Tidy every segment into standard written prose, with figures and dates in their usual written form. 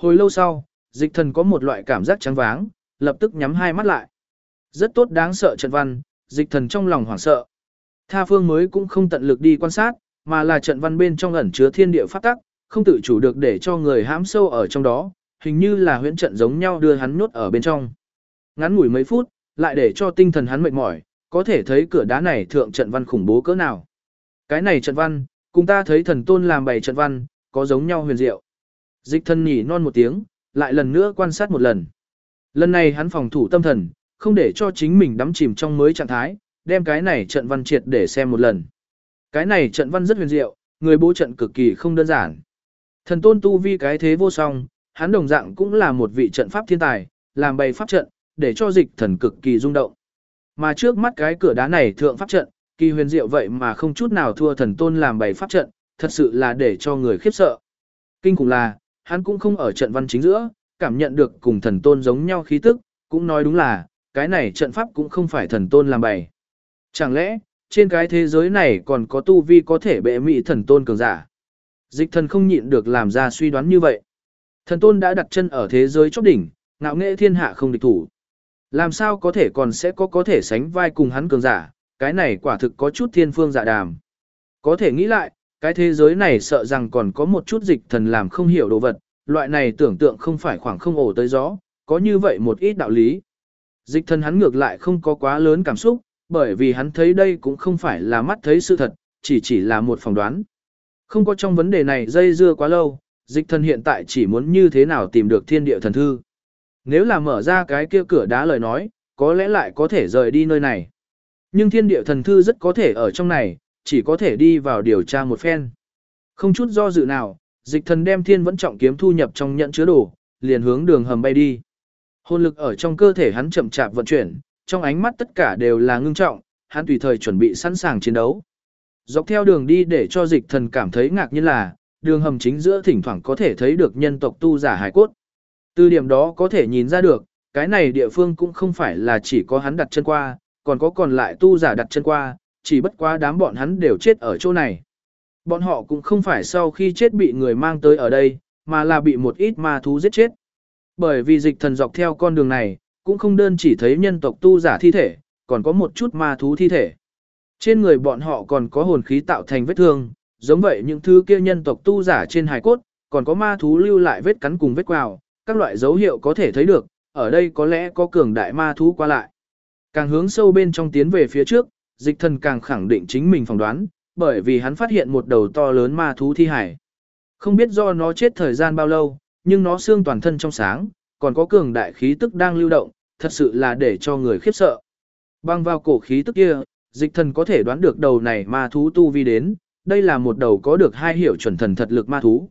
Hồi lâu sau, dịch thần có một loại cảm giác choáng váng, lập tức nhắm hai mắt lại. Rất tốt đáng sợ trận văn, dịch thần trong lòng hoảng sợ. Tha phương mới cũng không tận lực đi quan sát, mà là trận văn bên trong ẩn chứa thiên địa pháp tắc, không tự chủ được để cho người hãm sâu ở trong đó, hình như là huyễn trận giống nhau đưa hắn nhốt ở bên trong. Ngắn ngủi mấy phút, lại để cho tinh thần hắn mệt mỏi, có thể thấy cửa đá này thượng trận văn khủng bố cỡ nào. Cái này trận văn, cùng ta thấy thần tôn làm bày trận văn, có giống nhau huyền diệu. Dịch thần nhỉ non một tiếng, lại lần nữa quan sát một lần. Lần này hắn phòng thủ tâm thần, không để cho chính mình đắm chìm trong mới trạng thái, đem cái này trận văn triệt để xem một lần. Cái này trận văn rất huyền diệu, người bố trận cực kỳ không đơn giản. Thần tôn tu vi cái thế vô song, hắn đồng dạng cũng là một vị trận pháp thiên tài, làm bày pháp trận, để cho dịch thần cực kỳ rung động. Mà trước mắt cái cửa đá này thượng pháp trận, kỳ huyền diệu vậy mà không chút nào thua thần tôn làm bày pháp trận, thật sự là để cho người khiếp sợ. Kinh khủng là, hắn cũng không ở trận văn chính giữa, cảm nhận được cùng thần tôn giống nhau khí tức, cũng nói đúng là, cái này trận pháp cũng không phải thần tôn làm bày. Chẳng lẽ, trên cái thế giới này còn có tu vi có thể bệ mỹ thần tôn cường giả? Dịch thần không nhịn được làm ra suy đoán như vậy. Thần tôn đã đặt chân ở thế giới chóp đỉnh, ngạo nghệ thiên hạ không địch thủ. Làm sao có thể còn sẽ có thể sánh vai cùng hắn cường giả, cái này quả thực có chút thiên phương dạ đàm. Có thể nghĩ lại, cái thế giới này sợ rằng còn có một chút dịch thần làm không hiểu đồ vật, loại này tưởng tượng không phải khoảng không ổ tới gió, có như vậy một ít đạo lý. Dịch thần hắn ngược lại không có quá lớn cảm xúc, bởi vì hắn thấy đây cũng không phải là mắt thấy sự thật, chỉ là một phỏng đoán. Không có trong vấn đề này dây dưa quá lâu, dịch thần hiện tại chỉ muốn như thế nào tìm được thiên địa thần thư. Nếu là mở ra cái kia cửa đá lời nói, có lẽ lại có thể rời đi nơi này. Nhưng thiên địa thần thư rất có thể ở trong này, chỉ có thể đi vào điều tra một phen. Không chút do dự nào, dịch thần đem thiên vẫn trọng kiếm thu nhập trong nhận chứa đồ, liền hướng đường hầm bay đi. Hồn lực ở trong cơ thể hắn chậm chạp vận chuyển, trong ánh mắt tất cả đều là ngưng trọng, hắn tùy thời chuẩn bị sẵn sàng chiến đấu. Dọc theo đường đi để cho dịch thần cảm thấy ngạc nhiên là, đường hầm chính giữa thỉnh thoảng có thể thấy được nhân tộc tu giả hải cốt. Từ điểm đó có thể nhìn ra được, cái này địa phương cũng không phải là chỉ có hắn đặt chân qua, còn có còn lại tu giả đặt chân qua, chỉ bất quá đám bọn hắn đều chết ở chỗ này. Bọn họ cũng không phải sau khi chết bị người mang tới ở đây, mà là bị một ít ma thú giết chết. Bởi vì dịch thần dọc theo con đường này, cũng không đơn chỉ thấy nhân tộc tu giả thi thể, còn có một chút ma thú thi thể. Trên người bọn họ còn có hồn khí tạo thành vết thương, giống vậy những thứ kia nhân tộc tu giả trên hài cốt, còn có ma thú lưu lại vết cắn cùng vết quào, các loại dấu hiệu có thể thấy được, ở đây có lẽ có cường đại ma thú qua lại. Càng hướng sâu bên trong tiến về phía trước, dịch thần càng khẳng định chính mình phỏng đoán, bởi vì hắn phát hiện một đầu to lớn ma thú thi hải. Không biết do nó chết thời gian bao lâu, nhưng nó xương toàn thân trong sáng, còn có cường đại khí tức đang lưu động, thật sự là để cho người khiếp sợ. Băng vào cổ khí tức kia, dịch thần có thể đoán được đầu này ma thú tu vi đến, đây là một đầu có được 2 hiệu chuẩn thần thật lực ma thú.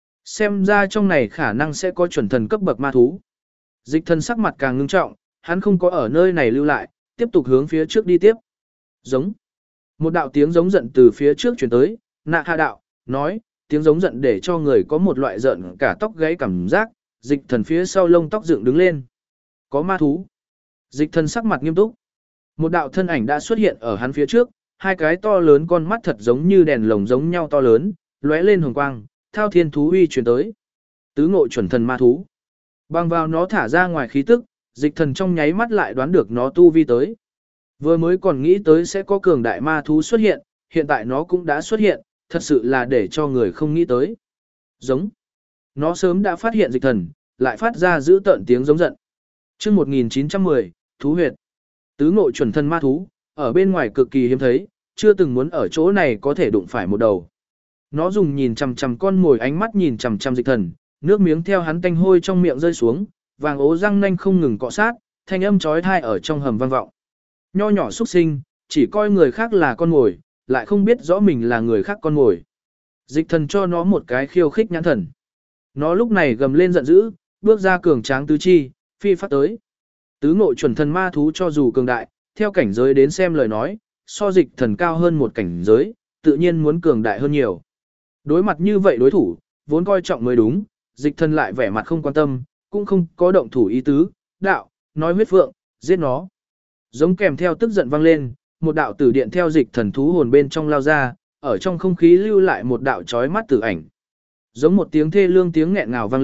Xem ra trong này khả năng sẽ có chuẩn thần cấp bậc ma thú. Dịch thần sắc mặt càng ngưng trọng, hắn không có ở nơi này lưu lại, tiếp tục hướng phía trước đi tiếp. Giống. Một đạo tiếng giống giận từ phía trước truyền tới, nạ hạ đạo, nói, tiếng giống giận để cho người có một loại giận cả tóc gáy cảm giác, dịch thần phía sau lông tóc dựng đứng lên. Có ma thú. Dịch thần sắc mặt nghiêm túc. Một đạo thân ảnh đã xuất hiện ở hắn phía trước, 2 cái to lớn con mắt thật giống như đèn lồng giống nhau to lớn, lóe lên hồng quang, thao thiên thú uy truyền tới. Tứ ngộ chuẩn thần ma thú. Bằng vào nó thả ra ngoài khí tức, dịch thần trong nháy mắt lại đoán được nó tu vi tới. Vừa mới còn nghĩ tới sẽ có cường đại ma thú xuất hiện, hiện tại nó cũng đã xuất hiện, thật sự là để cho người không nghĩ tới. Giống. Nó sớm đã phát hiện dịch thần, lại phát ra giữ tợn tiếng giống giận. Chương 1910, thú huyệt. Tứ ngộ chuẩn thần ma thú, ở bên ngoài cực kỳ hiếm thấy, chưa từng muốn ở chỗ này có thể đụng phải một đầu. Nó dùng nhìn chằm chằm con mồi ánh mắt nhìn chằm chằm dịch thần, nước miếng theo hắn tanh hôi trong miệng rơi xuống, vàng ố răng nanh không ngừng cọ sát, thanh âm chói tai ở trong hầm vang vọng. Nho nhỏ xuất sinh, chỉ coi người khác là con mồi, lại không biết rõ mình là người khác con mồi. Dịch thần cho nó một cái khiêu khích nhãn thần. Nó lúc này gầm lên giận dữ, bước ra cường tráng tứ chi, phi phát tới. Tứ ngộ chuẩn thần ma thú cho dù cường đại, theo cảnh giới đến xem lời nói, so dịch thần cao hơn một cảnh giới, tự nhiên muốn cường đại hơn nhiều. Đối mặt như vậy đối thủ, vốn coi trọng mới đúng, dịch thần lại vẻ mặt không quan tâm, cũng không có động thủ ý tứ, đạo, nói huyết phượng, giết nó. Giống kèm theo tức giận vang lên, một đạo tử điện theo dịch thần thú hồn bên trong lao ra, ở trong không khí lưu lại một đạo chói mắt tử ảnh. Giống một tiếng thê lương tiếng nghẹn ngào vang lên,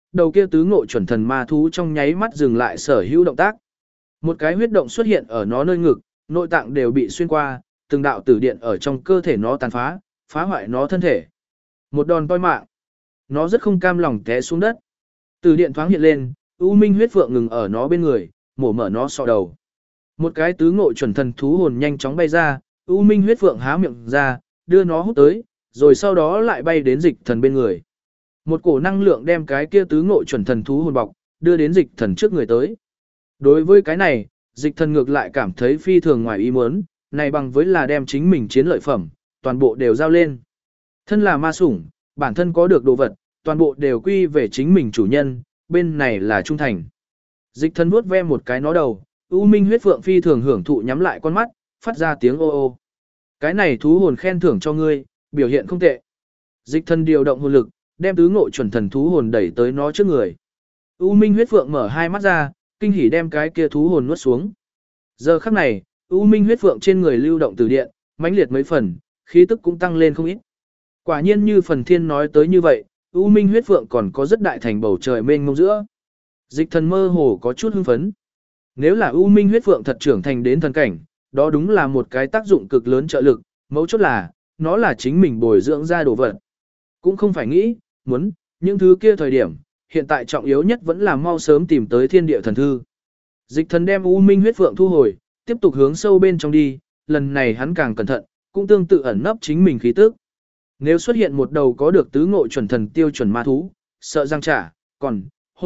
đầu kia tứ ngộ chuẩn thần ma thú trong nháy mắt dừng lại sở hữu động tác. Một cái huyết động xuất hiện ở nó nơi ngực, nội tạng đều bị xuyên qua, từng đạo tử điện ở trong cơ thể nó tàn phá, phá hoại nó thân thể. Một đòn toi mạng. Nó rất không cam lòng té xuống đất. Tử điện thoáng hiện lên, U Minh huyết phượng ngừng ở nó bên người, mổ mở nó sọ đầu. Một cái tứ ngộ chuẩn thần thú hồn nhanh chóng bay ra, U Minh huyết phượng há miệng ra, đưa nó hút tới, rồi sau đó lại bay đến dịch thần bên người. Một cổ năng lượng đem cái kia tứ ngộ chuẩn thần thú hồn bọc, đưa đến dịch thần trước người tới. Đối với cái này, dịch thần ngược lại cảm thấy phi thường ngoài ý muốn, này bằng với là đem chính mình chiến lợi phẩm, toàn bộ đều giao lên. Thân là ma sủng, bản thân có được đồ vật, toàn bộ đều quy về chính mình chủ nhân, bên này là trung thành. Dịch thần vuốt ve một cái nó đầu, U Minh huyết phượng phi thường hưởng thụ nhắm lại con mắt, phát ra tiếng ô ô. Cái này thú hồn khen thưởng cho ngươi, biểu hiện không tệ. Dịch thần điều động hồn lực, đem tứ ngộ chuẩn thần thú hồn đẩy tới nó trước người. U Minh huyết phượng mở hai mắt ra, kinh hỉ đem cái kia thú hồn nuốt xuống. Giờ khắc này, U Minh huyết phượng trên người lưu động từ điện, mãnh liệt mấy phần, khí tức cũng tăng lên không ít. Quả nhiên như phần thiên nói tới như vậy, U Minh huyết phượng còn có rất đại thành bầu trời mênh mông giữa. Dịch thần mơ hồ có chút hưng phấn. Nếu là U Minh huyết phượng thật trưởng thành đến thần cảnh, đó đúng là một cái tác dụng cực lớn trợ lực, mấu chốt là, nó là chính mình bồi dưỡng ra đồ vật. Cũng không phải nghĩ, muốn, những thứ kia thời điểm, hiện tại trọng yếu nhất vẫn là mau sớm tìm tới thiên địa thần thư. Dịch thần đem U Minh huyết phượng thu hồi, tiếp tục hướng sâu bên trong đi, lần này hắn càng cẩn thận, cũng tương tự ẩn nấp chính mình khí tức. Nếu xuất hiện một đầu có được tứ ngộ chuẩn thần tiêu chuẩn ma thú, sợ răng trả, còn,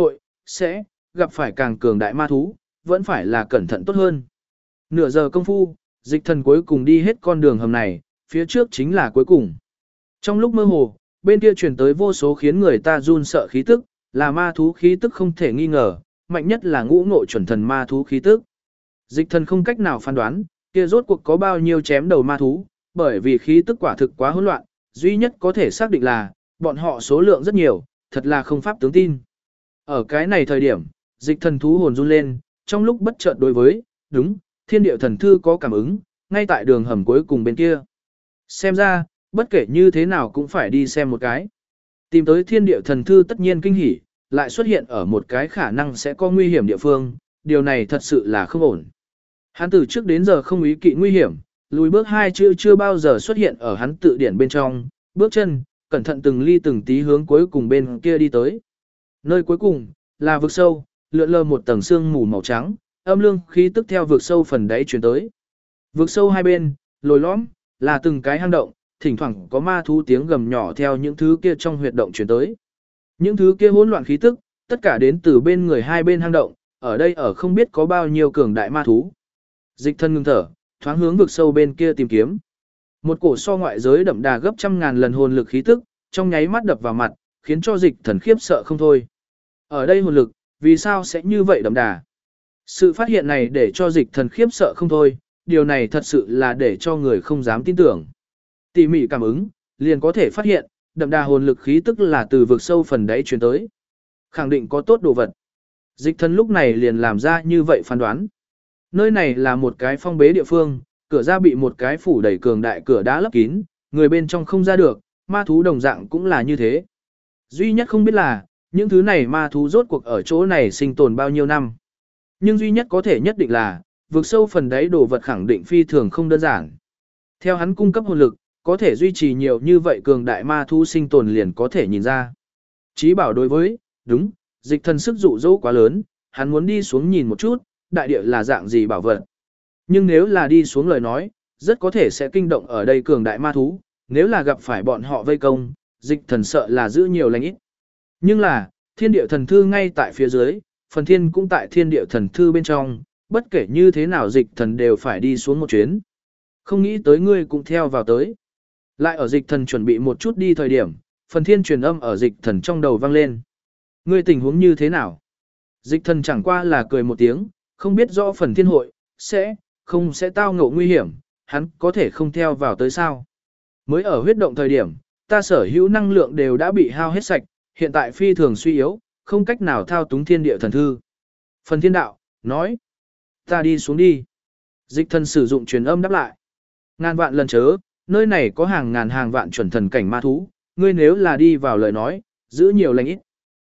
sẽ, gặp phải càng cường đại ma thú, vẫn phải là cẩn thận tốt hơn. Nửa giờ công phu, dịch thần cuối cùng đi hết con đường hầm này, phía trước chính là cuối cùng. Trong lúc mơ hồ, bên kia truyền tới vô số khiến người ta run sợ khí tức, là ma thú khí tức không thể nghi ngờ, mạnh nhất là ngũ ngộ chuẩn thần ma thú khí tức. Dịch thần không cách nào phán đoán, kia rốt cuộc có bao nhiêu chém đầu ma thú, bởi vì khí tức quả thực quá hỗn loạn, duy nhất có thể xác định là, bọn họ số lượng rất nhiều, thật là không pháp tướng tin. Ở cái này thời điểm, dịch thần thú hồn run lên, trong lúc bất chợt đối với, đúng, thiên địa thần thư có cảm ứng, ngay tại đường hầm cuối cùng bên kia. Xem ra, bất kể như thế nào cũng phải đi xem một cái. Tìm tới thiên địa thần thư tất nhiên kinh hỉ, lại xuất hiện ở một cái khả năng sẽ có nguy hiểm địa phương, điều này thật sự là không ổn. Hắn từ trước đến giờ không ý kỵ nguy hiểm, lùi bước hai chữ chưa bao giờ xuất hiện ở hắn tự điển bên trong, bước chân, cẩn thận từng ly từng tí hướng cuối cùng bên kia đi tới. Nơi cuối cùng, là vực sâu, lượn lờ một tầng sương mù màu trắng, âm lương khí tức theo vực sâu phần đáy chuyển tới. Vực sâu hai bên, lồi lõm, là từng cái hang động, thỉnh thoảng có ma thú tiếng gầm nhỏ theo những thứ kia trong huyệt động chuyển tới. Những thứ kia hỗn loạn khí tức, tất cả đến từ bên người hai bên hang động, ở đây ở không biết có bao nhiêu cường đại ma thú. Dịch thân ngưng thở, thoáng hướng vực sâu bên kia tìm kiếm. Một cổ so ngoại giới đậm đà gấp trăm ngàn lần hồn lực khí tức, trong nháy mắt đập vào mặt, khiến cho dịch thần khiếp sợ không thôi. Ở đây hồn lực, vì sao sẽ như vậy đậm đà? Sự phát hiện này để cho dịch thần khiếp sợ không thôi, điều này thật sự là để cho người không dám tin tưởng. Tỉ mỉ cảm ứng, liền có thể phát hiện, đậm đà hồn lực khí tức là từ vực sâu phần đáy truyền tới. Khẳng định có tốt đồ vật. Dịch thần lúc này liền làm ra như vậy phán đoán. Nơi này là một cái phong bế địa phương, cửa ra bị một cái phủ đầy cường đại cửa đá lấp kín, người bên trong không ra được, ma thú đồng dạng cũng là như thế. Duy nhất không biết là, những thứ này ma thú rốt cuộc ở chỗ này sinh tồn bao nhiêu năm. Nhưng duy nhất có thể nhất định là, vực sâu phần đáy đồ vật khẳng định phi thường không đơn giản. Theo hắn cung cấp hồn lực, có thể duy trì nhiều như vậy cường đại ma thú sinh tồn liền có thể nhìn ra. Chí bảo đối với, đúng, dịch thần sức dụ dỗ quá lớn, hắn muốn đi xuống nhìn một chút, đại địa là dạng gì bảo vật. Nhưng nếu là đi xuống lời nói, rất có thể sẽ kinh động ở đây cường đại ma thú, nếu là gặp phải bọn họ vây công, dịch thần sợ là giữ nhiều lành ít. Nhưng là, thiên địa thần thư ngay tại phía dưới, phần thiên cũng tại thiên địa thần thư bên trong, bất kể như thế nào dịch thần đều phải đi xuống một chuyến. Không nghĩ tới ngươi cũng theo vào tới. Lại ở dịch thần chuẩn bị một chút đi thời điểm, phần thiên truyền âm ở dịch thần trong đầu vang lên. Ngươi tình huống như thế nào? Dịch thần chẳng qua là cười một tiếng, không biết rõ phần thiên hội, sẽ tao ngộ nguy hiểm, hắn có thể không theo vào tới sao. Mới ở huyết động thời điểm, ta sở hữu năng lượng đều đã bị hao hết sạch, hiện tại phi thường suy yếu, không cách nào thao túng thiên địa thần thư. Phần thiên đạo, nói, ta đi xuống đi. Dịch thần sử dụng truyền âm đáp lại. Ngàn vạn lần chớ, nơi này có hàng ngàn hàng vạn chuẩn thần cảnh ma thú, ngươi nếu là đi vào lời nói, giữ nhiều lành ít.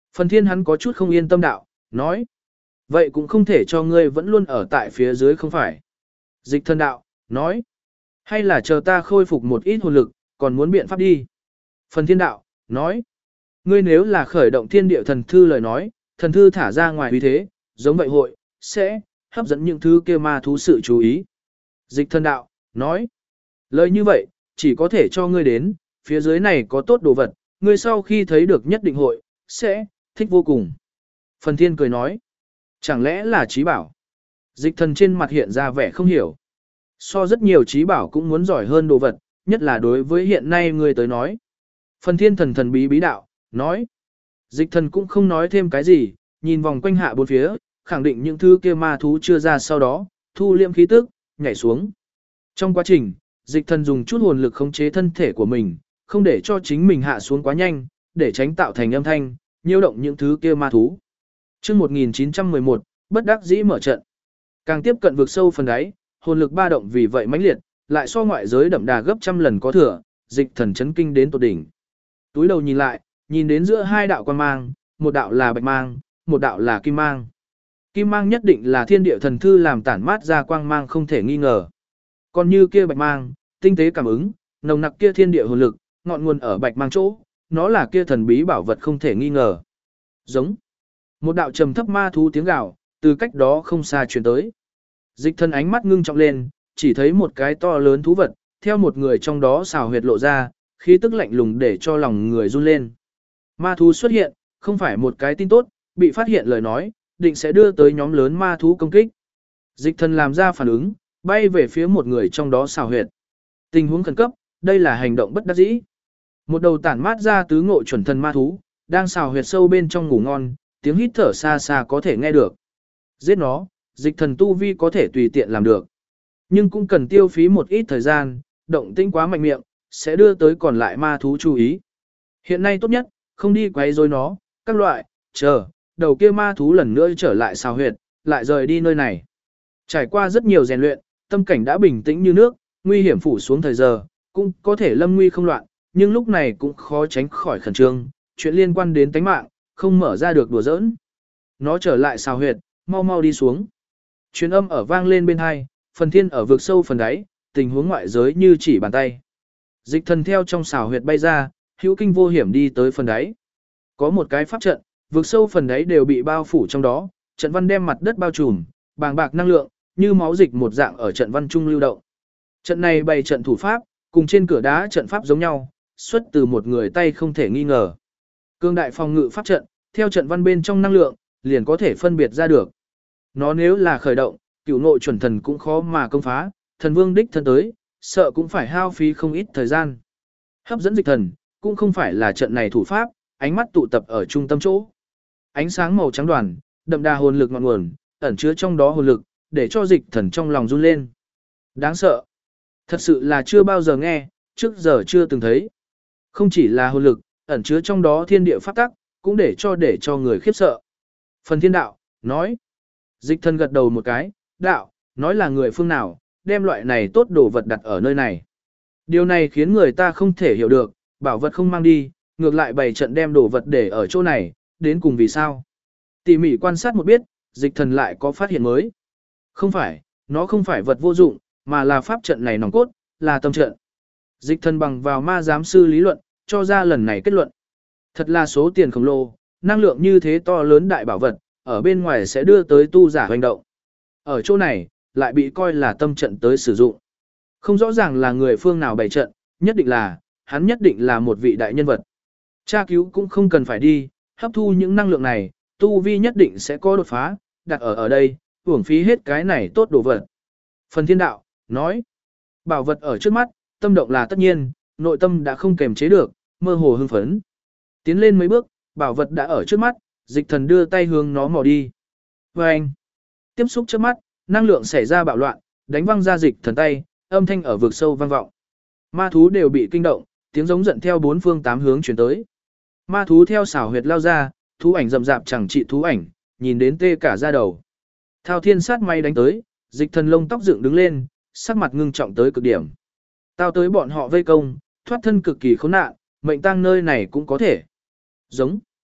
Phần Thiên hắn có chút không yên tâm đạo, nói. Vậy cũng không thể cho ngươi vẫn luôn ở tại phía dưới không phải. Dịch thần đạo, nói. Hay là chờ ta khôi phục một ít hồn lực, còn muốn biện pháp đi. Phần Thiên đạo, nói. Ngươi nếu là khởi động thiên địa thần thư lời nói, thần thư thả ra ngoài uy thế, giống vậy hội, sẽ, hấp dẫn những thứ kia ma thú sự chú ý. Dịch thần đạo, nói. Lời như vậy, chỉ có thể cho ngươi đến, phía dưới này có tốt đồ vật, ngươi sau khi thấy được nhất định hội, sẽ, thích vô cùng. Phần Thiên cười nói. Chẳng lẽ là trí bảo? Dịch thần trên mặt hiện ra vẻ không hiểu. So rất nhiều trí bảo cũng muốn giỏi hơn đồ vật, nhất là đối với hiện nay ngươi tới nói. Phần Thiên thần thần bí bí đạo, nói. Dịch thần cũng không nói thêm cái gì, nhìn vòng quanh hạ bốn phía, khẳng định những thứ kia ma thú chưa ra sau đó, thu liệm khí tức, nhảy xuống. Trong quá trình, dịch thần dùng chút hồn lực khống chế thân thể của mình, không để cho chính mình hạ xuống quá nhanh, để tránh tạo thành âm thanh, nhiễu động những thứ kia ma thú. Chương 1911, bất đắc dĩ mở trận. Càng tiếp cận vực sâu phần đáy, hồn lực ba động vì vậy mãnh liệt, lại so ngoại giới đậm đà gấp trăm lần có thừa, dịch thần chấn kinh đến tột đỉnh. Túi đầu nhìn lại, nhìn đến giữa hai đạo quang mang, một đạo là bạch mang, một đạo là kim mang. Kim mang nhất định là thiên địa thần thư làm tản mát ra quang mang không thể nghi ngờ. Còn như kia bạch mang, tinh tế cảm ứng, nồng nặc kia thiên địa hồn lực, ngọn nguồn ở bạch mang chỗ, nó là kia thần bí bảo vật không thể nghi ngờ. Giống. Một đạo trầm thấp ma thú tiếng gào, từ cách đó không xa truyền tới. Dịch thần ánh mắt ngưng trọng lên, chỉ thấy một cái to lớn thú vật, theo một người trong đó xào huyệt lộ ra, khí tức lạnh lùng để cho lòng người run lên. Ma thú xuất hiện, không phải một cái tin tốt, bị phát hiện lời nói, định sẽ đưa tới nhóm lớn ma thú công kích. Dịch thần làm ra phản ứng, bay về phía một người trong đó xào huyệt. Tình huống khẩn cấp, đây là hành động bất đắc dĩ. Một đầu tản mát ra tứ ngộ chuẩn thần ma thú, đang xào huyệt sâu bên trong ngủ ngon, tiếng hít thở xa xa có thể nghe được. Giết nó, dịch thần tu vi có thể tùy tiện làm được. Nhưng cũng cần tiêu phí một ít thời gian, động tĩnh quá mạnh miệng, sẽ đưa tới còn lại ma thú chú ý. Hiện nay tốt nhất, không đi quấy rối nó, các loại, chờ, đầu kia ma thú lần nữa trở lại xào huyệt, lại rời đi nơi này. Trải qua rất nhiều rèn luyện, tâm cảnh đã bình tĩnh như nước, nguy hiểm phủ xuống thời giờ, cũng có thể lâm nguy không loạn, nhưng lúc này cũng khó tránh khỏi khẩn trương, chuyện liên quan đến tánh mạng, không mở ra được đùa giỡn. Nó trở lại xào huyệt, mau mau đi xuống. Truyền âm ở vang lên bên hai, Phần Thiên ở vực sâu phần đáy, tình huống ngoại giới như chỉ bàn tay. Dịch thần theo trong xào huyệt bay ra, hữu kinh vô hiểm đi tới phần đáy. Có một cái pháp trận, vực sâu phần đáy đều bị bao phủ trong đó, trận văn đem mặt đất bao trùm, bàng bạc năng lượng, như máu dịch một dạng ở trận văn trung lưu động. Trận này bày trận thủ pháp, cùng trên cửa đá trận pháp giống nhau, xuất từ một người tay không thể nghi ngờ. Cương đại phòng ngự pháp trận, theo trận văn bên trong năng lượng, liền có thể phân biệt ra được. Nó nếu là khởi động, cửu ngộ chuẩn thần cũng khó mà công phá, thần vương đích thân tới, sợ cũng phải hao phí không ít thời gian. Hấp dẫn dịch thần, cũng không phải là trận này thủ pháp, ánh mắt tụ tập ở trung tâm chỗ. Ánh sáng màu trắng đoàn, đậm đà hồn lực ngọn nguồn, ẩn chứa trong đó hồn lực, để cho dịch thần trong lòng run lên. Đáng sợ. Thật sự là chưa bao giờ nghe, trước giờ chưa từng thấy. Không chỉ là hồn lực, ẩn chứa trong đó thiên địa pháp tắc, cũng để cho người khiếp sợ. Phần Thiên đạo, nói. Dịch thần gật đầu một cái, đạo, nói là người phương nào, đem loại này tốt đồ vật đặt ở nơi này. Điều này khiến người ta không thể hiểu được, bảo vật không mang đi, ngược lại bày trận đem đồ vật để ở chỗ này, đến cùng vì sao. Tỉ mỉ quan sát một biết, dịch thần lại có phát hiện mới. Không phải, nó không phải vật vô dụng, mà là pháp trận này nòng cốt, là tâm trận. Dịch thần bằng vào ma giám sư lý luận, cho ra lần này kết luận. Thật là số tiền khổng lồ, năng lượng như thế to lớn đại bảo vật, ở bên ngoài sẽ đưa tới tu giả hoành động. Ở chỗ này, lại bị coi là tâm trận tới sử dụng. Không rõ ràng là người phương nào bày trận, nhất định là, hắn nhất định là một vị đại nhân vật. Tra cứu cũng không cần phải đi, hấp thu những năng lượng này, tu vi nhất định sẽ có đột phá, đặt ở đây, uổng phí hết cái này tốt đồ vật. Phần Thiên đạo, nói, bảo vật ở trước mắt, tâm động là tất nhiên, nội tâm đã không kềm chế được, mơ hồ hưng phấn. Tiến lên mấy bước, bảo vật đã ở trước mắt, dịch thần đưa tay hướng nó mò đi. Và anh, tiếp xúc trước mắt, năng lượng xảy ra bạo loạn, đánh văng ra dịch thần tay, âm thanh ở vực sâu vang vọng. Ma thú đều bị kinh động, tiếng giống giận theo bốn phương tám hướng chuyển tới. Ma thú theo xảo huyệt lao ra, thú ảnh rậm rạp chẳng trị thú ảnh, nhìn đến tê cả da đầu. Thao thiên sát may đánh tới, dịch thần lông tóc dựng đứng lên, sắc mặt ngưng trọng tới cực điểm. Tao tới bọn họ vây công, thoát thân cực kỳ khốn nạn, mệnh tang nơi này cũng có thể. Giống.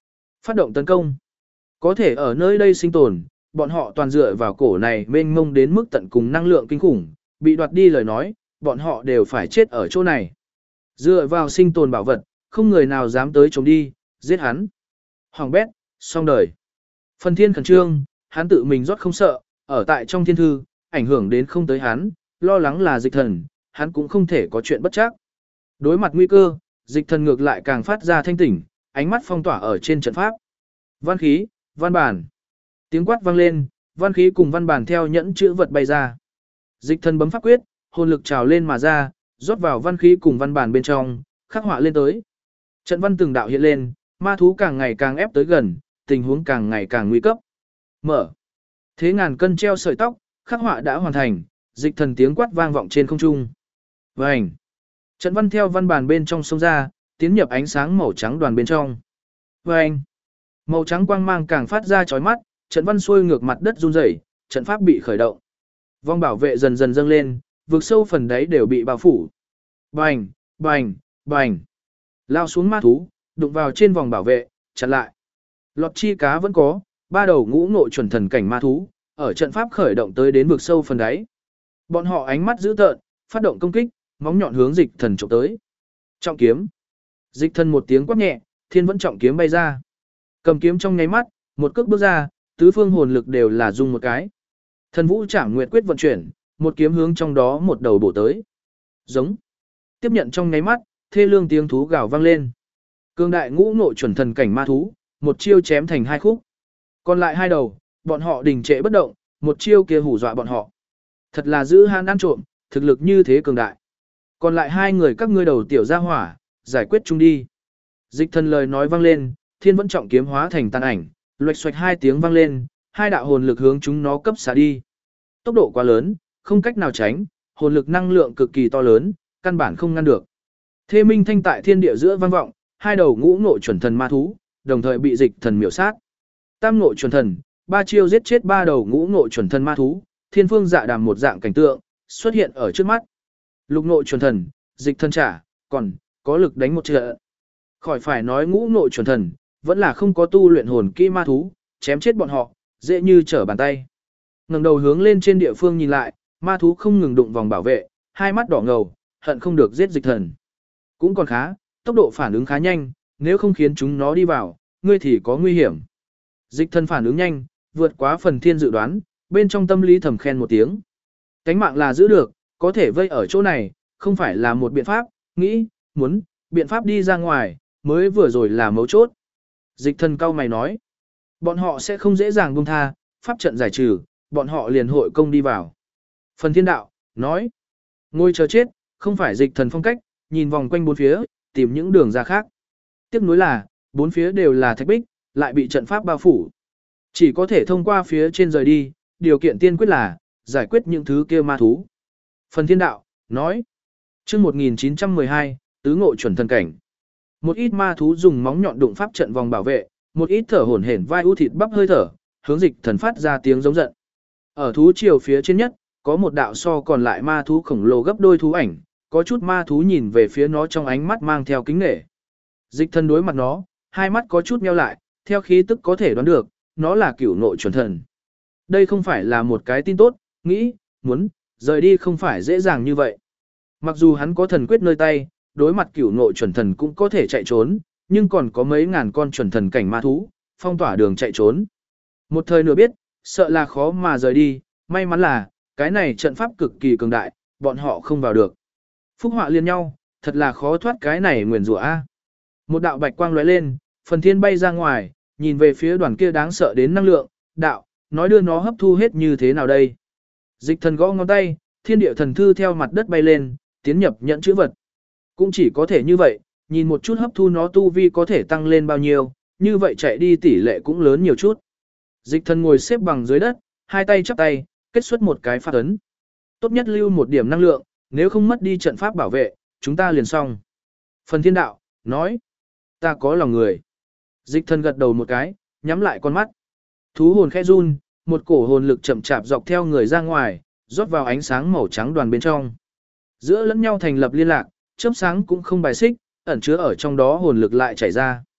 Phát động tấn công. Có thể ở nơi đây sinh tồn, bọn họ toàn dựa vào cổ này mênh mông đến mức tận cùng năng lượng kinh khủng, bị đoạt đi lời nói, bọn họ đều phải chết ở chỗ này. Dựa vào sinh tồn bảo vật, không người nào dám tới chống đi, giết hắn. Hoàng bét, xong đời. Phần Thiên khẩn trương, hắn tự mình rót không sợ, ở tại trong thiên thư, ảnh hưởng đến không tới hắn, lo lắng là Dịch Thần, hắn cũng không thể có chuyện bất chắc. Đối mặt nguy cơ, Dịch Thần ngược lại càng phát ra thanh tỉnh, ánh mắt phong tỏa ở trên trận pháp. Văn khí, văn bản. Tiếng quát vang lên, văn khí cùng văn bản theo nhẫn chữ vật bay ra. Dịch Thần bấm pháp quyết, hồn lực trào lên mà ra, rót vào văn khí cùng văn bản bên trong, khắc họa lên tới. Trận văn từng đạo hiện lên, ma thú càng ngày càng ép tới gần, tình huống càng ngày càng nguy cấp. Mở. Thế ngàn cân treo sợi tóc, khắc họa đã hoàn thành, Dịch Thần tiếng quát vang vọng trên không trung. Vành. Trận văn theo văn bản bên trong sông ra, tiến nhập ánh sáng màu trắng đoàn bên trong. Vành. Màu trắng quang mang càng phát ra chói mắt, trận văn xuôi ngược mặt đất run rẩy, trận pháp bị khởi động. Vòng bảo vệ dần dần dâng lên, vực sâu phần đáy đều bị bao phủ. Bành, bành, bành. Lao xuống ma thú, đụng vào trên vòng bảo vệ, chặn lại. Lọt chi cá vẫn có, ba đầu ngũ ngộ chuẩn thần cảnh ma thú, ở trận pháp khởi động tới đến vực sâu phần đáy. Bọn họ ánh mắt dữ tợn, phát động công kích, móng nhọn hướng Dịch Thần chụp tới. Trọng kiếm. Dịch Thần một tiếng quát nhẹ, thiên vẫn trọng kiếm bay ra. Cầm kiếm trong nháy mắt, một cước bước ra, tứ phương hồn lực đều là dùng một cái. Thần Vũ Trảm Nguyệt quyết vận chuyển, một kiếm hướng trong đó một đầu bổ tới. Giống. Tiếp nhận trong nháy mắt, thê lương tiếng thú gào vang lên. Cương đại ngũ ngộ chuẩn thần cảnh ma thú, một chiêu chém thành hai khúc. Còn lại hai đầu, bọn họ đình trệ bất động, một chiêu kia hù dọa bọn họ. Thật là giữ han ăn trộm, thực lực như thế cường đại. Còn lại hai người các ngươi đầu tiểu gia hỏa, giải quyết chung đi. Dịch Thần lời nói vang lên, thiên vẫn trọng kiếm hóa thành tàn ảnh, loạch xoạch hai tiếng vang lên, hai đạo hồn lực hướng chúng nó cấp xả đi. Tốc độ quá lớn, không cách nào tránh, hồn lực năng lượng cực kỳ to lớn, căn bản không ngăn được. Thê minh thanh tại thiên địa giữa vang vọng, hai đầu ngũ ngộ chuẩn thần ma thú, đồng thời bị Dịch Thần miểu sát. Tam ngộ chuẩn thần, ba chiêu giết chết ba đầu ngũ ngộ chuẩn thần ma thú, thiên phương dạ đàm một dạng cảnh tượng xuất hiện ở trước mắt. Lục ngộ chuẩn thần, Dịch Thần trả, còn có lực đánh một trận. Khỏi phải nói ngũ ngộ chuẩn thần, vẫn là không có tu luyện hồn kỹ ma thú, chém chết bọn họ, dễ như trở bàn tay. Ngẩng đầu hướng lên trên địa phương nhìn lại, ma thú không ngừng đụng vòng bảo vệ, hai mắt đỏ ngầu, hận không được giết Dịch Thần. Cũng còn khá, tốc độ phản ứng khá nhanh, nếu không khiến chúng nó đi vào, ngươi thì có nguy hiểm. Dịch Thần phản ứng nhanh, vượt quá Phần Thiên dự đoán, bên trong tâm lý thầm khen một tiếng. Cánh mạng là giữ được, có thể vây ở chỗ này, không phải là một biện pháp, nghĩ, muốn, biện pháp đi ra ngoài, mới vừa rồi là mấu chốt. Dịch Thần cau mày nói, bọn họ sẽ không dễ dàng buông tha, pháp trận giải trừ, bọn họ liền hội công đi vào. Phần Thiên đạo, nói, ngồi chờ chết, không phải Dịch Thần phong cách, nhìn vòng quanh bốn phía, tìm những đường ra khác. Tiếc nuối là, bốn phía đều là thạch bích, lại bị trận pháp bao phủ. Chỉ có thể thông qua phía trên rời đi, điều kiện tiên quyết là, giải quyết những thứ kia ma thú. Phần Thiên đạo, nói, chương 1912, tứ ngộ chuẩn thần cảnh. Một ít ma thú dùng móng nhọn đụng pháp trận vòng bảo vệ, một ít thở hổn hển vai ưu thịt bắp hơi thở, hướng Dịch Thần phát ra tiếng giống giận. Ở thú triều phía trên nhất, có một đạo so còn lại ma thú khổng lồ gấp đôi thú ảnh, có chút ma thú nhìn về phía nó trong ánh mắt mang theo kính nể. Dịch Thần đối mặt nó, hai mắt có chút nheo lại, theo khí tức có thể đoán được, nó là cửu ngộ chuẩn thần. Đây không phải là một cái tin tốt, nghĩ, muốn, rời đi không phải dễ dàng như vậy. Mặc dù hắn có thần quyết nơi tay, đối mặt cửu ngộ chuẩn thần cũng có thể chạy trốn, nhưng còn có mấy ngàn con chuẩn thần cảnh ma thú, phong tỏa đường chạy trốn. Một thời nửa biết, sợ là khó mà rời đi, may mắn là, cái này trận pháp cực kỳ cường đại, bọn họ không vào được. Phúc họa liên nhau, thật là khó thoát cái này nguyền rủa a. Một đạo bạch quang lóe lên, Phần Thiên bay ra ngoài, nhìn về phía đoàn kia đáng sợ đến năng lượng, đạo, nói đưa nó hấp thu hết như thế nào đây. Dịch Thần gõ ngón tay, thiên địa thần thư theo mặt đất bay lên, tiến nhập nhận chữ vật. Cũng chỉ có thể như vậy, nhìn một chút hấp thu nó tu vi có thể tăng lên bao nhiêu, như vậy chạy đi tỷ lệ cũng lớn nhiều chút. Dịch Thần ngồi xếp bằng dưới đất, hai tay chắp tay, kết xuất một cái pháp ấn. Tốt nhất lưu một điểm năng lượng, nếu không mất đi trận pháp bảo vệ, chúng ta liền xong. Phần Thiên đạo, nói, ta có lòng người. Dịch Thần gật đầu một cái, nhắm lại con mắt. Thú hồn khẽ run, một cổ hồn lực chậm chạp dọc theo người ra ngoài, rót vào ánh sáng màu trắng đoàn bên trong. Giữa lẫn nhau thành lập liên lạc, chớp sáng cũng không bài xích, ẩn chứa ở trong đó hồn lực lại chảy ra.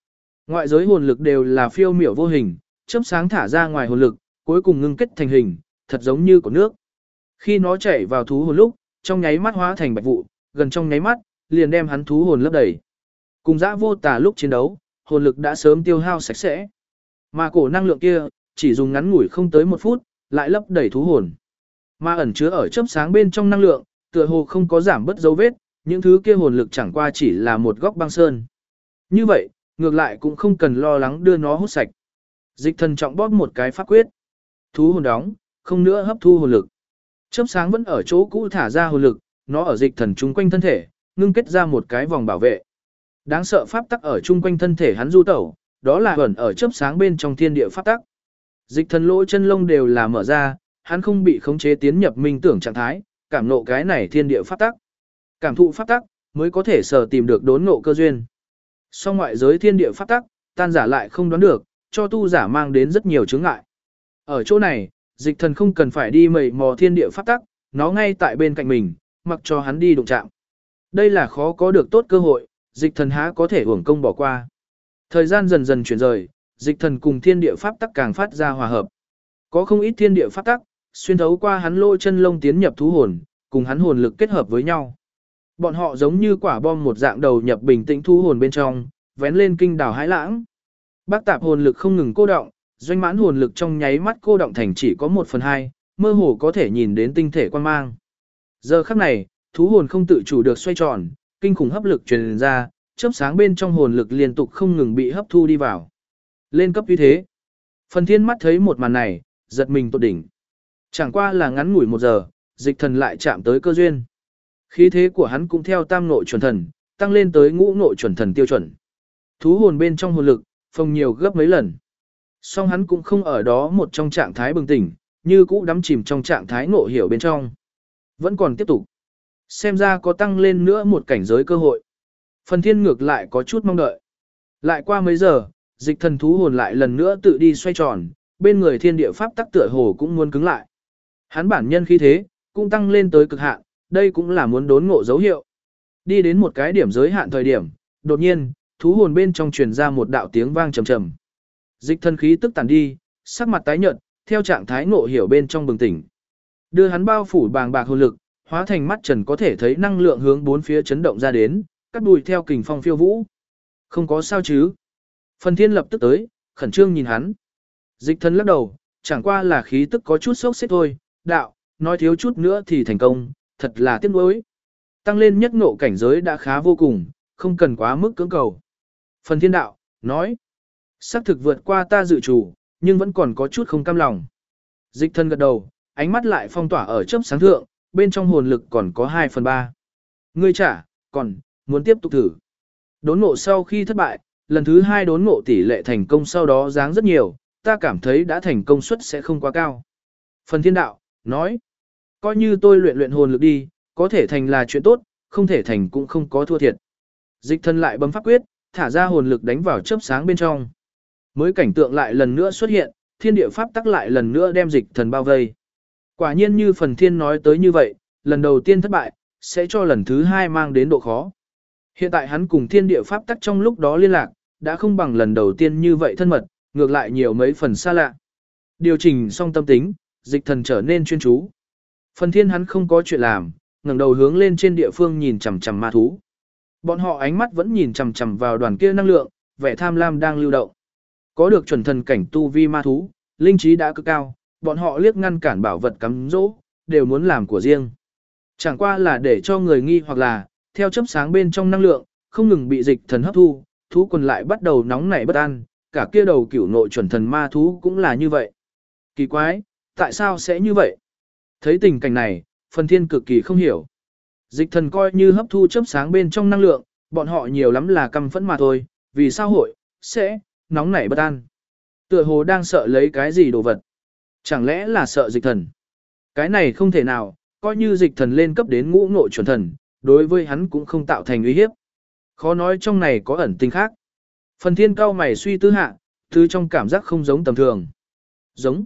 Ngoại giới hồn lực đều là phiêu miểu vô hình, chớp sáng thả ra ngoài hồn lực, cuối cùng ngưng kết thành hình, thật giống như của nước. Khi nó chảy vào thú hồn lúc, trong nháy mắt hóa thành bạch vụ, gần trong nháy mắt, liền đem hắn thú hồn lấp đầy. Cùng Dã Vô Tà lúc chiến đấu, hồn lực đã sớm tiêu hao sạch sẽ. Mà cổ năng lượng kia, chỉ dùng ngắn ngủi không tới 1 phút, lại lấp đầy thú hồn. Mà ẩn chứa ở chớp sáng bên trong năng lượng, tựa hồ không có giảm bớt dấu vết, những thứ kia hồn lực chẳng qua chỉ là một góc băng sơn. Như vậy, ngược lại cũng không cần lo lắng đưa nó hút sạch. Dịch Thần trọng bóp một cái pháp quyết. Thú hồn đóng, không nữa hấp thu hồn lực. Chớp sáng vẫn ở chỗ cũ thả ra hồn lực, nó ở Dịch Thần chung quanh thân thể, ngưng kết ra một cái vòng bảo vệ. Đáng sợ pháp tắc ở chung quanh thân thể hắn du tẩu, đó là ẩn ở chớp sáng bên trong thiên địa pháp tắc. Dịch Thần lỗ chân lông đều là mở ra, hắn không bị khống chế tiến nhập minh tưởng trạng thái, cảm nộ cái này thiên địa pháp tắc. Cảm thụ pháp tắc mới có thể sở tìm được đốn ngộ cơ duyên. Song ngoại giới thiên địa pháp tắc, tan giả lại không đoán được, cho tu giả mang đến rất nhiều chướng ngại. Ở chỗ này, Dịch Thần không cần phải đi mầy mò thiên địa pháp tắc, nó ngay tại bên cạnh mình, mặc cho hắn đi đụng chạm. Đây là khó có được tốt cơ hội, Dịch Thần há có thể uổng công bỏ qua. Thời gian dần dần chuyển rời, Dịch Thần cùng thiên địa pháp tắc càng phát ra hòa hợp. Có không ít thiên địa pháp tắc xuyên thấu qua hắn lỗ chân lông tiến nhập thú hồn, cùng hắn hồn lực kết hợp với nhau. Bọn họ giống như quả bom một dạng đầu nhập bình tĩnh thú hồn bên trong, vén lên kinh đảo hãi lãng. Bác tạp hồn lực không ngừng cô động, doanh mãn hồn lực trong nháy mắt cô động thành chỉ có 1/2, mơ hồ có thể nhìn đến tinh thể quan mang. Giờ khắc này, thú hồn không tự chủ được xoay tròn, kinh khủng hấp lực truyền ra, chớp sáng bên trong hồn lực liên tục không ngừng bị hấp thu đi vào. Lên cấp như thế. Phần Thiên mắt thấy một màn này, giật mình tột đỉnh. Chẳng qua là ngắn ngủi 1 giờ, Dịch Thần lại chạm tới cơ duyên. Khí thế của hắn cũng theo tam nội chuẩn thần, tăng lên tới ngũ nội chuẩn thần tiêu chuẩn. Thú hồn bên trong hồn lực, phồng nhiều gấp mấy lần. Song hắn cũng không ở đó một trong trạng thái bừng tỉnh, như cũ đắm chìm trong trạng thái ngộ hiểu bên trong. Vẫn còn tiếp tục. Xem ra có tăng lên nữa một cảnh giới cơ hội. Phần Thiên ngược lại có chút mong đợi. Lại qua mấy giờ, Dịch Thần thú hồn lại lần nữa tự đi xoay tròn, bên người thiên địa pháp tắc tựa hồ cũng muốn cứng lại. Hắn bản nhân khí thế cũng tăng lên tới cực hạn, đây cũng là muốn đốn ngộ dấu hiệu. Đi đến một cái điểm giới hạn thời điểm, đột nhiên, thú hồn bên trong truyền ra một đạo tiếng vang trầm trầm. Dịch Thần khí tức tàn đi, sắc mặt tái nhợt, theo trạng thái ngộ hiểu bên trong bừng tỉnh. Đưa hắn bao phủ bàng bạc hồn lực, hóa thành mắt trần có thể thấy năng lượng hướng bốn phía chấn động ra đến, cắt đùi theo kình phong phiêu vũ. Không có sao chứ? Phần Thiên lập tức tới, khẩn trương nhìn hắn. Dịch Thần lắc đầu, chẳng qua là khí tức có chút sốc xếp thôi, đạo, nói thiếu chút nữa thì thành công, thật là tiếc nuối. Tăng lên nhất ngộ cảnh giới đã khá vô cùng, không cần quá mức cưỡng cầu. Phần Thiên đạo, nói, xác thực vượt qua ta dự chủ, nhưng vẫn còn có chút không cam lòng. Dịch Thần gật đầu, ánh mắt lại phong tỏa ở chớp sáng thượng, bên trong hồn lực còn có 2/3. Ngươi trả, còn, muốn tiếp tục thử. Đốn ngộ sau khi thất bại, lần thứ 2 đốn ngộ tỷ lệ thành công sau đó giáng rất nhiều, ta cảm thấy đã thành công suất sẽ không quá cao. Phần Thiên đạo, nói, coi như tôi luyện hồn lực đi, có thể thành là chuyện tốt, không thể thành cũng không có thua thiệt. Dịch Thần lại bấm pháp quyết, thả ra hồn lực đánh vào chớp sáng bên trong. Mới cảnh tượng lại lần nữa xuất hiện, thiên địa pháp tắc lại lần nữa đem Dịch Thần bao vây. Quả nhiên như Phần Thiên nói tới như vậy, lần đầu tiên thất bại, sẽ cho lần thứ 2 mang đến độ khó. Hiện tại hắn cùng thiên địa pháp tắc trong lúc đó liên lạc, đã không bằng lần đầu tiên như vậy thân mật, ngược lại nhiều mấy phần xa lạ. Điều chỉnh xong tâm tính, Dịch Thần trở nên chuyên chú. Phần Thiên hắn không có chuyện làm, ngẩng đầu hướng lên trên địa phương nhìn chằm chằm ma thú. Bọn họ ánh mắt vẫn nhìn chằm chằm vào đoàn kia năng lượng, vẻ tham lam đang lưu động. Có được chuẩn thần cảnh tu vi ma thú, linh trí đã cực cao, bọn họ liếc ngăn cản bảo vật cắm dỗ, đều muốn làm của riêng. Chẳng qua là để cho người nghi hoặc là, theo chớp sáng bên trong năng lượng, không ngừng bị Dịch Thần hấp thu, thú quần lại bắt đầu nóng nảy bất an, cả kia đầu cửu nội chuẩn thần ma thú cũng là như vậy. Kỳ quái, tại sao sẽ như vậy? Thấy tình cảnh này, Phần Thiên cực kỳ không hiểu. Dịch Thần coi như hấp thu chớp sáng bên trong năng lượng, bọn họ nhiều lắm là căm phẫn mà thôi, vì sao hội sẽ nóng nảy bất an? Tựa hồ đang sợ lấy cái gì đồ vật? Chẳng lẽ là sợ Dịch Thần? Cái này không thể nào, coi như Dịch Thần lên cấp đến ngũ ngộ chuẩn thần, đối với hắn cũng không tạo thành uy hiếp. Khó nói trong này có ẩn tình khác. Phần Thiên cao mày suy tư hạ, thứ trong cảm giác không giống tầm thường. Giống.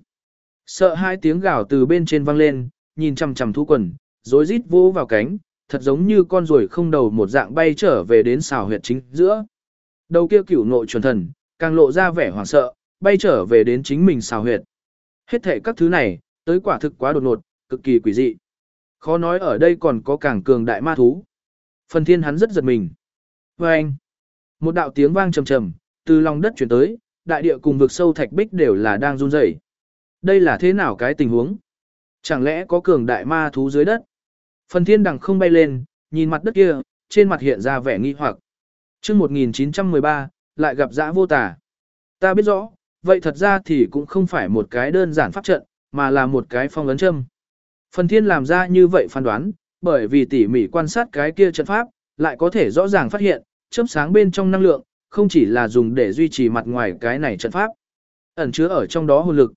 Sợ hai tiếng gào từ bên trên vang lên, nhìn chằm chằm thú quần, rối rít vỗ vào cánh, thật giống như con ruồi không đầu một dạng bay trở về đến xào huyệt chính giữa. Đầu kia cửu nội chuẩn thần, càng lộ ra vẻ hoảng sợ, bay trở về đến chính mình xào huyệt. Hết thảy các thứ này, tới quả thực quá đột ngột, cực kỳ quỷ dị. Khó nói ở đây còn có càng cường đại ma thú. Phần Thiên hắn rất giật mình. Oeng! Một đạo tiếng vang trầm trầm, từ lòng đất truyền tới, đại địa cùng vực sâu thạch bích đều là đang run rẩy. Đây là thế nào cái tình huống? Chẳng lẽ có cường đại ma thú dưới đất? Phần Thiên đằng không bay lên, nhìn mặt đất kia, trên mặt hiện ra vẻ nghi hoặc. Chương 1913, lại gặp Dã Vô Tà. Ta biết rõ, vậy thật ra thì cũng không phải một cái đơn giản pháp trận, mà là một cái phong ấn châm. Phần Thiên làm ra như vậy phán đoán, bởi vì tỉ mỉ quan sát cái kia trận pháp, lại có thể rõ ràng phát hiện, chớp sáng bên trong năng lượng, không chỉ là dùng để duy trì mặt ngoài cái này trận pháp. Ẩn chứa ở trong đó hồn lực,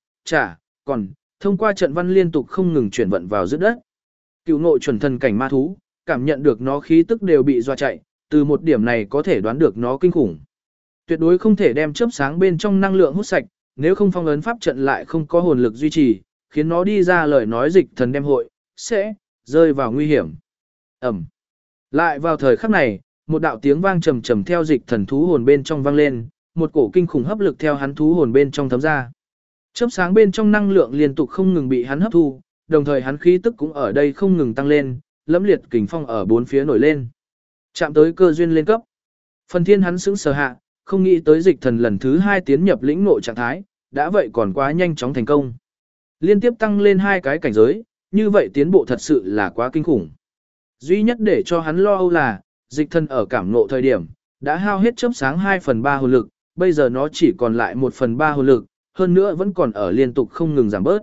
còn thông qua trận văn liên tục không ngừng chuyển vận vào giữa đất. Cựu ngộ chuẩn thần cảnh ma thú, cảm nhận được nó khí tức đều bị dọa chạy, từ một điểm này có thể đoán được nó kinh khủng. Tuyệt đối không thể đem chớp sáng bên trong năng lượng hút sạch, nếu không phong ấn pháp trận lại không có hồn lực duy trì, khiến nó đi ra lời nói dịch thần đem hội, sẽ rơi vào nguy hiểm. Ẩm. Lại vào thời khắc này, một đạo tiếng vang trầm trầm theo dịch thần thú hồn bên trong vang lên, một cổ kinh khủng hấp lực theo hắn thú hồn bên trong thấm ra. Chớp sáng bên trong năng lượng liên tục không ngừng bị hắn hấp thu, đồng thời hắn khí tức cũng ở đây không ngừng tăng lên, lẫm liệt kình phong ở bốn phía nổi lên. Chạm tới cơ duyên lên cấp. Phần Thiên hắn sững sờ hạ, không nghĩ tới dịch thần lần thứ 2 tiến nhập lĩnh ngộ trạng thái, đã vậy còn quá nhanh chóng thành công. Liên tiếp tăng lên 2 cái cảnh giới, như vậy tiến bộ thật sự là quá kinh khủng. Duy nhất để cho hắn lo âu là, dịch thần ở cảm ngộ thời điểm, đã hao hết chớp sáng 2/3 hồn lực, bây giờ nó chỉ còn lại 1/3 hồn lực, hơn nữa vẫn còn ở liên tục không ngừng giảm bớt.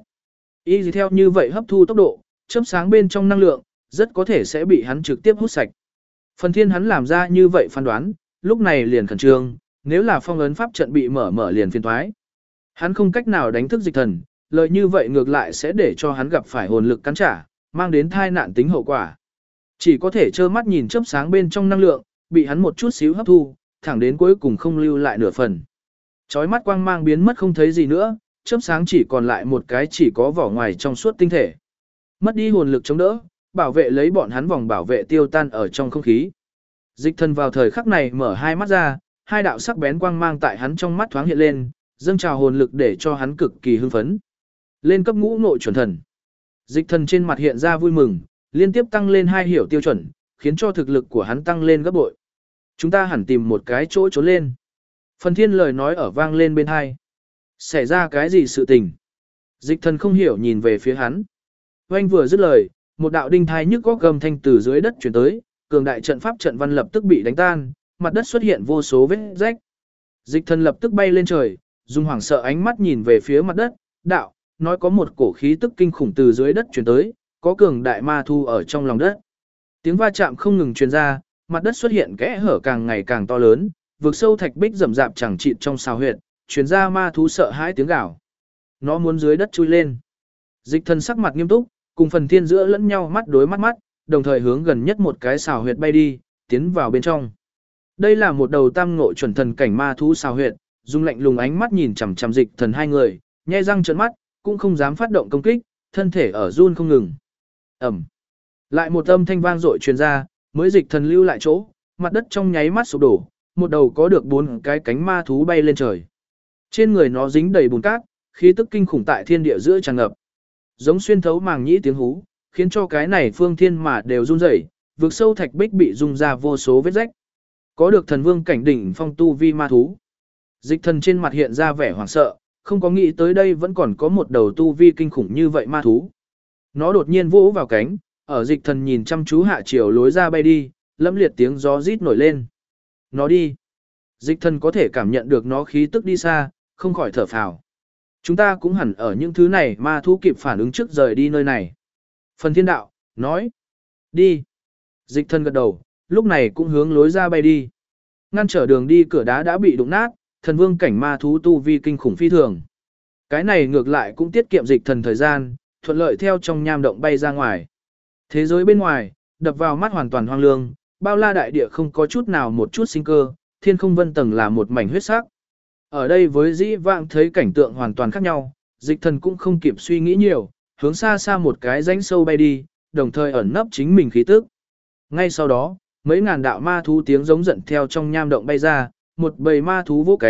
Y theo như vậy hấp thu tốc độ, chớp sáng bên trong năng lượng, rất có thể sẽ bị hắn trực tiếp hút sạch. Phần Thiên hắn làm ra như vậy phán đoán, lúc này liền khẩn trương, nếu là phong ấn pháp trận bị mở liền phiền toái. Hắn không cách nào đánh thức dịch thần, lời như vậy ngược lại sẽ để cho hắn gặp phải hồn lực cắn trả, mang đến tai nạn tính hậu quả. Chỉ có thể trơ mắt nhìn chớp sáng bên trong năng lượng, bị hắn một chút xíu hấp thu, thẳng đến cuối cùng không lưu lại nửa phần. Chói mắt quang mang biến mất không thấy gì nữa, chớp sáng chỉ còn lại một cái chỉ có vỏ ngoài trong suốt tinh thể. Mất đi hồn lực chống đỡ, bảo vệ lấy bọn hắn vòng bảo vệ tiêu tan ở trong không khí. Dịch thần vào thời khắc này mở hai mắt ra, hai đạo sắc bén quang mang tại hắn trong mắt thoáng hiện lên, dâng trào hồn lực để cho hắn cực kỳ hưng phấn. Lên cấp ngũ nội chuẩn thần. Dịch thần trên mặt hiện ra vui mừng, liên tiếp tăng lên 2 hiểu tiêu chuẩn, khiến cho thực lực của hắn tăng lên gấp bội. Chúng ta hẳn tìm một cái chỗ trốn lên. Phần Thiên lời nói ở vang lên bên hai. Xảy ra cái gì sự tình? Dịch thần không hiểu nhìn về phía hắn. Oanh vừa dứt lời, một đạo đinh thai nhức góc gầm thanh từ dưới đất chuyển tới, cường đại trận pháp trận văn lập tức bị đánh tan, mặt đất xuất hiện vô số vết rách. Dịch thần lập tức bay lên trời, dùng hoảng sợ ánh mắt nhìn về phía mặt đất, đạo, nói có một cổ khí tức kinh khủng từ dưới đất chuyển tới, có cường đại ma thu ở trong lòng đất. Tiếng va chạm không ngừng truyền ra, mặt đất xuất hiện kẽ hở càng ngày càng to lớn, vực sâu thạch bích rậm rạp chẳng chịt trong xào huyệt, truyền ra ma thú sợ hãi tiếng gào. Nó muốn dưới đất chui lên. Dịch thần sắc mặt nghiêm túc, cùng Phần Thiên giữa lẫn nhau mắt đối mắt, đồng thời hướng gần nhất một cái xào huyệt bay đi, tiến vào bên trong. Đây là một đầu tam ngộ chuẩn thần cảnh ma thú xào huyệt, dùng lạnh lùng ánh mắt nhìn chằm chằm dịch thần hai người, nhe răng trợn mắt, cũng không dám phát động công kích, thân thể ở run không ngừng. Ầm. Lại một âm thanh vang dội truyền ra, mới dịch thần lưu lại chỗ, mặt đất trong nháy mắt sụp đổ, một đầu có được 4 cái cánh ma thú bay lên trời. Trên người nó dính đầy bùn cát, khí tức kinh khủng tại thiên địa giữa tràn ngập. Giống xuyên thấu màng nhĩ tiếng hú, khiến cho cái này phương thiên mà đều run rẩy, vực sâu thạch bích bị rung ra vô số vết rách. Có được thần vương cảnh đỉnh phong tu vi ma thú. Dịch thần trên mặt hiện ra vẻ hoảng sợ, không có nghĩ tới đây vẫn còn có một đầu tu vi kinh khủng như vậy ma thú. Nó đột nhiên vỗ vào cánh, ở dịch thần nhìn chăm chú hạ chiều lối ra bay đi, lẫm liệt tiếng gió rít nổi lên. Nó đi. Dịch thần có thể cảm nhận được nó khí tức đi xa, không khỏi thở phào. Chúng ta cũng hẳn ở những thứ này ma thú kịp phản ứng trước rời đi nơi này. Phần Thiên đạo, nói. Đi. Dịch thần gật đầu, lúc này cũng hướng lối ra bay đi. Ngăn trở đường đi cửa đá đã bị đụng nát, thần vương cảnh ma thú tu vi kinh khủng phi thường. Cái này ngược lại cũng tiết kiệm dịch thần thời gian, thuận lợi theo trong nham động bay ra ngoài. Thế giới bên ngoài, đập vào mắt hoàn toàn hoang lương, bao la đại địa không có chút nào một chút sinh cơ, thiên không vân tầng là một mảnh huyết sắc. Ở đây với dĩ vãng thấy cảnh tượng hoàn toàn khác nhau, dịch thần cũng không kịp suy nghĩ nhiều, hướng xa xa một cái rãnh sâu bay đi, đồng thời ẩn nấp chính mình khí tức. Ngay sau đó, mấy ngàn đạo ma thú tiếng giống giận theo trong nham động bay ra, một bầy ma thú vỗ cánh,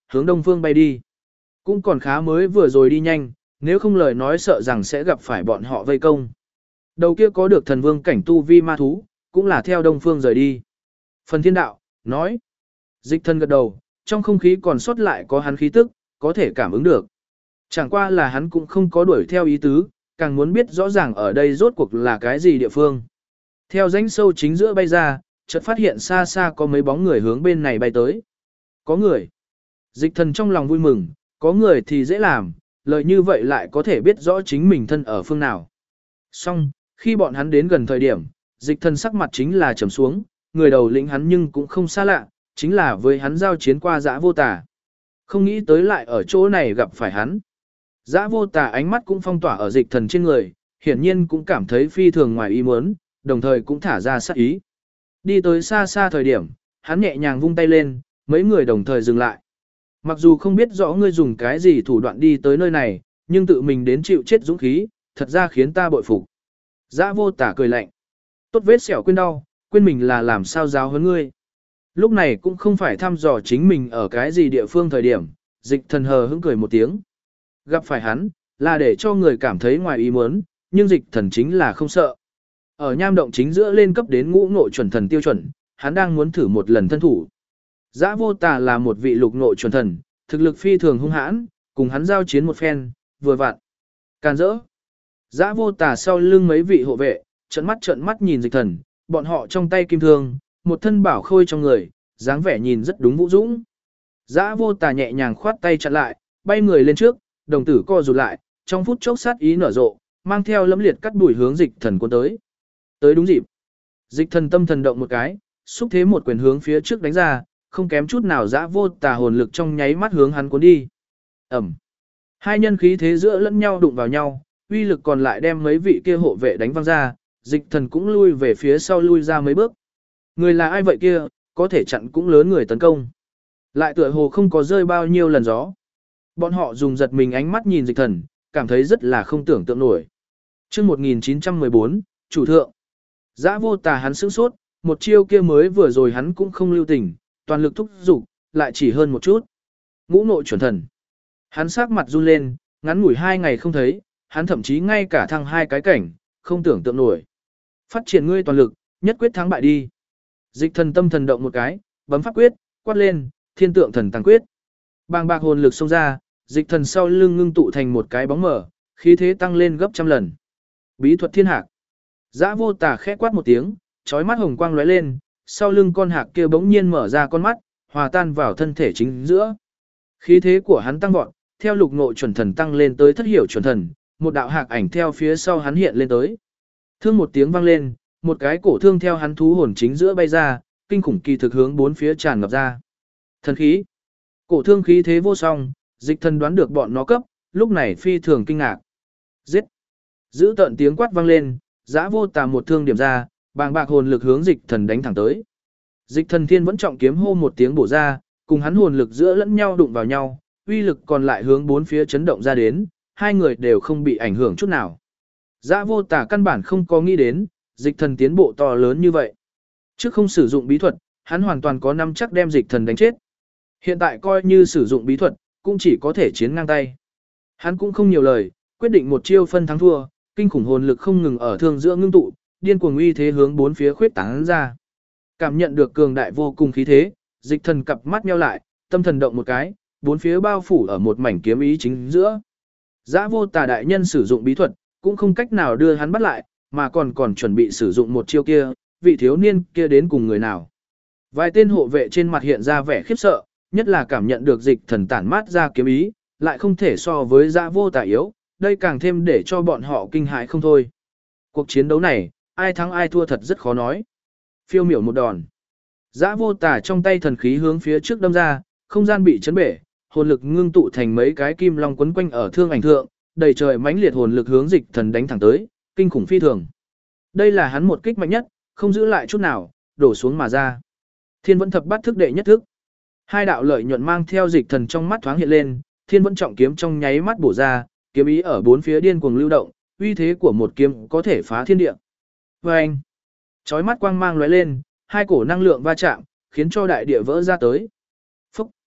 hướng đông phương bay đi. Cũng còn khá mới vừa rồi đi nhanh, nếu không lời nói sợ rằng sẽ gặp phải bọn họ vây công. Đầu kia có được thần vương cảnh tu vi ma thú, cũng là theo đông phương rời đi. Phần thiên đạo, nói. Dịch thần gật đầu, trong không khí còn sót lại có hắn khí tức, có thể cảm ứng được. Chẳng qua là hắn cũng không có đuổi theo ý tứ, càng muốn biết rõ ràng ở đây rốt cuộc là cái gì địa phương. Theo rãnh sâu chính giữa bay ra, chợt phát hiện xa xa có mấy bóng người hướng bên này bay tới. Có người. Dịch thần trong lòng vui mừng, có người thì dễ làm, lời như vậy lại có thể biết rõ chính mình thân ở phương nào. Xong, khi bọn hắn đến gần thời điểm, dịch thần sắc mặt chính là trầm xuống, người đầu lĩnh hắn nhưng cũng không xa lạ, chính là với hắn giao chiến qua Dã Vô Tà. Không nghĩ tới lại ở chỗ này gặp phải hắn. Dã Vô Tà ánh mắt cũng phong tỏa ở dịch thần trên người, hiển nhiên cũng cảm thấy phi thường ngoài ý muốn, đồng thời cũng thả ra sát ý. Đi tới xa xa thời điểm, hắn nhẹ nhàng vung tay lên, mấy người đồng thời dừng lại. Mặc dù không biết rõ ngươi dùng cái gì thủ đoạn đi tới nơi này, nhưng tự mình đến chịu chết dũng khí, thật ra khiến ta bội phục. Dã Vô Tà cười lạnh. Tốt vết sẹo quên đau, quên mình là làm sao giáo huấn ngươi. Lúc này cũng không phải thăm dò chính mình ở cái gì địa phương thời điểm, dịch thần hờ hững cười một tiếng. Gặp phải hắn, là để cho người cảm thấy ngoài ý muốn, nhưng dịch thần chính là không sợ. Ở nham động chính giữa lên cấp đến ngũ ngộ chuẩn thần tiêu chuẩn, hắn đang muốn thử một lần thân thủ. Dã Vô Tà là một vị lục ngộ chuẩn thần, thực lực phi thường hung hãn, cùng hắn giao chiến một phen, vừa vặn. Càn rỡ. Dã Vô Tà sau lưng mấy vị hộ vệ, trợn mắt nhìn dịch thần, bọn họ trong tay kim thương, một thân bảo khôi trong người, dáng vẻ nhìn rất đúng vũ dũng. Dã Vô Tà nhẹ nhàng khoát tay chặn lại, bay người lên trước, đồng tử co rụt lại, trong phút chốc sát ý nở rộ, mang theo lẫm liệt cắt đuổi hướng dịch thần cuốn tới. Tới đúng dịp. Dịch thần tâm thần động một cái, xúc thế một quyền hướng phía trước đánh ra, không kém chút nào Dã Vô Tà hồn lực trong nháy mắt hướng hắn cuốn đi. Ầm. Hai nhân khí thế giữa lẫn nhau đụng vào nhau, uy lực còn lại đem mấy vị kia hộ vệ đánh văng ra, dịch thần cũng lui về phía sau lui ra mấy bước. Người là ai vậy kia, có thể chặn cũng lớn người tấn công. Lại tựa hồ không có rơi bao nhiêu lần gió. Bọn họ dùng giật mình ánh mắt nhìn dịch thần, cảm thấy rất là không tưởng tượng nổi. Trước 1914, chủ thượng. Dã Vô Tà hắn sững sốt, một chiêu kia mới vừa rồi hắn cũng không lưu tình, toàn lực thúc giục, lại chỉ hơn một chút. Ngũ nội chuẩn thần. Hắn sắc mặt run lên, ngắn ngủi 2 ngày không thấy, hắn thậm chí ngay cả thăng 2 cái cảnh, không tưởng tượng nổi. Phát triển ngươi toàn lực, nhất quyết thắng bại đi. Dịch thần tâm thần động một cái, bấm pháp quyết, quát lên, thiên tượng thần tăng quyết. Bàng bạc hồn lực xông ra, dịch thần sau lưng ngưng tụ thành một cái bóng mở, khí thế tăng lên gấp trăm lần. Bí thuật thiên hạc. Dã Vô Tà khẽ quát một tiếng, chói mắt hồng quang lóe lên, sau lưng con hạc kia bỗng nhiên mở ra con mắt, hòa tan vào thân thể chính giữa. Khí thế của hắn tăng vọt, theo lục ngộ chuẩn thần tăng lên tới thất hiểu chuẩn thần, một đạo hạc ảnh theo phía sau hắn hiện lên tới. Thương một tiếng vang lên, một cái cổ thương theo hắn thú hồn chính giữa bay ra, kinh khủng kỳ thực hướng bốn phía tràn ngập ra. Thần khí. Cổ thương khí thế vô song, dịch thần đoán được bọn nó cấp, lúc này phi thường kinh ngạc. Giết. Giữ tận tiếng quát vang lên, Dã Vô Tà một thương điểm ra, bàng bạc hồn lực hướng dịch thần đánh thẳng tới. Dịch thần thiên vẫn trọng kiếm hô một tiếng bổ ra, cùng hắn hồn lực giữa lẫn nhau đụng vào nhau, uy lực còn lại hướng bốn phía chấn động ra đến, hai người đều không bị ảnh hưởng chút nào. Dã Vô Tà căn bản không có nghĩ đến, dịch thần tiến bộ to lớn như vậy. Trước không sử dụng bí thuật, hắn hoàn toàn có nắm chắc đem dịch thần đánh chết. Hiện tại coi như sử dụng bí thuật, cũng chỉ có thể chiến ngang tay. Hắn cũng không nhiều lời, quyết định một chiêu phân thắng thua, kinh khủng hồn lực không ngừng ở thương giữa ngưng tụ, điên cuồng uy thế hướng bốn phía khuyết tán ra. Cảm nhận được cường đại vô cùng khí thế, dịch thần cặp mắt nheo lại, tâm thần động một cái, bốn phía bao phủ ở một mảnh kiếm ý chính giữa. Dã Vô Tà đại nhân sử dụng bí thuật, cũng không cách nào đưa hắn bắt lại, mà còn chuẩn bị sử dụng một chiêu kia, vị thiếu niên kia đến cùng người nào. Vài tên hộ vệ trên mặt hiện ra vẻ khiếp sợ, nhất là cảm nhận được dịch thần tản mát ra kiếm ý, lại không thể so với Dã Vô Tà yếu, đây càng thêm để cho bọn họ kinh hãi không thôi. Cuộc chiến đấu này, ai thắng ai thua thật rất khó nói. Phiêu miểu một đòn. Dã Vô Tà trong tay thần khí hướng phía trước đâm ra, không gian bị chấn bể, hồn lực ngưng tụ thành mấy cái kim long quấn quanh ở thương ảnh thượng, đầy trời mãnh liệt hồn lực hướng dịch thần đánh thẳng tới, kinh khủng phi thường. Đây là hắn một kích mạnh nhất, không giữ lại chút nào, đổ xuống mà ra. Thiên vẫn thập bát thức đệ nhất thức. Hai đạo lợi nhuận mang theo dịch thần trong mắt thoáng hiện lên, thiên vẫn trọng kiếm trong nháy mắt bổ ra, kiếm ý ở bốn phía điên cuồng lưu động, uy thế của một kiếm có thể phá thiên địa. Vâng! Chói mắt quang mang lóe lên, hai cổ năng lượng va chạm, khiến cho đại địa vỡ ra tới. Phúc!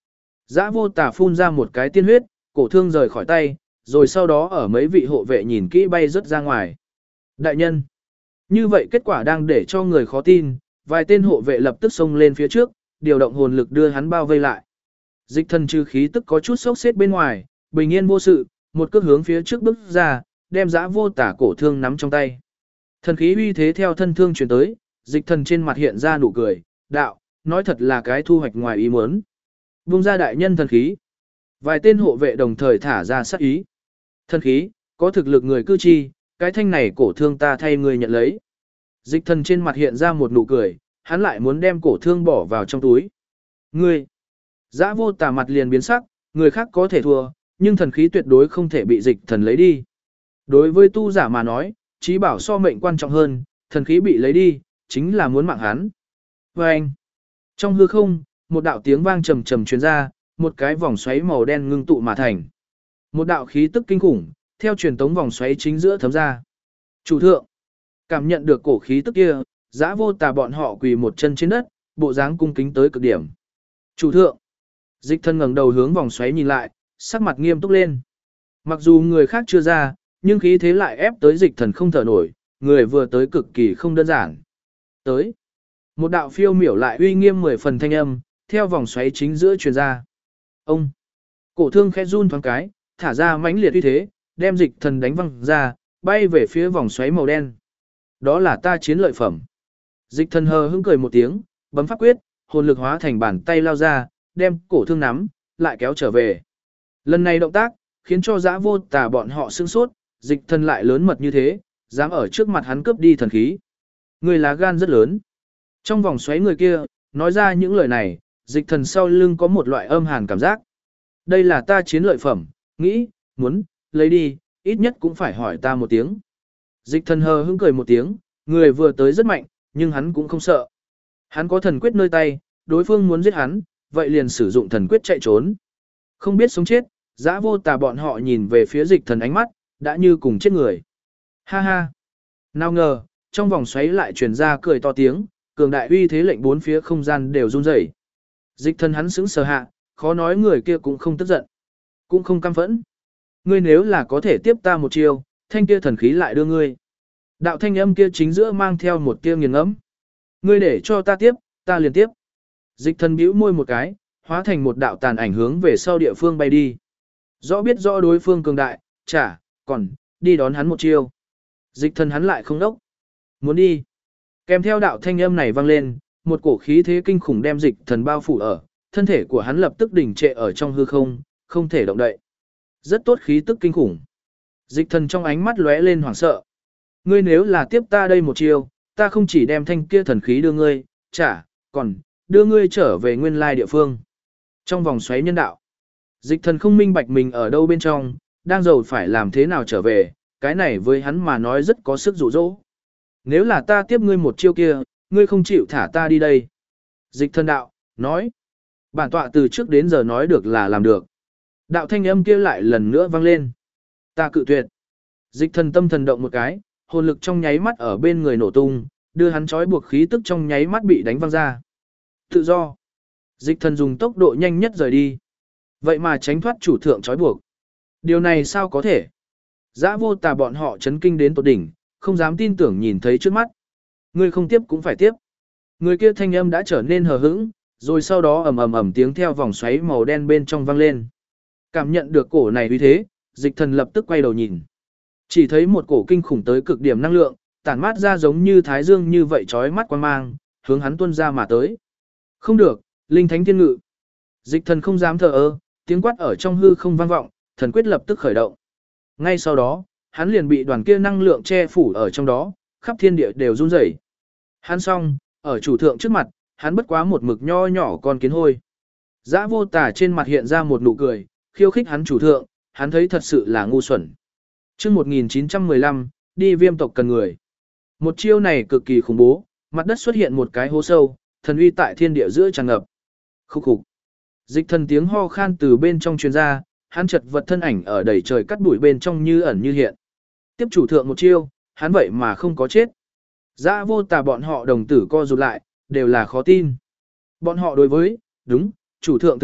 Dã vô tà phun ra một cái tiên huyết, cổ thương rời khỏi tay, rồi sau đó ở mấy vị hộ vệ nhìn kỹ bay rớt ra ngoài. Đại nhân, như vậy kết quả đang để cho người khó tin, vài tên hộ vệ lập tức xông lên phía trước, điều động hồn lực đưa hắn bao vây lại. Dịch thần trừ khí tức có chút sốc xếp bên ngoài, bình yên vô sự, một cước hướng phía trước bước ra, đem Dã vô tà cổ thương nắm trong tay. Thần khí uy thế theo thân thương truyền tới, dịch thần trên mặt hiện ra nụ cười, đạo, nói thật là cái thu hoạch ngoài ý muốn. Vung ra đại nhân thần khí. Vài tên hộ vệ đồng thời thả ra sát ý. Thần khí, có thực lực người cư chi, cái thanh này cổ thương ta thay người nhận lấy. Dịch thần trên mặt hiện ra một nụ cười, hắn lại muốn đem cổ thương bỏ vào trong túi. Ngươi, Dã vô tà mặt liền biến sắc, người khác có thể thua, nhưng thần khí tuyệt đối không thể bị dịch thần lấy đi. Đối với tu giả mà nói, trí bảo so mệnh quan trọng hơn, thần khí bị lấy đi, chính là muốn mạng hắn. Và anh, trong hư không, một đạo tiếng vang trầm trầm truyền ra, một cái vòng xoáy màu đen ngưng tụ mà thành. Một đạo khí tức kinh khủng, theo truyền tống vòng xoáy chính giữa thấm ra. Chủ thượng, cảm nhận được cổ khí tức kia, Dã vô tà bọn họ quỳ một chân trên đất, bộ dáng cung kính tới cực điểm. Chủ thượng, dịch thân ngẩng đầu hướng vòng xoáy nhìn lại, sắc mặt nghiêm túc lên. Mặc dù người khác chưa ra, nhưng khí thế lại ép tới dịch thần không thở nổi, người vừa tới cực kỳ không đơn giản. Tới, một đạo phiêu miểu lại uy nghiêm 10 phần thanh âm, theo vòng xoáy chính giữa truyền ra. Ông, cổ thương khẽ run thoáng cái, thả ra mãnh liệt uy thế, đem dịch thần đánh văng ra, bay về phía vòng xoáy màu đen. Đó là ta chiến lợi phẩm. Dịch thần hờ hững cười một tiếng, bấm pháp quyết, hồn lực hóa thành bàn tay lao ra, đem cổ thương nắm, lại kéo trở về. Lần này động tác, khiến cho Dã vô tà bọn họ sửng sốt, dịch thần lại lớn mật như thế, dám ở trước mặt hắn cướp đi thần khí. Người lá gan rất lớn. Trong vòng xoáy người kia, nói ra những lời này, dịch thần sau lưng có một loại âm hàn cảm giác. Đây là ta chiến lợi phẩm, nghĩ, muốn, lấy đi, ít nhất cũng phải hỏi ta một tiếng. Dịch thần hờ hững cười một tiếng, người vừa tới rất mạnh, nhưng hắn cũng không sợ. Hắn có thần quyết nơi tay, đối phương muốn giết hắn, vậy liền sử dụng thần quyết chạy trốn. Không biết sống chết, Dã vô tà bọn họ nhìn về phía dịch thần ánh mắt, đã như cùng chết người. Ha ha! Nào ngờ, trong vòng xoáy lại truyền ra cười to tiếng, cường đại uy thế lệnh bốn phía không gian đều run rẩy. Dịch thần hắn sững sờ hạ, khó nói người kia cũng không tức giận, cũng không căm phẫn. Ngươi nếu là có thể tiếp ta một chiêu, thanh kia thần khí lại đưa ngươi. Đạo thanh âm kia chính giữa mang theo một tia nghiền ngẫm. Ngươi để cho ta tiếp, ta liền tiếp. Dịch thần bĩu môi một cái, hóa thành một đạo tàn ảnh hướng về sau địa phương bay đi. Rõ biết rõ đối phương cường đại, chả, còn, đi đón hắn một chiêu. Dịch thần hắn lại không đốc. Muốn đi. Kèm theo đạo thanh âm này vang lên, một cổ khí thế kinh khủng đem dịch thần bao phủ ở, thân thể của hắn lập tức đỉnh trệ ở trong hư không, không thể động đậy. Rất tốt khí tức kinh khủng. Dịch thần trong ánh mắt lóe lên hoảng sợ. Ngươi nếu là tiếp ta đây một chiêu, ta không chỉ đem thanh kia thần khí đưa ngươi, chả, còn, đưa ngươi trở về nguyên lai địa phương. Trong vòng xoáy nhân đạo, dịch thần không minh bạch mình ở đâu bên trong, đang giàu phải làm thế nào trở về, cái này với hắn mà nói rất có sức dụ dỗ. Nếu là ta tiếp ngươi một chiêu kia, ngươi không chịu thả ta đi đây. Dịch thần đạo, nói. Bản tọa từ trước đến giờ nói được là làm được. Đạo thanh âm kia lại lần nữa vang lên. Ta cự tuyệt. Dịch thần tâm thần động một cái, hồn lực trong nháy mắt ở bên người nổ tung, đưa hắn trói buộc khí tức trong nháy mắt bị đánh văng ra. Tự do. Dịch thần dùng tốc độ nhanh nhất rời đi. Vậy mà tránh thoát chủ thượng trói buộc. Điều này sao có thể? Dã vô tà bọn họ chấn kinh đến tột đỉnh, không dám tin tưởng nhìn thấy trước mắt. Ngươi không tiếp cũng phải tiếp. Người kia thanh âm đã trở nên hờ hững, rồi sau đó ầm ầm ầm tiếng theo vòng xoáy màu đen bên trong vang lên. Cảm nhận được cổ này uy thế, dịch thần lập tức quay đầu nhìn. Chỉ thấy một cổ kinh khủng tới cực điểm năng lượng, tản mát ra giống như thái dương như vậy chói mắt quan mang, hướng hắn tuôn ra mà tới. Không được, linh thánh thiên ngự. Dịch thần không dám thờ ơ, tiếng quát ở trong hư không vang vọng, thần quyết lập tức khởi động. Ngay sau đó, hắn liền bị đoàn kia năng lượng che phủ ở trong đó, khắp thiên địa đều run rẩy. Hắn xong, ở chủ thượng trước mặt, hắn bất quá một mực nho nhỏ con kiến hôi. Dã vô tà trên mặt hiện ra một nụ cười, khiêu khích hắn chủ thượng, hắn thấy thật sự là ngu xuẩn. Chương 1915, đi viêm tộc cần người. Một chiêu này cực kỳ khủng bố, mặt đất xuất hiện một cái hố sâu, thần uy tại thiên địa giữa tràn ngập. Khúc khục. Dịch thần tiếng ho khan từ bên trong truyền ra, hắn chật vật thân ảnh ở đầy trời cắt bụi bên trong như ẩn như hiện. Tiếp chủ thượng một chiêu, hắn vậy mà không có chết. Dã vô tà bọn họ đồng tử co rụt lại, đều là khó tin. Bọn họ đối với, đúng, chủ thượng thực lực,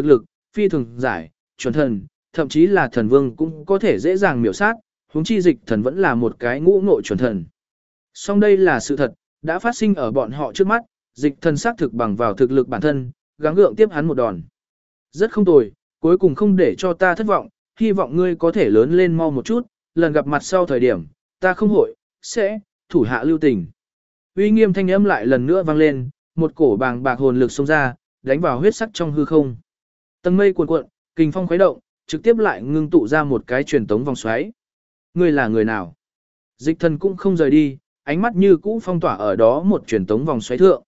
phi thường giải, chuẩn thần, thậm chí là thần vương cũng có thể dễ dàng miểu sát, huống chi dịch thần vẫn là một cái ngũ ngộ chuẩn thần. Song đây là sự thật, đã phát sinh ở bọn họ trước mắt, dịch thần xác thực bằng vào thực lực bản thân, gắng gượng tiếp hắn một đòn. Rất không tồi, cuối cùng không để cho ta thất vọng, hy vọng ngươi có thể lớn lên mau một chút, lần gặp mặt sau thời điểm, ta không hội, sẽ, thủ hạ lưu tình. Uy nghiêm thanh âm lại lần nữa vang lên, một cổ bàng bạc hồn lực xông ra, đánh vào huyết sắc trong hư không. Tầng mây cuồn cuộn, kình phong khuấy động, trực tiếp lại ngưng tụ ra một cái truyền tống vòng xoáy. Ngươi là người nào? Dịch thần cũng không rời đi, ánh mắt như cũ phong tỏa ở đó một truyền tống vòng xoáy thượng.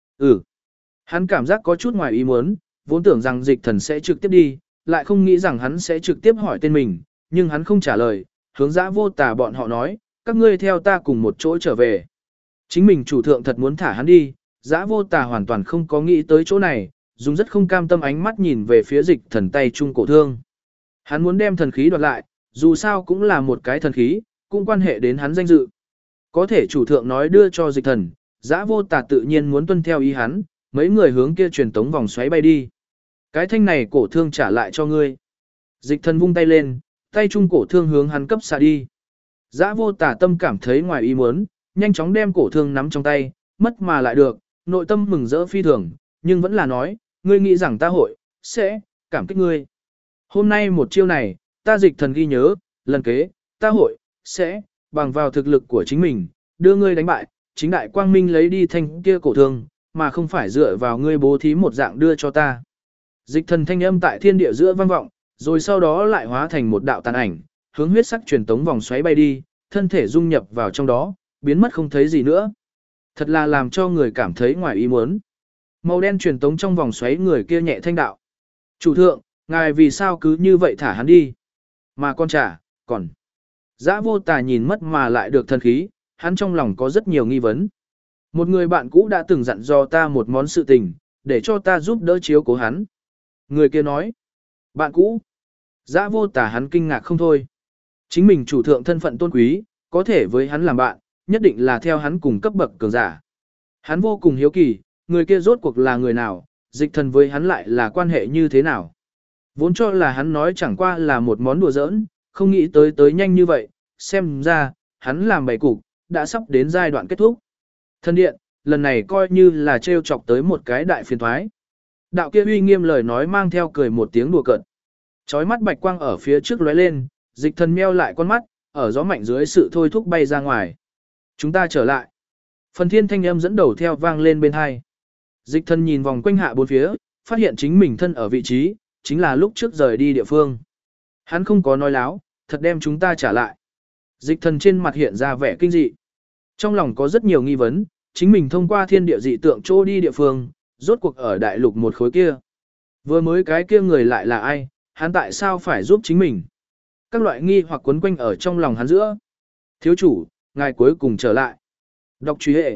Hắn cảm giác có chút ngoài ý muốn, vốn tưởng rằng dịch thần sẽ trực tiếp đi, lại không nghĩ rằng hắn sẽ trực tiếp hỏi tên mình, nhưng hắn không trả lời, hướng Dã Vô Tà bọn họ nói, các ngươi theo ta cùng một chỗ trở về. Chính mình chủ thượng thật muốn thả hắn đi, Dã Vô Tà hoàn toàn không có nghĩ tới chỗ này, dùng rất không cam tâm ánh mắt nhìn về phía dịch thần tay trung cổ thương. Hắn muốn đem thần khí đoạt lại, dù sao cũng là một cái thần khí, cũng quan hệ đến hắn danh dự. Có thể chủ thượng nói đưa cho dịch thần, Dã Vô Tà tự nhiên muốn tuân theo ý hắn, mấy người hướng kia truyền tống vòng xoáy bay đi. Cái thanh này cổ thương trả lại cho ngươi. Dịch thần vung tay lên, tay trung cổ thương hướng hắn cấp xạ đi. Dã Vô Tà tâm cảm thấy ngoài ý muốn, nhanh chóng đem cổ thương nắm trong tay, mất mà lại được, nội tâm mừng rỡ phi thường, nhưng vẫn là nói, ngươi nghĩ rằng ta hội, sẽ, cảm kích ngươi. Hôm nay một chiêu này, ta dịch thần ghi nhớ, lần kế, ta hội, sẽ, bằng vào thực lực của chính mình, đưa ngươi đánh bại, chính đại quang minh lấy đi thanh kia cổ thương, mà không phải dựa vào ngươi bố thí một dạng đưa cho ta. Dịch thần thanh âm tại thiên địa giữa vang vọng, rồi sau đó lại hóa thành một đạo tàn ảnh, hướng huyết sắc truyền tống vòng xoáy bay đi, thân thể dung nhập vào trong đó, biến mất không thấy gì nữa. Thật là làm cho người cảm thấy ngoài ý muốn. Màu đen truyền tống trong vòng xoáy người kia nhẹ thanh đạo. Chủ thượng, ngài vì sao cứ như vậy thả hắn đi? Mà con trả, còn. Dã Vô Tà nhìn mất mà lại được thần khí, hắn trong lòng có rất nhiều nghi vấn. Một người bạn cũ đã từng dặn dò ta một món sự tình, để cho ta giúp đỡ chiếu cố hắn. Người kia nói, bạn cũ. Dã Vô Tà hắn kinh ngạc không thôi. Chính mình chủ thượng thân phận tôn quý, có thể với hắn làm bạn, nhất định là theo hắn cùng cấp bậc cường giả. Hắn vô cùng hiếu kỳ, người kia rốt cuộc là người nào, dịch thần với hắn lại là quan hệ như thế nào. Vốn cho là hắn nói chẳng qua là một món đùa giỡn, không nghĩ tới nhanh như vậy, xem ra, hắn làm bày cục, đã sắp đến giai đoạn kết thúc. Thân điện, lần này coi như là trêu chọc tới một cái đại phiền thoái. Đạo kia uy nghiêm lời nói mang theo cười một tiếng đùa cợt. Chói mắt bạch quang ở phía trước lóe lên, dịch thần meo lại con mắt, ở gió mạnh dưới sự thôi thúc bay ra ngoài. Chúng ta trở lại. Phần thiên thanh âm dẫn đầu theo vang lên bên hai. Dịch thần nhìn vòng quanh hạ bốn phía, phát hiện chính mình thân ở vị trí, chính là lúc trước rời đi địa phương. Hắn không có nói láo, thật đem chúng ta trả lại. Dịch thần trên mặt hiện ra vẻ kinh dị. Trong lòng có rất nhiều nghi vấn, chính mình thông qua thiên địa dị tượng chỗ đi địa phương, rốt cuộc ở đại lục một khối kia. Vừa mới cái kia người lại là ai, hắn tại sao phải giúp chính mình? Các loại nghi hoặc quấn quanh ở trong lòng hắn giữa. Thiếu chủ, ngài cuối cùng trở lại. Đọc truy hệ.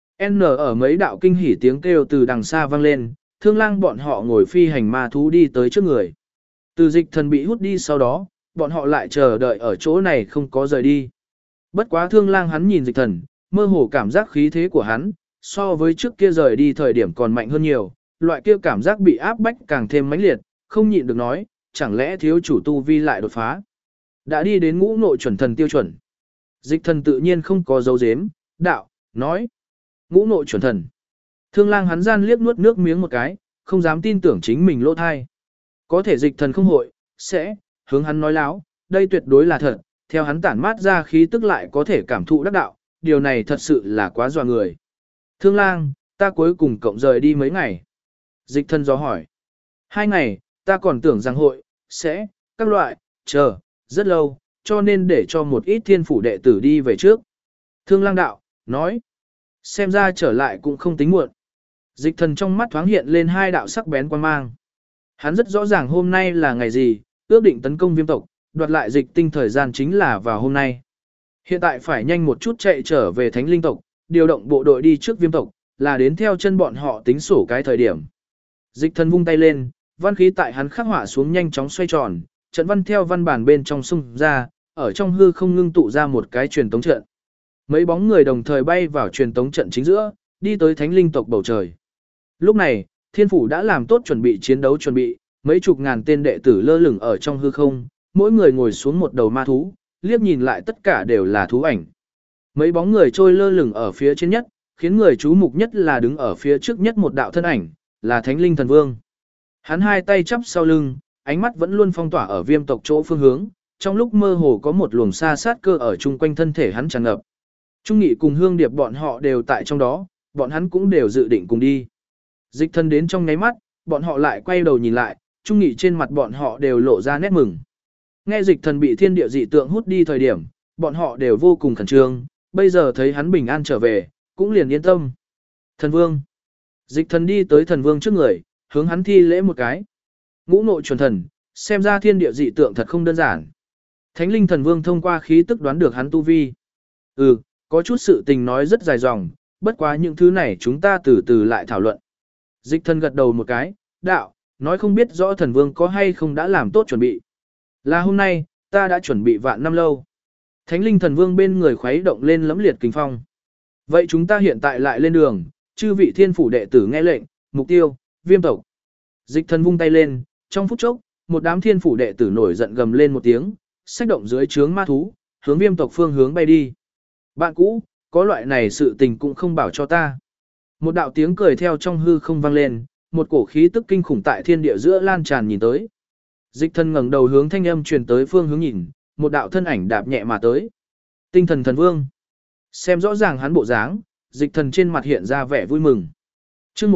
N ở mấy đạo kinh hỉ tiếng kêu từ đằng xa vang lên, Thương Lang bọn họ ngồi phi hành ma thú đi tới trước người. Từ dịch thần bị hút đi sau đó, bọn họ lại chờ đợi ở chỗ này không có rời đi. Bất quá Thương Lang hắn nhìn dịch thần, mơ hồ cảm giác khí thế của hắn, so với trước kia rời đi thời điểm còn mạnh hơn nhiều, loại kia cảm giác bị áp bách càng thêm mãnh liệt, không nhịn được nói, chẳng lẽ thiếu chủ tu vi lại đột phá. Đã đi đến ngũ nội chuẩn thần tiêu chuẩn. Dịch thần tự nhiên không có dấu dếm, đạo, nói. Ngũ nội chuẩn thần. Thương Lang hắn gian liếc nuốt nước miếng một cái, không dám tin tưởng chính mình lỗ thai. Có thể dịch thần không hội, sẽ, hướng hắn nói láo, đây tuyệt đối là thật, theo hắn tản mát ra khí tức lại có thể cảm thụ đắc đạo, điều này thật sự là quá dọa người. Thương Lang, ta cuối cùng cộng rời đi mấy ngày. Dịch thần do hỏi. 2 ngày, ta còn tưởng rằng hội, sẽ, các loại, chờ, rất lâu, cho nên để cho một ít thiên phủ đệ tử đi về trước. Thương Lang đạo, nói. Xem ra trở lại cũng không tính muộn. Dịch thần trong mắt thoáng hiện lên 2 đạo sắc bén quan mang. Hắn rất rõ ràng hôm nay là ngày gì, ước định tấn công viêm tộc, đoạt lại dịch tinh thời gian chính là vào hôm nay. Hiện tại phải nhanh một chút chạy trở về thánh linh tộc, điều động bộ đội đi trước viêm tộc, là đến theo chân bọn họ tính sổ cái thời điểm. Dịch thần vung tay lên, văn khí tại hắn khắc họa xuống nhanh chóng xoay tròn, trận văn theo văn bản bên trong xung ra, ở trong hư không ngưng tụ ra một cái truyền tống trận. Mấy bóng người đồng thời bay vào truyền tống trận chính giữa, đi tới thánh linh tộc bầu trời. Lúc này, thiên phủ đã làm tốt chuẩn bị chiến đấu chuẩn bị, mấy chục ngàn tên đệ tử lơ lửng ở trong hư không, mỗi người ngồi xuống một đầu ma thú, liếc nhìn lại tất cả đều là thú ảnh. Mấy bóng người trôi lơ lửng ở phía trên nhất, khiến người chú mục nhất là đứng ở phía trước nhất một đạo thân ảnh, là Thánh Linh Thần Vương. Hắn hai tay chắp sau lưng, ánh mắt vẫn luôn phong tỏa ở viêm tộc chỗ phương hướng, trong lúc mơ hồ có một luồng sa sát cơ ở chung quanh thân thể hắn tràn ngập. Trung Nghị cùng Hương Điệp bọn họ đều tại trong đó, bọn hắn cũng đều dự định cùng đi. Dịch Thần đến trong nháy mắt, bọn họ lại quay đầu nhìn lại, Trung Nghị trên mặt bọn họ đều lộ ra nét mừng. Nghe Dịch Thần bị thiên địa dị tượng hút đi thời điểm, bọn họ đều vô cùng khẩn trương, bây giờ thấy hắn bình an trở về, cũng liền yên tâm. Thần Vương. Dịch Thần đi tới Thần Vương trước người, hướng hắn thi lễ một cái. Ngũ Nội chuẩn thần, xem ra thiên địa dị tượng thật không đơn giản. Thánh Linh Thần Vương thông qua khí tức đoán được hắn tu vi. Có chút sự tình nói rất dài dòng, bất quá những thứ này chúng ta từ từ lại thảo luận. Dịch Thần gật đầu một cái, đạo, nói không biết rõ Thần Vương có hay không đã làm tốt chuẩn bị. Là hôm nay, ta đã chuẩn bị vạn năm lâu. Thánh Linh Thần Vương bên người khuấy động lên lẫm liệt kinh phong. Vậy chúng ta hiện tại lại lên đường, chư vị thiên phủ đệ tử nghe lệnh, mục tiêu, viêm tộc. Dịch Thần vung tay lên, trong phút chốc, một đám thiên phủ đệ tử nổi giận gầm lên một tiếng, xách động dưới trướng ma thú, hướng viêm tộc phương hướng bay đi. Bạn cũ, có loại này sự tình cũng không bảo cho ta. Một đạo tiếng cười theo trong hư không vang lên, một cổ khí tức kinh khủng tại thiên địa giữa lan tràn nhìn tới. Dịch Thần ngẩng đầu hướng thanh âm truyền tới phương hướng nhìn, một đạo thân ảnh đạp nhẹ mà tới. Tinh Thần Thần Vương. Xem rõ ràng hắn bộ dáng, Dịch Thần trên mặt hiện ra vẻ vui mừng. Chương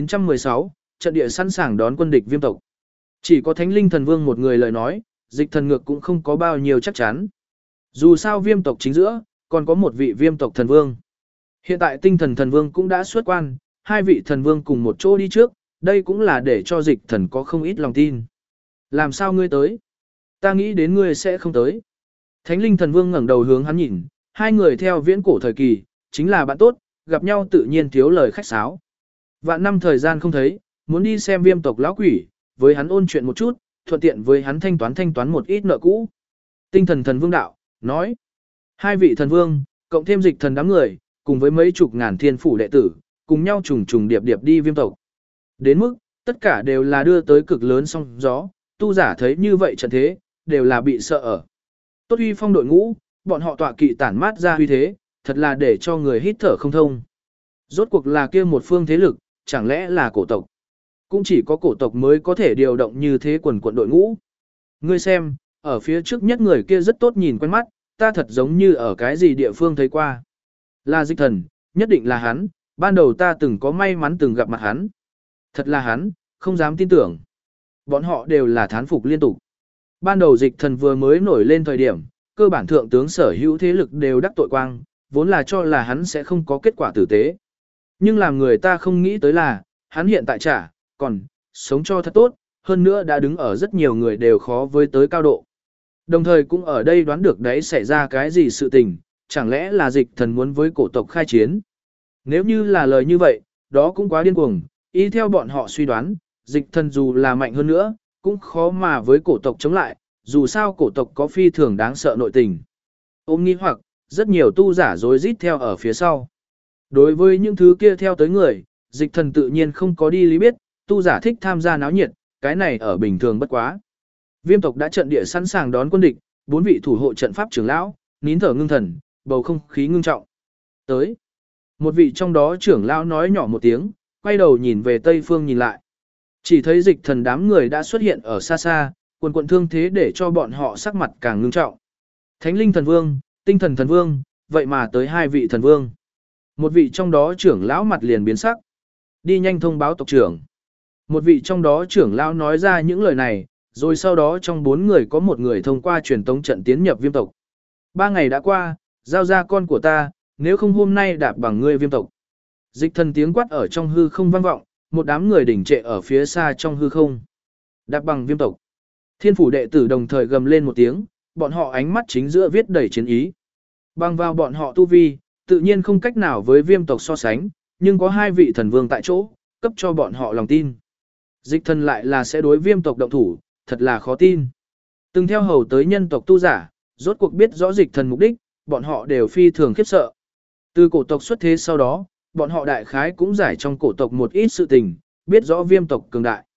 1916, trận địa sẵn sàng đón quân địch viêm tộc. Chỉ có Thánh Linh Thần Vương một người lời nói, Dịch Thần ngược cũng không có bao nhiêu chắc chắn. Dù sao viêm tộc chính giữa, còn có một vị viêm tộc thần vương. Hiện tại Tinh Thần Thần Vương cũng đã xuất quan, hai vị thần vương cùng một chỗ đi trước, đây cũng là để cho Dịch Thần có không ít lòng tin. Làm sao ngươi tới? Ta nghĩ đến ngươi sẽ không tới. Thánh Linh Thần Vương ngẩng đầu hướng hắn nhìn, hai người theo viễn cổ thời kỳ, chính là bạn tốt, gặp nhau tự nhiên thiếu lời khách sáo. Vạn năm thời gian không thấy, muốn đi xem viêm tộc lão quỷ, với hắn ôn chuyện một chút, thuận tiện với hắn thanh toán một ít nợ cũ. Tinh Thần Thần Vương đạo, nói. Hai vị thần vương, cộng thêm Dịch Thần đám người, cùng với mấy chục ngàn thiên phủ đệ tử, cùng nhau trùng trùng điệp điệp đi viêm tộc. Đến mức, tất cả đều là đưa tới cực lớn sóng gió, tu giả thấy như vậy trận thế, đều là bị sợ ở. Tốt uy phong đội ngũ, bọn họ tọa kỵ tản mát ra uy thế, thật là để cho người hít thở không thông. Rốt cuộc là kia một phương thế lực, chẳng lẽ là cổ tộc? Cũng chỉ có cổ tộc mới có thể điều động như thế quần quận đội ngũ. Ngươi xem, ở phía trước nhất người kia rất tốt nhìn quen mắt, ta thật giống như ở cái gì địa phương thấy qua. Là Dịch Thần, nhất định là hắn, ban đầu ta từng có may mắn từng gặp mặt hắn. Thật là hắn, không dám tin tưởng. Bọn họ đều là thán phục liên tục. Ban đầu Dịch Thần vừa mới nổi lên thời điểm, cơ bản thượng tướng sở hữu thế lực đều đắc tội quang, vốn là cho là hắn sẽ không có kết quả tử tế. Nhưng làm người ta không nghĩ tới là, hắn hiện tại còn sống cho thật tốt, hơn nữa đã đứng ở rất nhiều người đều khó với tới cao độ. Đồng thời cũng ở đây đoán được đấy xảy ra cái gì sự tình, chẳng lẽ là Dịch Thần muốn với cổ tộc khai chiến. Nếu như là lời như vậy, đó cũng quá điên cuồng, ý theo bọn họ suy đoán, Dịch Thần dù là mạnh hơn nữa, cũng khó mà với cổ tộc chống lại, dù sao cổ tộc có phi thường đáng sợ nội tình. Ôm nghi hoặc, rất nhiều tu giả rối rít theo ở phía sau. Đối với những thứ kia theo tới người, Dịch Thần tự nhiên không có đi lý biết, tu giả thích tham gia náo nhiệt, cái này ở bình thường bất quá. Viêm tộc đã trận địa sẵn sàng đón quân địch, 4 vị thủ hộ trận pháp trưởng lão, nín thở ngưng thần, bầu không khí ngưng trọng. Tới. Một vị trong đó trưởng lão nói nhỏ một tiếng, quay đầu nhìn về tây phương nhìn lại. Chỉ thấy Dịch Thần đám người đã xuất hiện ở xa xa, quần quận thương thế để cho bọn họ sắc mặt càng ngưng trọng. Thánh Linh Thần Vương, Tinh Thần Thần Vương, vậy mà tới hai vị thần vương. Một vị trong đó trưởng lão mặt liền biến sắc. Đi nhanh thông báo tộc trưởng. Một vị trong đó trưởng lão nói ra những lời này, rồi sau đó trong 4 người có một người thông qua truyền tống trận tiến nhập viêm tộc. 3 ngày đã qua, giao ra con của ta, nếu không hôm nay đạp bằng ngươi viêm tộc. Dịch Thần tiếng quát ở trong hư không vang vọng, một đám người đỉnh trệ ở phía xa trong hư không. Đạp bằng viêm tộc. Thiên phủ đệ tử đồng thời gầm lên một tiếng, bọn họ ánh mắt chính giữa viết đầy chiến ý. Bằng vào bọn họ tu vi, tự nhiên không cách nào với viêm tộc so sánh, nhưng có hai vị thần vương tại chỗ, cấp cho bọn họ lòng tin. Dịch Thần lại là sẽ đối viêm tộc động thủ, thật là khó tin. Từng theo hầu tới nhân tộc tu giả, rốt cuộc biết rõ Dịch Thần mục đích, bọn họ đều phi thường khiếp sợ. Từ cổ tộc xuất thế sau đó, bọn họ đại khái cũng giải trong cổ tộc một ít sự tình, biết rõ viêm tộc cường đại.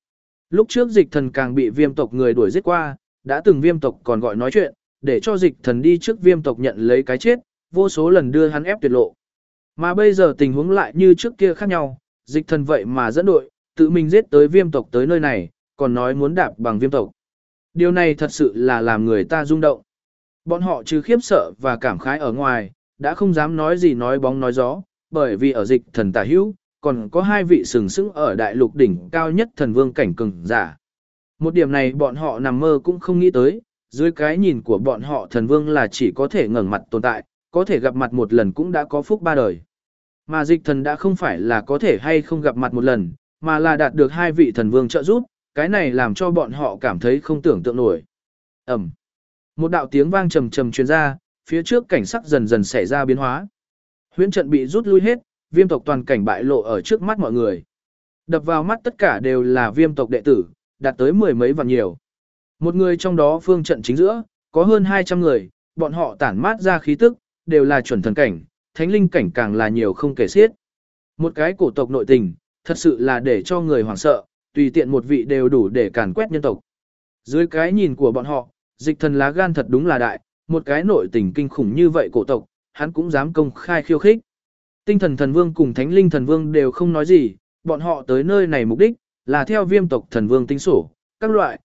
Lúc trước dịch thần càng bị viêm tộc người đuổi giết qua, đã từng viêm tộc còn gọi nói chuyện, để cho dịch thần đi trước viêm tộc nhận lấy cái chết, vô số lần đưa hắn ép tuyệt lộ. Mà bây giờ tình huống lại như trước kia khác nhau, dịch thần vậy mà dẫn đội, tự mình giết tới viêm tộc tới nơi này, còn nói muốn đạp bằng viêm tộc. Điều này thật sự là làm người ta rung động. Bọn họ trừ khiếp sợ và cảm khái ở ngoài, đã không dám nói gì nói bóng nói gió, bởi vì ở dịch thần tả hữu, còn có hai vị sừng sững ở đại lục đỉnh cao nhất thần vương cảnh cường giả. Một điểm này bọn họ nằm mơ cũng không nghĩ tới, dưới cái nhìn của bọn họ thần vương là chỉ có thể ngẩng mặt tồn tại, có thể gặp mặt một lần cũng đã có phúc ba đời. Mà dịch thần đã không phải là có thể hay không gặp mặt một lần, mà là đạt được hai vị thần vương trợ giúp, cái này làm cho bọn họ cảm thấy không tưởng tượng nổi. Ẩm. Một đạo tiếng vang trầm trầm truyền ra, phía trước cảnh sắc dần dần xảy ra biến hóa. Huyễn trận bị rút lui hết, viêm tộc toàn cảnh bại lộ ở trước mắt mọi người. Đập vào mắt tất cả đều là viêm tộc đệ tử, đạt tới mười mấy vạn nhiều. Một người trong đó phương trận chính giữa, có hơn 200 người, bọn họ tản mát ra khí tức, đều là chuẩn thần cảnh, thánh linh cảnh càng là nhiều không kể xiết. Một cái cổ tộc nội tình, thật sự là để cho người hoảng sợ, tùy tiện một vị đều đủ để càn quét nhân tộc. Dưới cái nhìn của bọn họ, dịch thần lá gan thật đúng là đại, một cái nội tình kinh khủng như vậy cổ tộc, hắn cũng dám công khai khiêu khích. Tinh thần thần vương cùng thánh linh thần vương đều không nói gì, bọn họ tới nơi này mục đích, là theo viêm tộc thần vương tính sổ, các loại,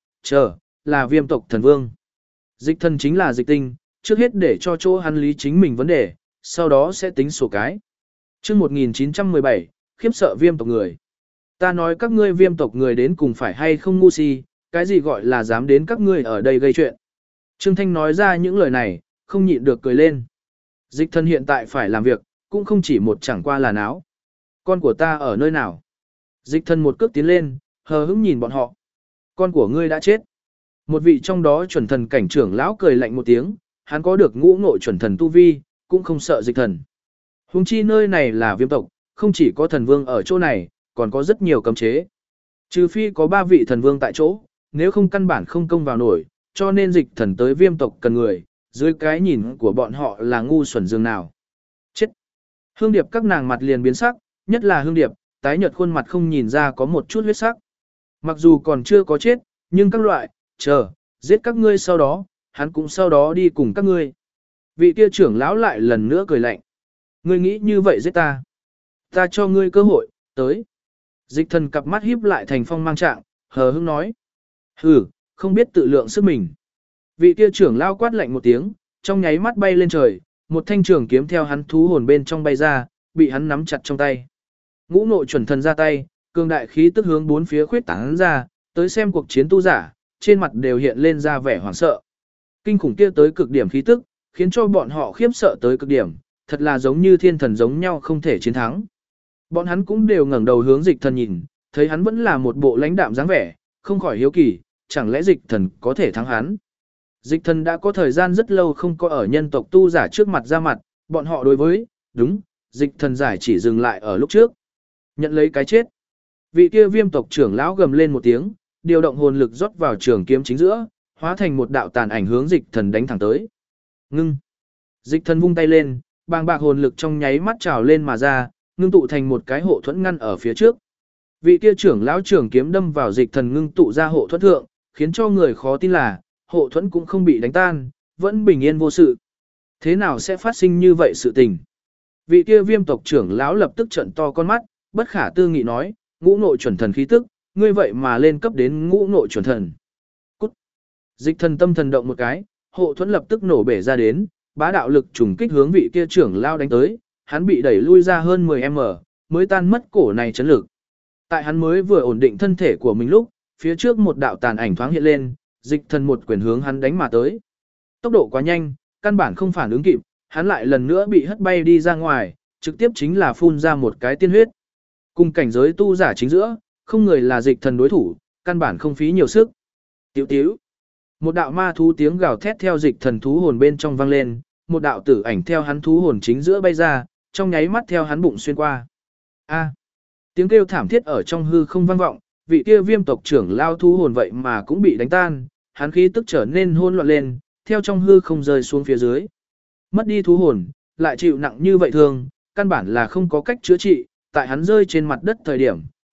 là viêm tộc thần vương. Dịch thần chính là dịch tinh, trước hết để cho chỗ hắn lý chính mình vấn đề, sau đó sẽ tính sổ cái. Chương 1917, khiếp sợ viêm tộc người. Ta nói các ngươi viêm tộc người đến cùng phải hay không ngu si, cái gì gọi là dám đến các ngươi ở đây gây chuyện. Trương Thanh nói ra những lời này, không nhịn được cười lên. Dịch thần hiện tại phải làm việc, cũng không chỉ một chẳng qua là náo. Con của ta ở nơi nào? Dịch thần một cước tiến lên, hờ hững nhìn bọn họ. Con của ngươi đã chết. Một vị trong đó chuẩn thần cảnh trưởng lão cười lạnh một tiếng, hắn có được ngũ ngộ chuẩn thần tu vi, cũng không sợ dịch thần. Huống chi nơi này là viêm tộc, không chỉ có thần vương ở chỗ này, còn có rất nhiều cấm chế. Trừ phi có 3 vị thần vương tại chỗ, nếu không căn bản không công vào nổi, cho nên dịch thần tới viêm tộc cần người, dưới cái nhìn của bọn họ là ngu xuẩn dường nào. Chết! Hương Điệp các nàng mặt liền biến sắc, nhất là Hương Điệp, tái nhợt khuôn mặt không nhìn ra có một chút huyết sắc. Mặc dù còn chưa có chết, nhưng các loại, giết các ngươi sau đó, hắn cũng sau đó đi cùng các ngươi. Vị kia trưởng lão lại lần nữa cười lạnh. Ngươi nghĩ như vậy giết ta. Ta cho ngươi cơ hội, tới. Dịch thần cặp mắt híp lại thành phong mang trạng, hờ hững nói. Hừ, không biết tự lượng sức mình. Vị kia trưởng lão quát lạnh một tiếng, trong nháy mắt bay lên trời, một thanh trường kiếm theo hắn thú hồn bên trong bay ra, bị hắn nắm chặt trong tay. Ngũ nội chuẩn thần ra tay, cường đại khí tức hướng bốn phía khuyết tán ra, tới xem cuộc chiến tu giả, trên mặt đều hiện lên ra vẻ hoảng sợ. Kinh khủng kia tới cực điểm khí tức, khiến cho bọn họ khiếp sợ tới cực điểm, thật là giống như thiên thần giống nhau không thể chiến thắng. Bọn hắn cũng đều ngẩng đầu hướng dịch thần nhìn, thấy hắn vẫn là một bộ lãnh đạm dáng vẻ, không khỏi hiếu kỳ, chẳng lẽ dịch thần có thể thắng hắn. Dịch thần đã có thời gian rất lâu không có ở nhân tộc tu giả trước mặt ra mặt, bọn họ đối với, đúng, dịch thần giải chỉ dừng lại ở lúc trước. Nhận lấy cái chết. Vị kia viêm tộc trưởng lão gầm lên một tiếng, điều động hồn lực rót vào trường kiếm chính giữa, hóa thành một đạo tàn ảnh hướng dịch thần đánh thẳng tới. Ngưng. Dịch thần vung tay lên, bàng bạc hồn lực trong nháy mắt trào lên mà ra, ngưng tụ thành một cái hộ thuẫn ngăn ở phía trước. Vị kia trưởng lão trường kiếm đâm vào dịch thần ngưng tụ ra hộ thuẫn thượng, khiến cho người khó tin là, hộ thuẫn cũng không bị đánh tan, vẫn bình yên vô sự. Thế nào sẽ phát sinh như vậy sự tình? Vị kia viêm tộc trưởng lão lập tức trợn to con mắt, bất khả tư nghị nói, ngũ nội chuẩn thần khí tức, ngươi vậy mà lên cấp đến ngũ nội chuẩn thần. Cút. Dịch thần tâm thần động một cái, hộ thuẫn lập tức nổ bể ra đến, bá đạo lực trùng kích hướng vị kia trưởng lão đánh tới, hắn bị đẩy lui ra hơn 10m, mới tan mất cổ này chấn lực. Tại hắn mới vừa ổn định thân thể của mình lúc, phía trước một đạo tàn ảnh thoáng hiện lên, dịch thần một quyền hướng hắn đánh mà tới. Tốc độ quá nhanh, căn bản không phản ứng kịp, hắn lại lần nữa bị hất bay đi ra ngoài, trực tiếp chính là phun ra một cái tiên huyết. Cùng cảnh giới tu giả chính giữa, không người là dịch thần đối thủ, căn bản không phí nhiều sức. Tiểu tiểu. Một đạo ma thú tiếng gào thét theo dịch thần thú hồn bên trong vang lên, một đạo tử ảnh theo hắn thú hồn chính giữa bay ra, trong nháy mắt theo hắn bụng xuyên qua. A. Tiếng kêu thảm thiết ở trong hư không vang vọng, vị kia viêm tộc trưởng lao thú hồn vậy mà cũng bị đánh tan, hắn khí tức trở nên hỗn loạn lên, theo trong hư không rơi xuống phía dưới. Mất đi thú hồn, lại chịu nặng như vậy thường, căn bản là không có cách chữa trị, tại hắn rơi trên mặt đất thời điểm,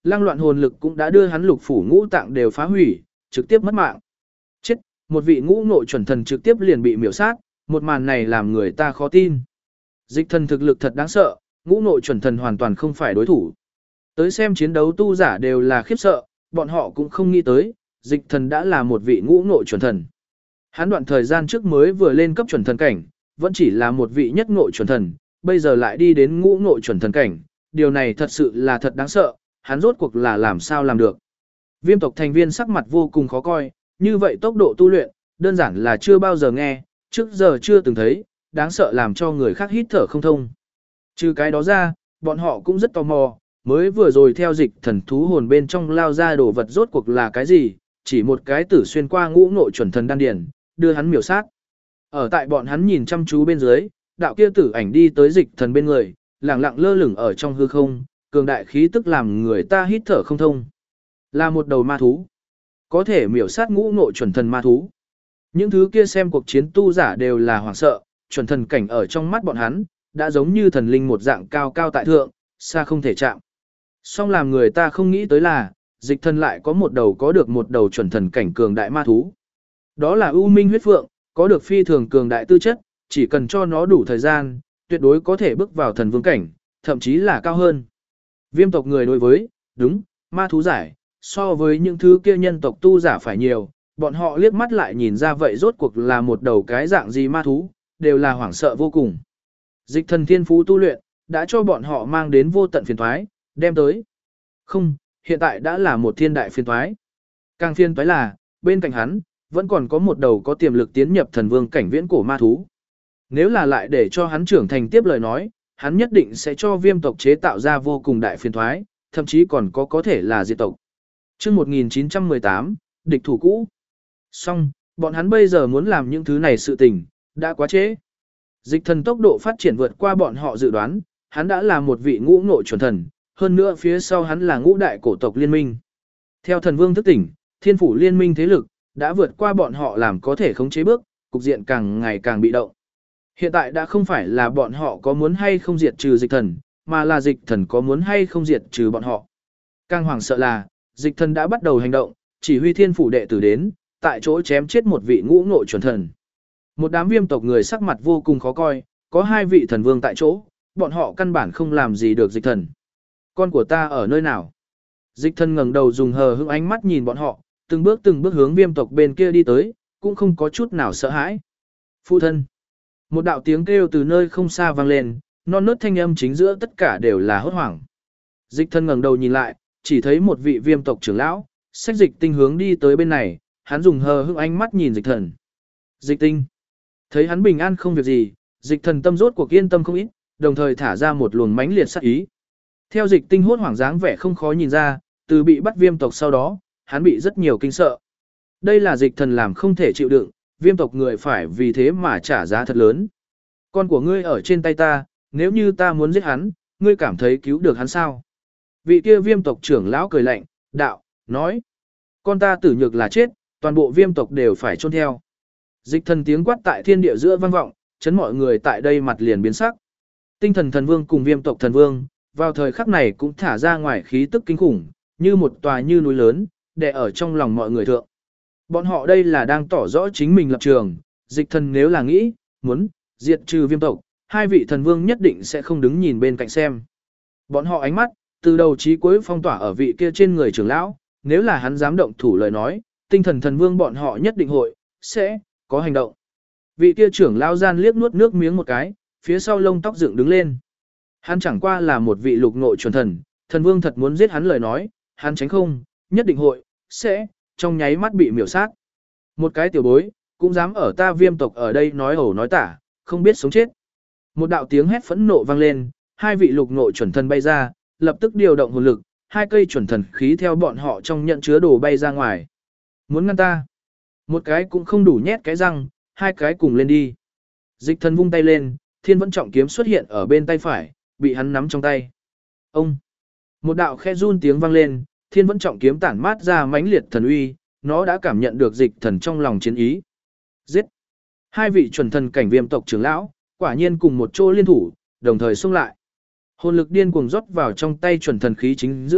Lăng loạn hồn lực cũng đã đưa hắn lục phủ ngũ tạng đều phá hủy, trực tiếp mất mạng. Chết, một vị ngũ nội chuẩn thần trực tiếp liền bị miểu sát, một màn này làm người ta khó tin. Dịch thần thực lực thật đáng sợ, ngũ nội chuẩn thần hoàn toàn không phải đối thủ. Tới xem chiến đấu tu giả đều là khiếp sợ, bọn họ cũng không nghĩ tới, dịch thần đã là một vị ngũ nội chuẩn thần. Hắn đoạn thời gian trước mới vừa lên cấp chuẩn thần cảnh, vẫn chỉ là một vị nhất nội chuẩn thần, bây giờ lại đi đến ngũ nội chuẩn thần cảnh, điều này thật sự là thật đáng sợ, hắn rốt cuộc là làm sao làm được. Viêm tộc thành viên sắc mặt vô cùng khó coi, như vậy tốc độ tu luyện, đơn giản là chưa bao giờ nghe, trước giờ chưa từng thấy, đáng sợ làm cho người khác hít thở không thông. Trừ cái đó ra, bọn họ cũng rất tò mò, mới vừa rồi theo dịch thần thú hồn bên trong lao ra đồ vật rốt cuộc là cái gì, chỉ một cái tử xuyên qua ngũ nội chuẩn thần đan điển, đưa hắn miểu sát. Ở tại bọn hắn nhìn chăm chú bên dưới, đạo kia tử ảnh đi tới dịch thần bên người, lặng lặng lơ lửng ở trong hư không, cường đại khí tức làm người ta hít thở không thông. Là một đầu ma thú, có thể miểu sát ngũ nội chuẩn thần ma thú. Những thứ kia xem cuộc chiến tu giả đều là hoảng sợ, chuẩn thần cảnh ở trong mắt bọn hắn, đã giống như thần linh một dạng cao cao tại thượng, xa không thể chạm. Song làm người ta không nghĩ tới là, dịch thần lại có một đầu chuẩn thần cảnh cường đại ma thú. Đó là U Minh huyết phượng, có được phi thường cường đại tư chất, chỉ cần cho nó đủ thời gian, tuyệt đối có thể bước vào thần vương cảnh, thậm chí là cao hơn. Viêm tộc người đối với, đúng, ma thú giải, so với những thứ kia nhân tộc tu giả phải nhiều, bọn họ liếc mắt lại nhìn ra vậy rốt cuộc là một đầu cái dạng gì ma thú, đều là hoảng sợ vô cùng. Dịch thần thiên phú tu luyện, đã cho bọn họ mang đến vô tận phiền toái, đem tới. Không, hiện tại đã là một thiên đại phiền toái. Càng phiền toái là, bên cạnh hắn, vẫn còn có một đầu có tiềm lực tiến nhập thần vương cảnh viễn cổ ma thú. Nếu là lại để cho hắn trưởng thành tiếp lời nói, hắn nhất định sẽ cho viêm tộc chế tạo ra vô cùng đại phiền toái, thậm chí còn có thể là diệt tộc. Trước 1918, địch thủ cũ. Xong, bọn hắn bây giờ muốn làm những thứ này sự tình, đã quá trễ. Dịch thần tốc độ phát triển vượt qua bọn họ dự đoán, hắn đã là một vị ngũ nội chuẩn thần, hơn nữa phía sau hắn là ngũ đại cổ tộc liên minh. Theo thần vương thức tỉnh, thiên phủ liên minh thế lực, đã vượt qua bọn họ làm có thể khống chế bước, cục diện càng ngày càng bị động. Hiện tại đã không phải là bọn họ có muốn hay không diệt trừ dịch thần, mà là dịch thần có muốn hay không diệt trừ bọn họ. Càng hoảng sợ là, dịch thần đã bắt đầu hành động, chỉ huy thiên phủ đệ tử đến, tại chỗ chém chết một vị ngũ nội chuẩn thần. Một đám viêm tộc người sắc mặt vô cùng khó coi, có hai vị thần vương tại chỗ, bọn họ căn bản không làm gì được dịch thần. Con của ta ở nơi nào? Dịch thần ngẩng đầu dùng hờ hững ánh mắt nhìn bọn họ, từng bước hướng viêm tộc bên kia đi tới, cũng không có chút nào sợ hãi. Phụ thân. Một đạo tiếng kêu từ nơi không xa vang lên, non nớt thanh âm chính giữa tất cả đều là hốt hoảng. Dịch thần ngẩng đầu nhìn lại, chỉ thấy một vị viêm tộc trưởng lão, xách dịch tinh hướng đi tới bên này, hắn dùng hờ hững ánh mắt nhìn dịch thần. Dịch tinh. Thấy hắn bình an không việc gì, dịch thần tâm rốt cuộc yên tâm không ít, đồng thời thả ra một luồng mãnh liệt sát ý. Theo dịch tinh hốt hoảng dáng vẻ không khó nhìn ra, từ bị bắt viêm tộc sau đó, hắn bị rất nhiều kinh sợ. Đây là dịch thần làm không thể chịu đựng, viêm tộc người phải vì thế mà trả giá thật lớn. Con của ngươi ở trên tay ta, nếu như ta muốn giết hắn, ngươi cảm thấy cứu được hắn sao? Vị kia viêm tộc trưởng lão cười lạnh, đạo, nói. Con ta tử nhược là chết, toàn bộ viêm tộc đều phải chôn theo. Dịch thần tiếng quát tại thiên địa giữa vang vọng, chấn mọi người tại đây mặt liền biến sắc. Tinh thần thần vương cùng viêm tộc thần vương, vào thời khắc này cũng thả ra ngoài khí tức kinh khủng, như một tòa như núi lớn, đè ở trong lòng mọi người thượng. Bọn họ đây là đang tỏ rõ chính mình lập trường, dịch thần nếu là nghĩ, muốn, diệt trừ viêm tộc, hai vị thần vương nhất định sẽ không đứng nhìn bên cạnh xem. Bọn họ ánh mắt, từ đầu chí cuối phong tỏa ở vị kia trên người trưởng lão, nếu là hắn dám động thủ lời nói, tinh thần thần vương bọn họ nhất định sẽ có hành động. Vị kia trưởng lão gian liếc nuốt nước miếng một cái, phía sau lông tóc dựng đứng lên. Hắn chẳng qua là một vị lục nội chuẩn thần, thần vương thật muốn giết hắn lời nói, hắn tránh không, nhất định sẽ, trong nháy mắt bị miểu sát. Một cái tiểu bối, cũng dám ở ta viêm tộc ở đây nói ẩu nói tả, không biết sống chết. Một đạo tiếng hét phẫn nộ vang lên, hai vị lục nội chuẩn thần bay ra, lập tức điều động hồn lực, hai cây chuẩn thần khí theo bọn họ trong nhận chứa đồ bay ra ngoài. Muốn ngăn ta? Một cái cũng không đủ nhét cái răng, hai cái cùng lên đi. Dịch thần vung tay lên, thiên vẫn trọng kiếm xuất hiện ở bên tay phải, bị hắn nắm trong tay. Ông! Một đạo khe run tiếng vang lên, thiên vẫn trọng kiếm tản mát ra mãnh liệt thần uy, nó đã cảm nhận được dịch thần trong lòng chiến ý. Giết! Hai vị chuẩn thần cảnh viêm tộc trưởng lão, quả nhiên cùng một chỗ liên thủ, đồng thời xông lại. Hồn lực điên cuồng rót vào trong tay chuẩn thần khí chính giữa,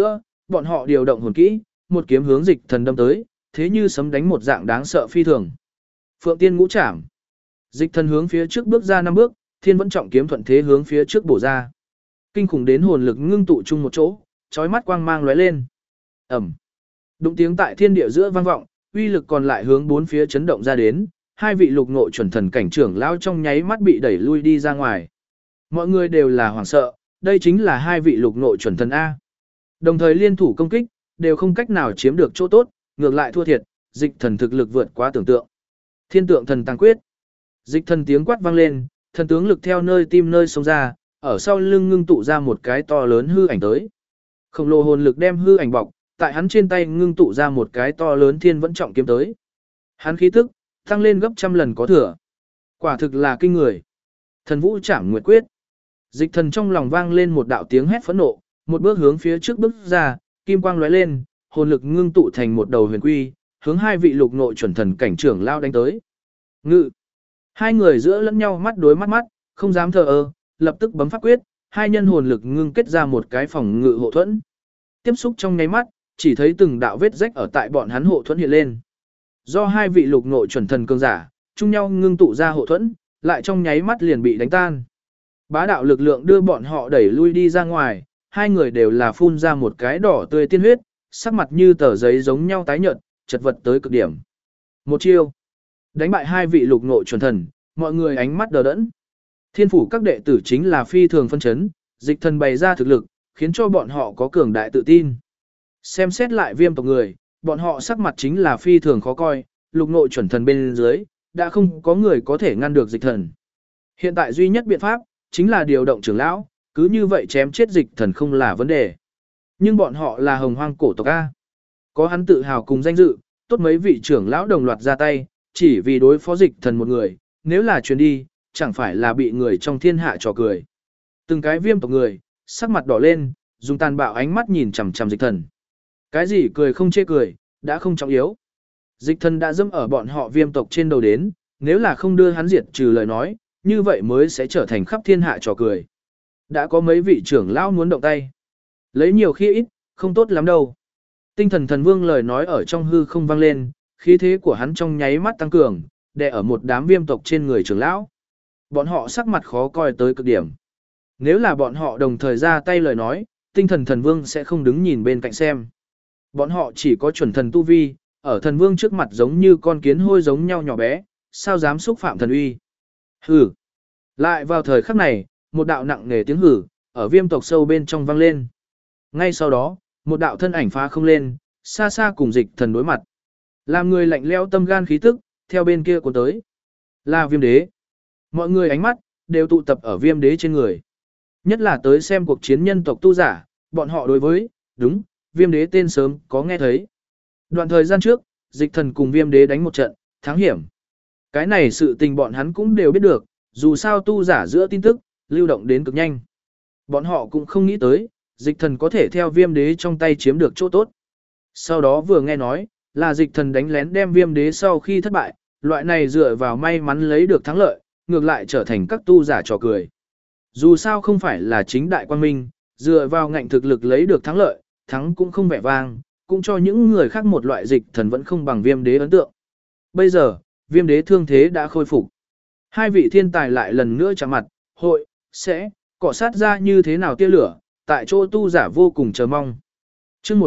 bọn họ điều động hồn kỹ, một kiếm hướng dịch thần đâm tới, thế như sấm đánh một dạng đáng sợ phi thường. Phượng Tiên Ngũ Trảm. Dịch thần hướng phía trước bước ra 5 bước, Thiên Vẫn Trọng kiếm thuận thế hướng phía trước bổ ra. Kinh khủng đến hồn lực ngưng tụ chung một chỗ, chói mắt quang mang lóe lên. Ầm. Đụng tiếng tại thiên địa giữa vang vọng, uy lực còn lại hướng bốn phía chấn động ra đến, hai vị lục ngộ chuẩn thần cảnh trưởng lão trong nháy mắt bị đẩy lui đi ra ngoài. Mọi người đều là hoảng sợ, đây chính là hai vị lục ngộ chuẩn thần A. Đồng thời liên thủ công kích, đều không cách nào chiếm được chỗ tốt, ngược lại thua thiệt, dịch thần thực lực vượt quá tưởng tượng. Thiên tượng thần tăng quyết. Dịch thần tiếng quát vang lên, thần tướng lực theo nơi tim nơi sống ra, ở sau lưng ngưng tụ ra một cái to lớn hư ảnh tới. Khổng lồ hồn lực đem hư ảnh bọc, tại hắn trên tay ngưng tụ ra một cái to lớn Thiên Vẫn Trọng kiếm tới. Hắn khí tức tăng lên gấp trăm lần có thừa. Quả thực là kinh người. Thần Vũ Trảm Nguyệt Quyết. Dịch thần trong lòng vang lên một đạo tiếng hét phẫn nộ, một bước hướng phía trước bước ra, kim quang lóe lên, hồn lực ngưng tụ thành một đầu huyền quy, hướng hai vị lục nội chuẩn thần cảnh trưởng lao đánh tới. Ngự. Hai người giữa lẫn nhau mắt đối mắt mắt, không dám thờ ơ, lập tức bấm pháp quyết, hai nhân hồn lực ngưng kết ra một cái phòng ngự hộ thuẫn. Tiếp xúc trong nháy mắt, chỉ thấy từng đạo vết rách ở tại bọn hắn hộ thuẫn hiện lên. Do hai vị lục nội chuẩn thần cường giả, chung nhau ngưng tụ ra hộ thuẫn, lại trong nháy mắt liền bị đánh tan. Bá đạo lực lượng đưa bọn họ đẩy lui đi ra ngoài, hai người đều là phun ra một cái đỏ tươi tiên huyết, sắc mặt như tờ giấy giống nhau tái nhợt, chật vật tới cực điểm. Một chiêu, đánh bại hai vị lục nội chuẩn thần, mọi người ánh mắt đờ đẫn. Thiên phủ các đệ tử chính là phi thường phân chấn, dịch thần bày ra thực lực, khiến cho bọn họ có cường đại tự tin. Xem xét lại Viêm tộc người, bọn họ sắc mặt chính là phi thường khó coi, lục nội chuẩn thần bên dưới, đã không có người có thể ngăn được dịch thần. Hiện tại duy nhất biện pháp, chính là điều động trưởng lão, cứ như vậy chém chết dịch thần không là vấn đề. Nhưng bọn họ là hồng hoang cổ tộc A. Có hắn tự hào cùng danh dự, tốt mấy vị trưởng lão đồng loạt ra tay, chỉ vì đối phó dịch thần một người, nếu là chuyến đi, chẳng phải là bị người trong thiên hạ trò cười. Từng cái Viêm tộc người, sắc mặt đỏ lên, dùng tàn bạo ánh mắt nhìn chằm chằm dịch thần. Cái gì cười không chê cười, đã không trọng yếu. Dịch thần đã dẫm ở bọn họ Viêm tộc trên đầu đến, nếu là không đưa hắn diệt trừ lời nói, như vậy mới sẽ trở thành khắp thiên hạ trò cười. Đã có mấy vị trưởng lão muốn động tay. Lấy nhiều khi ít, không tốt lắm đâu. Tinh thần thần vương lời nói ở trong hư không vang lên, khí thế của hắn trong nháy mắt tăng cường, đè ở một đám Viêm tộc trên người trưởng lão. Bọn họ sắc mặt khó coi tới cực điểm. Nếu là bọn họ đồng thời ra tay lời nói, tinh thần thần vương sẽ không đứng nhìn bên cạnh xem. Bọn họ chỉ có chuẩn thần tu vi, ở thần vương trước mặt giống như con kiến hôi giống nhau nhỏ bé, sao dám xúc phạm thần uy. Hừ. Lại vào thời khắc này, một đạo nặng nề tiếng hử, ở Viêm tộc sâu bên trong vang lên. Ngay sau đó, một đạo thân ảnh phá không lên, xa xa cùng dịch thần đối mặt. Làm người lạnh lẽo tâm gan khí tức, theo bên kia cuốn tới. Là Viêm đế. Mọi người ánh mắt, đều tụ tập ở Viêm đế trên người. Nhất là tới xem cuộc chiến nhân tộc tu giả, bọn họ đối với, đúng, Viêm đế tên sớm có nghe thấy. Đoạn thời gian trước, dịch thần cùng Viêm đế đánh một trận, thắng hiểm. Cái này sự tình bọn hắn cũng đều biết được, dù sao tu giả giữa tin tức, lưu động đến cực nhanh. Bọn họ cũng không nghĩ tới, dịch thần có thể theo Viêm đế trong tay chiếm được chỗ tốt. Sau đó vừa nghe nói, là dịch thần đánh lén đem Viêm đế sau khi thất bại, loại này dựa vào may mắn lấy được thắng lợi, ngược lại trở thành các tu giả trò cười. Dù sao không phải là chính đại quan minh, dựa vào ngạnh thực lực lấy được thắng lợi, thắng cũng không vẻ vang, cũng cho những người khác một loại dịch thần vẫn không bằng Viêm đế ấn tượng. Bây giờ, Viêm đế thương thế đã khôi phục. Hai vị thiên tài lại lần nữa chạm mặt, hội, sẽ, cọ sát ra như thế nào tia lửa, tại chỗ tu giả vô cùng chờ mong. Chương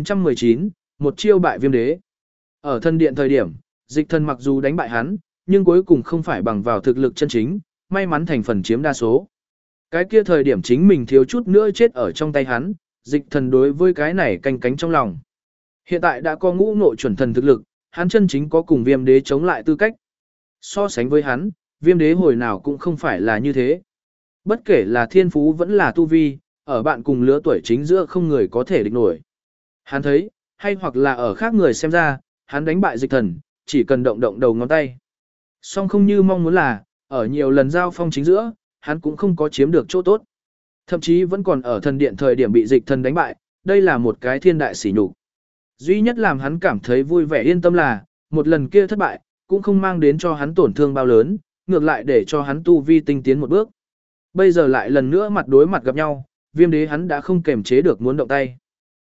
1919, một chiêu bại Viêm đế. Ở thân điện thời điểm, dịch thần mặc dù đánh bại hắn, nhưng cuối cùng không phải bằng vào thực lực chân chính, may mắn thành phần chiếm đa số. Cái kia thời điểm chính mình thiếu chút nữa chết ở trong tay hắn, dịch thần đối với cái này canh cánh trong lòng. Hiện tại đã có ngũ nội chuẩn thần thực lực, hắn chân chính có cùng Viêm đế chống lại tư cách. So sánh với hắn, Viêm đế hồi nào cũng không phải là như thế. Bất kể là thiên phú vẫn là tu vi, ở bạn cùng lứa tuổi chính giữa không người có thể địch nổi. Hắn thấy, hay hoặc là ở khác người xem ra, hắn đánh bại dịch thần, chỉ cần động động đầu ngón tay. Song không như mong muốn là, ở nhiều lần giao phong chính giữa, hắn cũng không có chiếm được chỗ tốt. Thậm chí vẫn còn ở thần điện thời điểm bị dịch thần đánh bại, đây là một cái thiên đại sỉ nhục. Duy nhất làm hắn cảm thấy vui vẻ yên tâm là, một lần kia thất bại, cũng không mang đến cho hắn tổn thương bao lớn, ngược lại để cho hắn tu vi tinh tiến một bước. Bây giờ lại lần nữa mặt đối mặt gặp nhau, Viêm đế hắn đã không kềm chế được muốn động tay.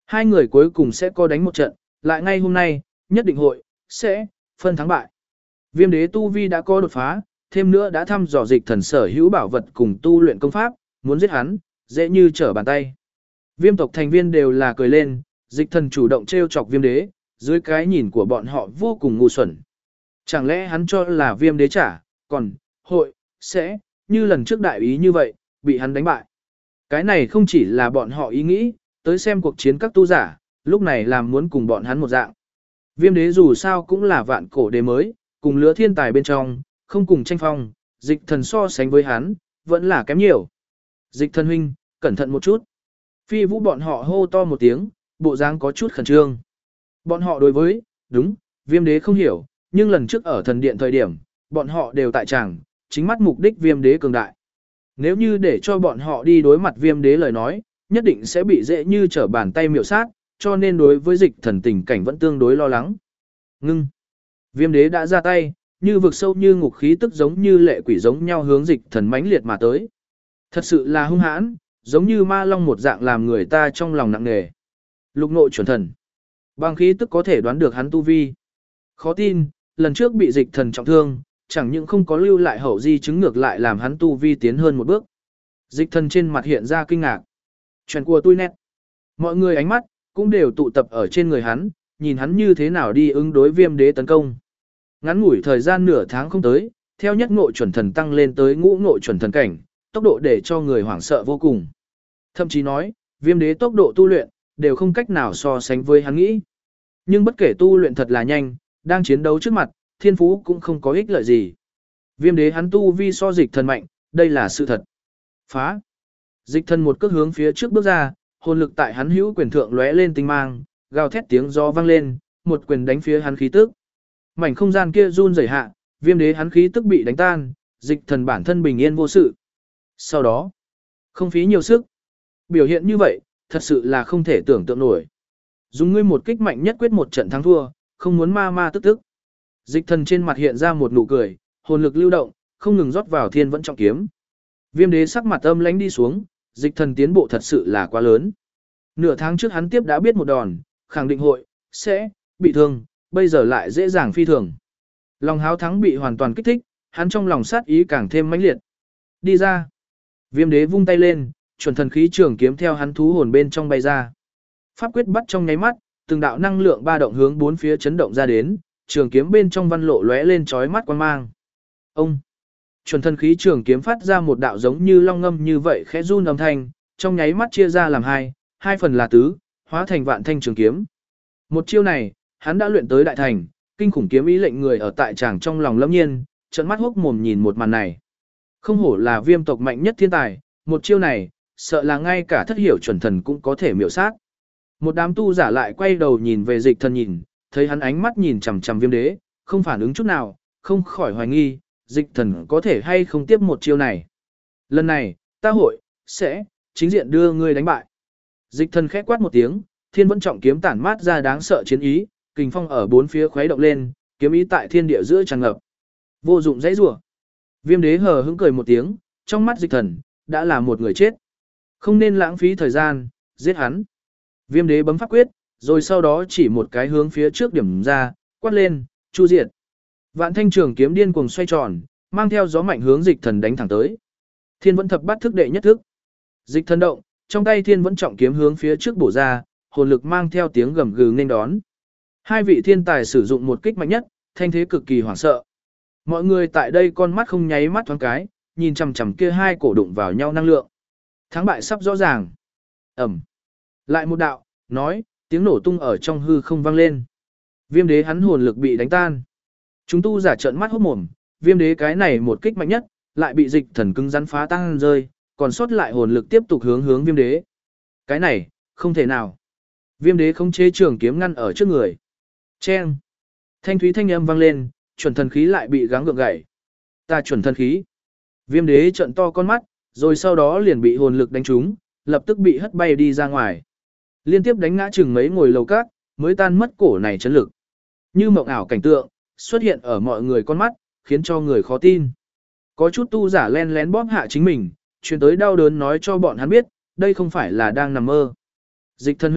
Hai người cuối cùng sẽ có đánh một trận, lại ngay hôm nay, nhất định hội, sẽ, phân thắng bại. Viêm đế tu vi đã có đột phá, thêm nữa đã thăm dò dịch thần sở hữu bảo vật cùng tu luyện công pháp, muốn giết hắn, dễ như trở bàn tay. Viêm tộc thành viên đều là cười lên, dịch thần chủ động trêu chọc viêm đế, dưới cái nhìn của bọn họ vô cùng ngu xuẩn. Chẳng lẽ hắn cho là viêm đế trả, còn, hội, sẽ, như lần trước đại ý như vậy, bị hắn đánh bại. Cái này không chỉ là bọn họ ý nghĩ, tới xem cuộc chiến các tu giả, lúc này làm muốn cùng bọn hắn một dạng. Viêm đế dù sao cũng là vạn cổ đế mới, cùng lứa thiên tài bên trong, không cùng tranh phong, dịch thần so sánh với hắn, vẫn là kém nhiều. Dịch thần huynh, cẩn thận một chút. Phi vũ bọn họ hô to một tiếng, bộ dáng có chút khẩn trương. Bọn họ đối với, đúng, viêm đế không hiểu, nhưng lần trước ở thần điện thời điểm, bọn họ đều tại tràng, chính mắt mục đích viêm đế cường đại. Nếu như để cho bọn họ đi đối mặt viêm đế lời nói, nhất định sẽ bị dễ như trở bàn tay miểu sát, cho nên đối với dịch thần tình cảnh vẫn tương đối lo lắng. Ngưng. Viêm đế đã ra tay, như vực sâu như ngục khí tức giống như lệ quỷ giống nhau hướng dịch thần mãnh liệt mà tới. Thật sự là hung hãn, giống như ma long một dạng làm người ta trong lòng nặng nề. Lục nội chuẩn thần. Bằng khí tức có thể đoán được hắn tu vi. Khó tin, lần trước bị dịch thần trọng thương, chẳng những không có lưu lại hậu di chứng ngược lại làm hắn tu vi tiến hơn một bước. Dịch thần trên mặt hiện ra kinh ngạc. Chuyện của tôi nét. Mọi người ánh mắt, cũng đều tụ tập ở trên người hắn, nhìn hắn như thế nào đi ứng đối viêm đế tấn công. Ngắn ngủi thời gian nửa tháng không tới, theo nhất ngộ chuẩn thần tăng lên tới ngũ ngộ chuẩn thần cảnh, tốc độ để cho người hoảng sợ vô cùng. Thậm chí nói, viêm đế tốc độ tu luyện, đều không cách nào so sánh với hắn nghĩ. Nhưng bất kể tu luyện thật là nhanh, đang chiến đấu trước mặt, thiên phú cũng không có ích lợi gì. Viêm đế hắn tu vi so dịch thần mạnh, đây là sự thật. Phá. Dịch thần một cước hướng phía trước bước ra, hồn lực tại hắn hữu quyền thượng lóe lên tinh mang, gào thét tiếng gió vang lên, một quyền đánh phía hắn khí tức. Mảnh không gian kia run rẩy hạ, viêm đế hắn khí tức bị đánh tan, dịch thần bản thân bình yên vô sự. Sau đó, không phí nhiều sức. Biểu hiện như vậy, thật sự là không thể tưởng tượng nổi. Dùng ngươi một kích mạnh nhất quyết một trận thắng thua, không muốn ma ma tức tức. Dịch thần trên mặt hiện ra một nụ cười, hồn lực lưu động, không ngừng rót vào thiên vẫn trọng kiếm. Viêm đế sắc mặt âm lãnh đi xuống, dịch thần tiến bộ thật sự là quá lớn. Nửa tháng trước hắn tiếp đã biết một đòn, khẳng định hội, sẽ, bị thương, bây giờ lại dễ dàng phi thường. Lòng háo thắng bị hoàn toàn kích thích, hắn trong lòng sát ý càng thêm mãnh liệt. Đi ra. Viêm đế vung tay lên, chuẩn thần khí trường kiếm theo hắn thú hồn bên trong bay ra. Pháp quyết bắt trong nháy mắt, từng đạo năng lượng ba động hướng bốn phía chấn động ra đến, trường kiếm bên trong văn lộ lóe lên chói mắt quang mang. Ông. Chuẩn thần khí trường kiếm phát ra một đạo giống như long ngâm như vậy khẽ run âm thanh, trong nháy mắt chia ra làm hai phần là tứ, hóa thành vạn thanh trường kiếm. Một chiêu này, hắn đã luyện tới đại thành, kinh khủng kiếm ý lệnh người ở tại tràng trong lòng lâm nhiên, trợn mắt hốc mồm nhìn một màn này. Không hổ là viêm tộc mạnh nhất thiên tài, một chiêu này, sợ là ngay cả thất hiểu chuẩn thần cũng có thể miểu sát. Một đám tu giả lại quay đầu nhìn về dịch thần nhìn, thấy hắn ánh mắt nhìn chằm chằm viêm đế, không phản ứng chút nào, không khỏi hoài nghi, dịch thần có thể hay không tiếp một chiêu này. Lần này, ta hội, sẽ, chính diện đưa ngươi đánh bại. Dịch thần khẽ quát một tiếng, thiên vẫn trọng kiếm tản mát ra đáng sợ chiến ý, kình phong ở bốn phía khuấy động lên, kiếm ý tại thiên địa giữa tràn ngập. Vô dụng dãy rủa. Viêm đế hờ hững cười một tiếng, trong mắt dịch thần, đã là một người chết. Không nên lãng phí thời gian, giết hắn. Viêm đế bấm pháp quyết, rồi sau đó chỉ một cái hướng phía trước điểm ra, quát lên, chu diệt. Vạn thanh trường kiếm điên cuồng xoay tròn, mang theo gió mạnh hướng dịch thần đánh thẳng tới. Thiên vẫn thập bát thức đệ nhất thức. Dịch thần động, trong tay thiên vẫn trọng kiếm hướng phía trước bổ ra, hồn lực mang theo tiếng gầm gừ nên đón. Hai vị thiên tài sử dụng một kích mạnh nhất, thanh thế cực kỳ hoảng sợ. Mọi người tại đây con mắt không nháy mắt thoáng cái, nhìn chằm chằm kia hai cổ đụng vào nhau năng lượng. Thắng bại sắp rõ ràng. Ẩm. Lại một đạo, nói, tiếng nổ tung ở trong hư không vang lên. Viêm đế hắn hồn lực bị đánh tan. Chúng tu giả trợn mắt hốt mồm, viêm đế cái này một kích mạnh nhất, lại bị dịch thần cứng rắn phá tan rơi, còn sót lại hồn lực tiếp tục hướng viêm đế. Cái này, không thể nào. Viêm đế không chế trường kiếm ngăn ở trước người. Chen. Thanh thúy thanh âm vang lên, chuẩn thần khí lại bị gắng gượng gãy. Ta chuẩn thần khí. Viêm đế trợn to con mắt, rồi sau đó liền bị hồn lực đánh trúng, lập tức bị hất bay đi ra ngoài. Liên tiếp đánh ngã chừng mấy ngồi lầu cát, mới tan mất cổ này chấn lực. Như mộng ảo cảnh tượng, xuất hiện ở mọi người con mắt, khiến cho người khó tin. Có chút tu giả len lén bóp hạ chính mình, truyền tới đau đớn nói cho bọn hắn biết, đây không phải là đang nằm mơ. Dịch thần huynh,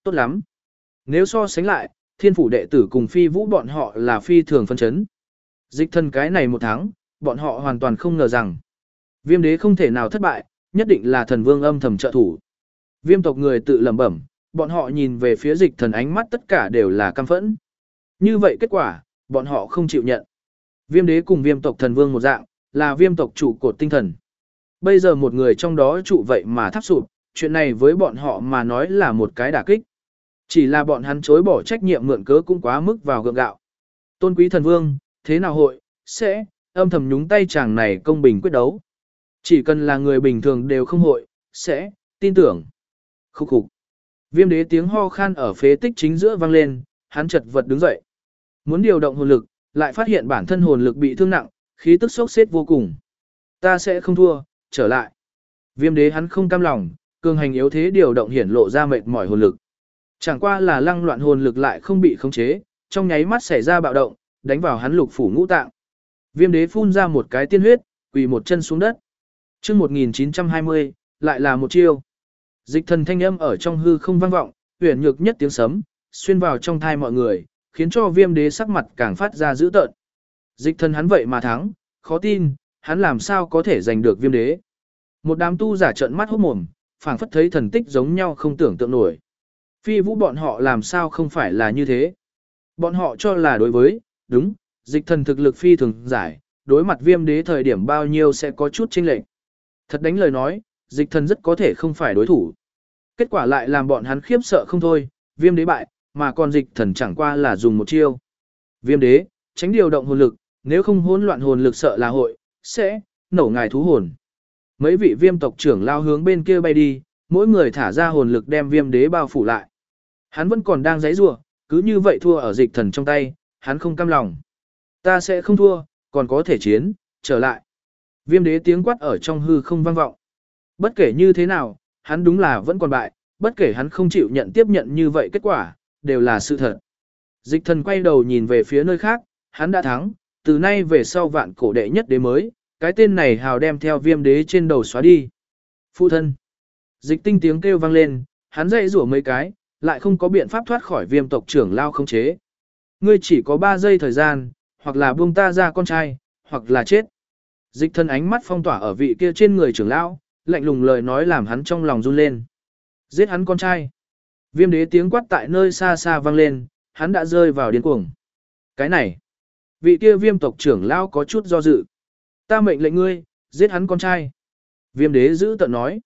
Tốt lắm. Nếu so sánh lại, thiên phủ đệ tử cùng phi vũ bọn họ là phi thường phân chấn. Dịch thần cái này một tháng, bọn họ hoàn toàn không ngờ rằng viêm đế không thể nào thất bại, nhất định là thần vương âm thầm trợ thủ. Viêm tộc người tự lẩm bẩm, bọn họ nhìn về phía dịch thần ánh mắt tất cả đều là căm phẫn. Như vậy kết quả, bọn họ không chịu nhận. Viêm đế cùng viêm tộc thần vương một dạng, là viêm tộc trụ cột tinh thần. Bây giờ một người trong đó trụ vậy mà tháp sụp, chuyện này với bọn họ mà nói là một cái đả kích. Chỉ là bọn hắn chối bỏ trách nhiệm mượn cớ cũng quá mức vào gượng gạo. Tôn quý thần vương, thế nào hội, sẽ, âm thầm nhúng tay chàng này công bình quyết đấu. Chỉ cần là người bình thường đều không hội, sẽ, tin tưởng. Khúc khục. Viêm đế tiếng ho khan ở phế tích chính giữa vang lên, hắn chật vật đứng dậy. Muốn điều động hồn lực, lại phát hiện bản thân hồn lực bị thương nặng, khí tức sốc xếp vô cùng. Ta sẽ không thua, trở lại. Viêm đế hắn không cam lòng, cường hành yếu thế điều động hiển lộ ra mệt mỏi hồn lực. Chẳng qua là lăng loạn hồn lực lại không bị khống chế, trong nháy mắt xảy ra bạo động, đánh vào hắn lục phủ ngũ tạng. Viêm đế phun ra một cái tiên huyết, quỳ một chân xuống đất. Chương 1920, lại là một chiêu. Dịch thần thanh âm ở trong hư không vang vọng, huyền nhược nhất tiếng sấm, xuyên vào trong thai mọi người, khiến cho viêm đế sắc mặt càng phát ra dữ tợn. Dịch thần hắn vậy mà thắng, khó tin, hắn làm sao có thể giành được viêm đế. Một đám tu giả trợn mắt hốt mồm, phảng phất thấy thần tích giống nhau không tưởng tượng nổi. Phi vũ bọn họ làm sao không phải là như thế. Bọn họ cho là đối với, đúng, dịch thần thực lực phi thường giải, đối mặt viêm đế thời điểm bao nhiêu sẽ có chút chênh lệch. Thật đánh lời nói, dịch thần rất có thể không phải đối thủ. Kết quả lại làm bọn hắn khiếp sợ không thôi, viêm đế bại, mà còn dịch thần chẳng qua là dùng một chiêu. Viêm đế, tránh điều động hồn lực, nếu không hỗn loạn hồn lực sợ là hội, sẽ, nổ ngài thú hồn. Mấy vị viêm tộc trưởng lao hướng bên kia bay đi, mỗi người thả ra hồn lực đem viêm đế bao phủ lại. Hắn vẫn còn đang giãy giụa, cứ như vậy thua ở dịch thần trong tay, hắn không cam lòng. Ta sẽ không thua, còn có thể chiến, trở lại. Viêm đế tiếng quát ở trong hư không vang vọng. Bất kể như thế nào, hắn đúng là vẫn còn bại, bất kể hắn không chịu nhận tiếp nhận như vậy kết quả, đều là sự thật. Dịch thần quay đầu nhìn về phía nơi khác, hắn đã thắng, từ nay về sau vạn cổ đệ nhất đế mới, cái tên này hào đem theo viêm đế trên đầu xóa đi. Phụ thân. Dịch tinh tiếng kêu vang lên, hắn dậy rủa mấy cái, lại không có biện pháp thoát khỏi viêm tộc trưởng lao không chế. Ngươi chỉ có 3 giây thời gian, hoặc là buông ta ra con trai, hoặc là chết. Dịch thân ánh mắt phong tỏa ở vị kia trên người trưởng lão, lạnh lùng lời nói làm hắn trong lòng run lên. Giết hắn con trai. Viêm đế tiếng quát tại nơi xa xa vang lên, hắn đã rơi vào điên cuồng. Cái này, vị kia viêm tộc trưởng lão có chút do dự. Ta mệnh lệnh ngươi, giết hắn con trai. Viêm đế giữ tợn nói.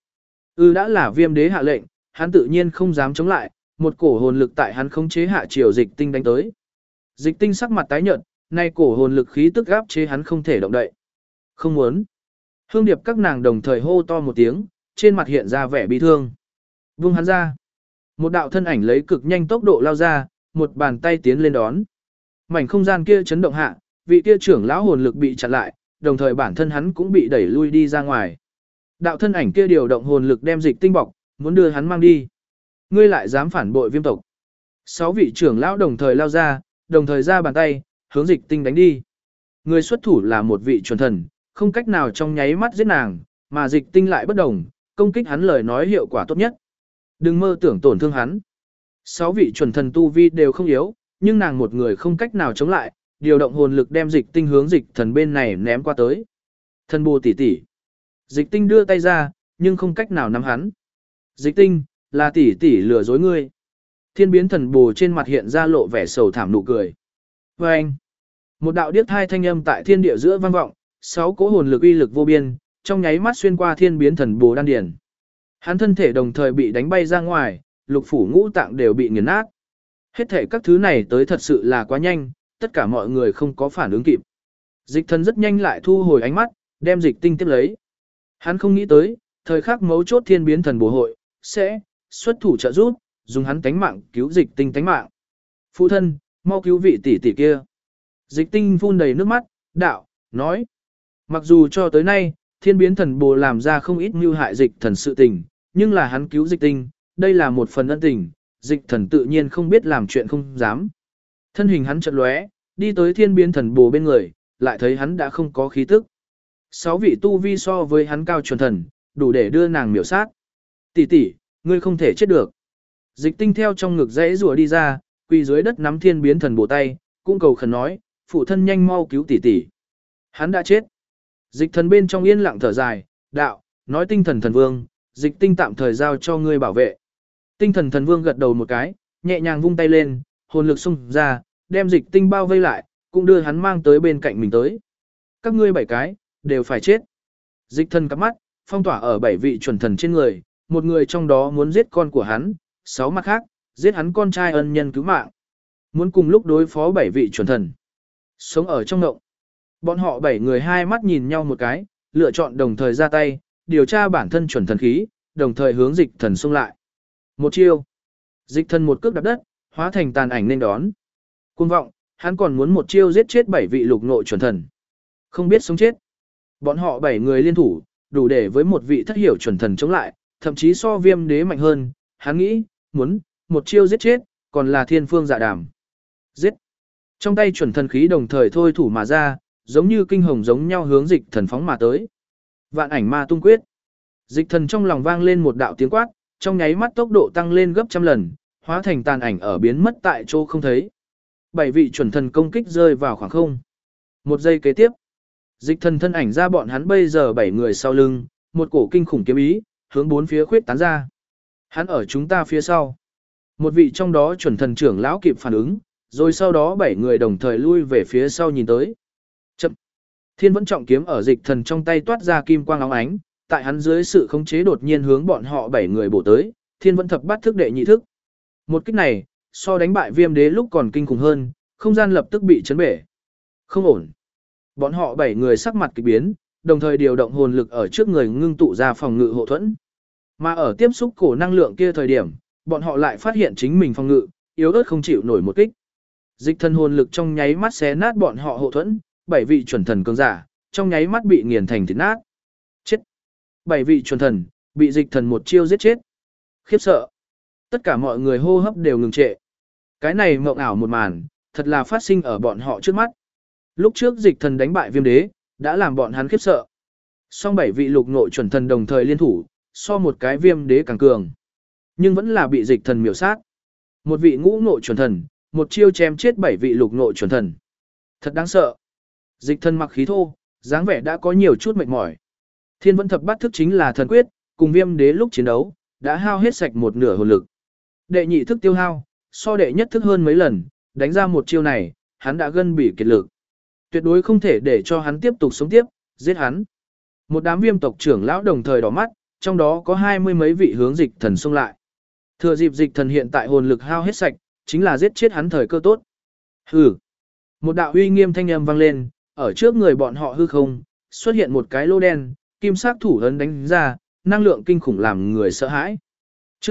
Đã là viêm đế hạ lệnh, hắn tự nhiên không dám chống lại, một cổ hồn lực tại hắn khống chế hạ triều dịch tinh đánh tới. Dịch tinh sắc mặt tái nhợt, nay cổ hồn lực khí tức áp chế hắn không thể động đậy. Không muốn. Hương điệp các nàng đồng thời hô to một tiếng, trên mặt hiện ra vẻ bi thương. Vung hắn ra. Một đạo thân ảnh lấy cực nhanh tốc độ lao ra, một bàn tay tiến lên đón. Mảnh không gian kia chấn động hạ, vị kia trưởng lão hồn lực bị chặn lại, đồng thời bản thân hắn cũng bị đẩy lui đi ra ngoài. Đạo thân ảnh kia điều động hồn lực đem dịch tinh bọc, muốn đưa hắn mang đi. Ngươi lại dám phản bội viêm tộc. 6 vị trưởng lão đồng thời lao ra, đồng thời ra bàn tay, hướng dịch tinh đánh đi. Người xuất thủ là một vị chuẩn thần, không cách nào trong nháy mắt giết nàng, mà dịch tinh lại bất đồng, công kích hắn lời nói hiệu quả tốt nhất. Đừng mơ tưởng tổn thương hắn. 6 vị chuẩn thần tu vi đều không yếu, nhưng nàng một người không cách nào chống lại, điều động hồn lực đem dịch tinh hướng dịch thần bên này ném qua tới. Thần bồ tỷ tỷ. Dịch tinh đưa tay ra, nhưng không cách nào nắm hắn. Dịch tinh, là tỷ tỷ lừa dối ngươi. Thiên biến thần bồ trên mặt hiện ra lộ vẻ sầu thảm nụ cười. Và anh, một đạo điếc thai thanh âm tại thiên địa giữa vang vọng, 6 cỗ hồn lực uy lực vô biên, trong nháy mắt xuyên qua thiên biến thần bồ đan điển. Hắn thân thể đồng thời bị đánh bay ra ngoài, lục phủ ngũ tạng đều bị nghiền nát. Hết thể các thứ này tới thật sự là quá nhanh, tất cả mọi người không có phản ứng kịp. Dịch thần rất nhanh lại thu hồi ánh mắt, đem dịch tinh tiếp lấy. Hắn không nghĩ tới, thời khắc mấu chốt thiên biến thần bồ hội, sẽ xuất thủ trợ giúp, dùng hắn tánh mạng cứu dịch tinh tánh mạng. Phụ thân, mau cứu vị tỷ tỷ kia. Dịch tinh phun đầy nước mắt, đạo, nói. Mặc dù cho tới nay, thiên biến thần bồ làm ra không ít mưu hại dịch thần sự tình, nhưng là hắn cứu dịch tinh, đây là một phần ân tình, dịch thần tự nhiên không biết làm chuyện không dám. Thân hình hắn chợt lóe, đi tới thiên biến thần bồ bên người, lại thấy hắn đã không có khí tức. 6 vị tu vi so với hắn cao chuẩn thần, đủ để đưa nàng miểu sát. Tỷ tỷ, ngươi không thể chết được. Dịch Tinh theo trong ngực dãy rùa đi ra, quỳ dưới đất nắm Thiên Biến Thần Bổ tay, cũng cầu khẩn nói, phụ thân nhanh mau cứu tỷ tỷ. Hắn đã chết. Dịch Thần bên trong yên lặng thở dài, đạo, nói Tinh Thần Thần Vương, Dịch Tinh tạm thời giao cho ngươi bảo vệ. Tinh Thần Thần Vương gật đầu một cái, nhẹ nhàng vung tay lên, hồn lực xung ra, đem Dịch Tinh bao vây lại, cũng đưa hắn mang tới bên cạnh mình tới. Các ngươi 7 cái, đều phải chết. Dịch Thần cắm mắt, phong tỏa ở 7 vị chuẩn thần trên người, một người trong đó muốn giết con của hắn, 6 mặt khác, giết hắn con trai ân nhân cứu mạng. Muốn cùng lúc đối phó 7 vị chuẩn thần. Sống ở trong ngộng. Bọn họ 7 người hai mắt nhìn nhau một cái, lựa chọn đồng thời ra tay, điều tra bản thân chuẩn thần khí, đồng thời hướng Dịch Thần xung lại. Một chiêu. Dịch Thần một cước đạp đất, hóa thành tàn ảnh nên đón. Cuồng vọng, hắn còn muốn một chiêu giết chết 7 vị lục nội chuẩn thần. Không biết sống chết. Bọn họ 7 người liên thủ, đủ để với một vị thất hiểu chuẩn thần chống lại, thậm chí so Viêm Đế mạnh hơn, hắn nghĩ, muốn một chiêu giết chết, còn là thiên phương dạ đàm. Giết. Trong tay chuẩn thần khí đồng thời thôi thủ mà ra, giống như kinh hồng giống nhau hướng Dịch Thần phóng mà tới. Vạn ảnh ma tung quyết. Dịch Thần trong lòng vang lên một đạo tiếng quát, trong nháy mắt tốc độ tăng lên gấp trăm lần, hóa thành tàn ảnh ở biến mất tại chỗ không thấy. 7 vị chuẩn thần công kích rơi vào khoảng không. Một giây kế tiếp, Dịch Thần thân ảnh ra bọn hắn bây giờ 7 người sau lưng, một cổ kinh khủng kiếm ý, hướng bốn phía khuyết tán ra. Hắn ở chúng ta phía sau. Một vị trong đó chuẩn thần trưởng lão kịp phản ứng, rồi sau đó 7 người đồng thời lui về phía sau nhìn tới. Chậm. Thiên vẫn trọng kiếm ở Dịch Thần trong tay toát ra kim quang óng ánh, tại hắn dưới sự khống chế đột nhiên hướng bọn họ 7 người bổ tới, Thiên vẫn thập bát thức đệ nhị thức. Một kích này, so đánh bại Viêm Đế lúc còn kinh khủng hơn, không gian lập tức bị chấn bể. Không ổn. Bọn họ 7 người sắc mặt kỳ biến, đồng thời điều động hồn lực ở trước người ngưng tụ ra phòng ngự hộ thuẫn. Mà ở tiếp xúc cổ năng lượng kia thời điểm, bọn họ lại phát hiện chính mình phòng ngự, yếu ớt không chịu nổi một kích. Dịch Thần hồn lực trong nháy mắt xé nát bọn họ hộ thuẫn, 7 vị chuẩn thần cường giả, trong nháy mắt bị nghiền thành thịt nát. Chết. 7 vị chuẩn thần, bị Dịch Thần một chiêu giết chết. Khiếp sợ. Tất cả mọi người hô hấp đều ngừng trệ. Cái này mộng ảo một màn, thật là phát sinh ở bọn họ trước mắt. Lúc trước Dịch Thần đánh bại Viêm Đế, đã làm bọn hắn khiếp sợ. Song 7 vị lục nội chuẩn thần đồng thời liên thủ, so một cái Viêm Đế càng cường. Nhưng vẫn là bị Dịch Thần miểu sát. Một vị ngũ nội chuẩn thần, một chiêu chém chết 7 vị lục nội chuẩn thần. Thật đáng sợ. Dịch Thần mặc khí thô, dáng vẻ đã có nhiều chút mệt mỏi. Thiên vẫn thập bát thức chính là thần quyết, cùng Viêm Đế lúc chiến đấu, đã hao hết sạch một nửa hồn lực. Đệ nhị thức tiêu hao, so đệ nhất thức hơn mấy lần, đánh ra một chiêu này, hắn đã gân bỉ kiệt lực. Tuyệt đối không thể để cho hắn tiếp tục sống tiếp, giết hắn. Một đám Viêm tộc trưởng lão đồng thời đỏ mắt, trong đó có 20 mấy vị hướng Dịch Thần xông lại. Thừa dịp Dịch Thần hiện tại hồn lực hao hết sạch, chính là giết chết hắn thời cơ tốt. Hừ. Một đạo uy nghiêm thanh âm vang lên, ở trước người bọn họ hư không, xuất hiện một cái lô đen, kim sắc thủ ấn đánh ra, năng lượng kinh khủng làm người sợ hãi. Chương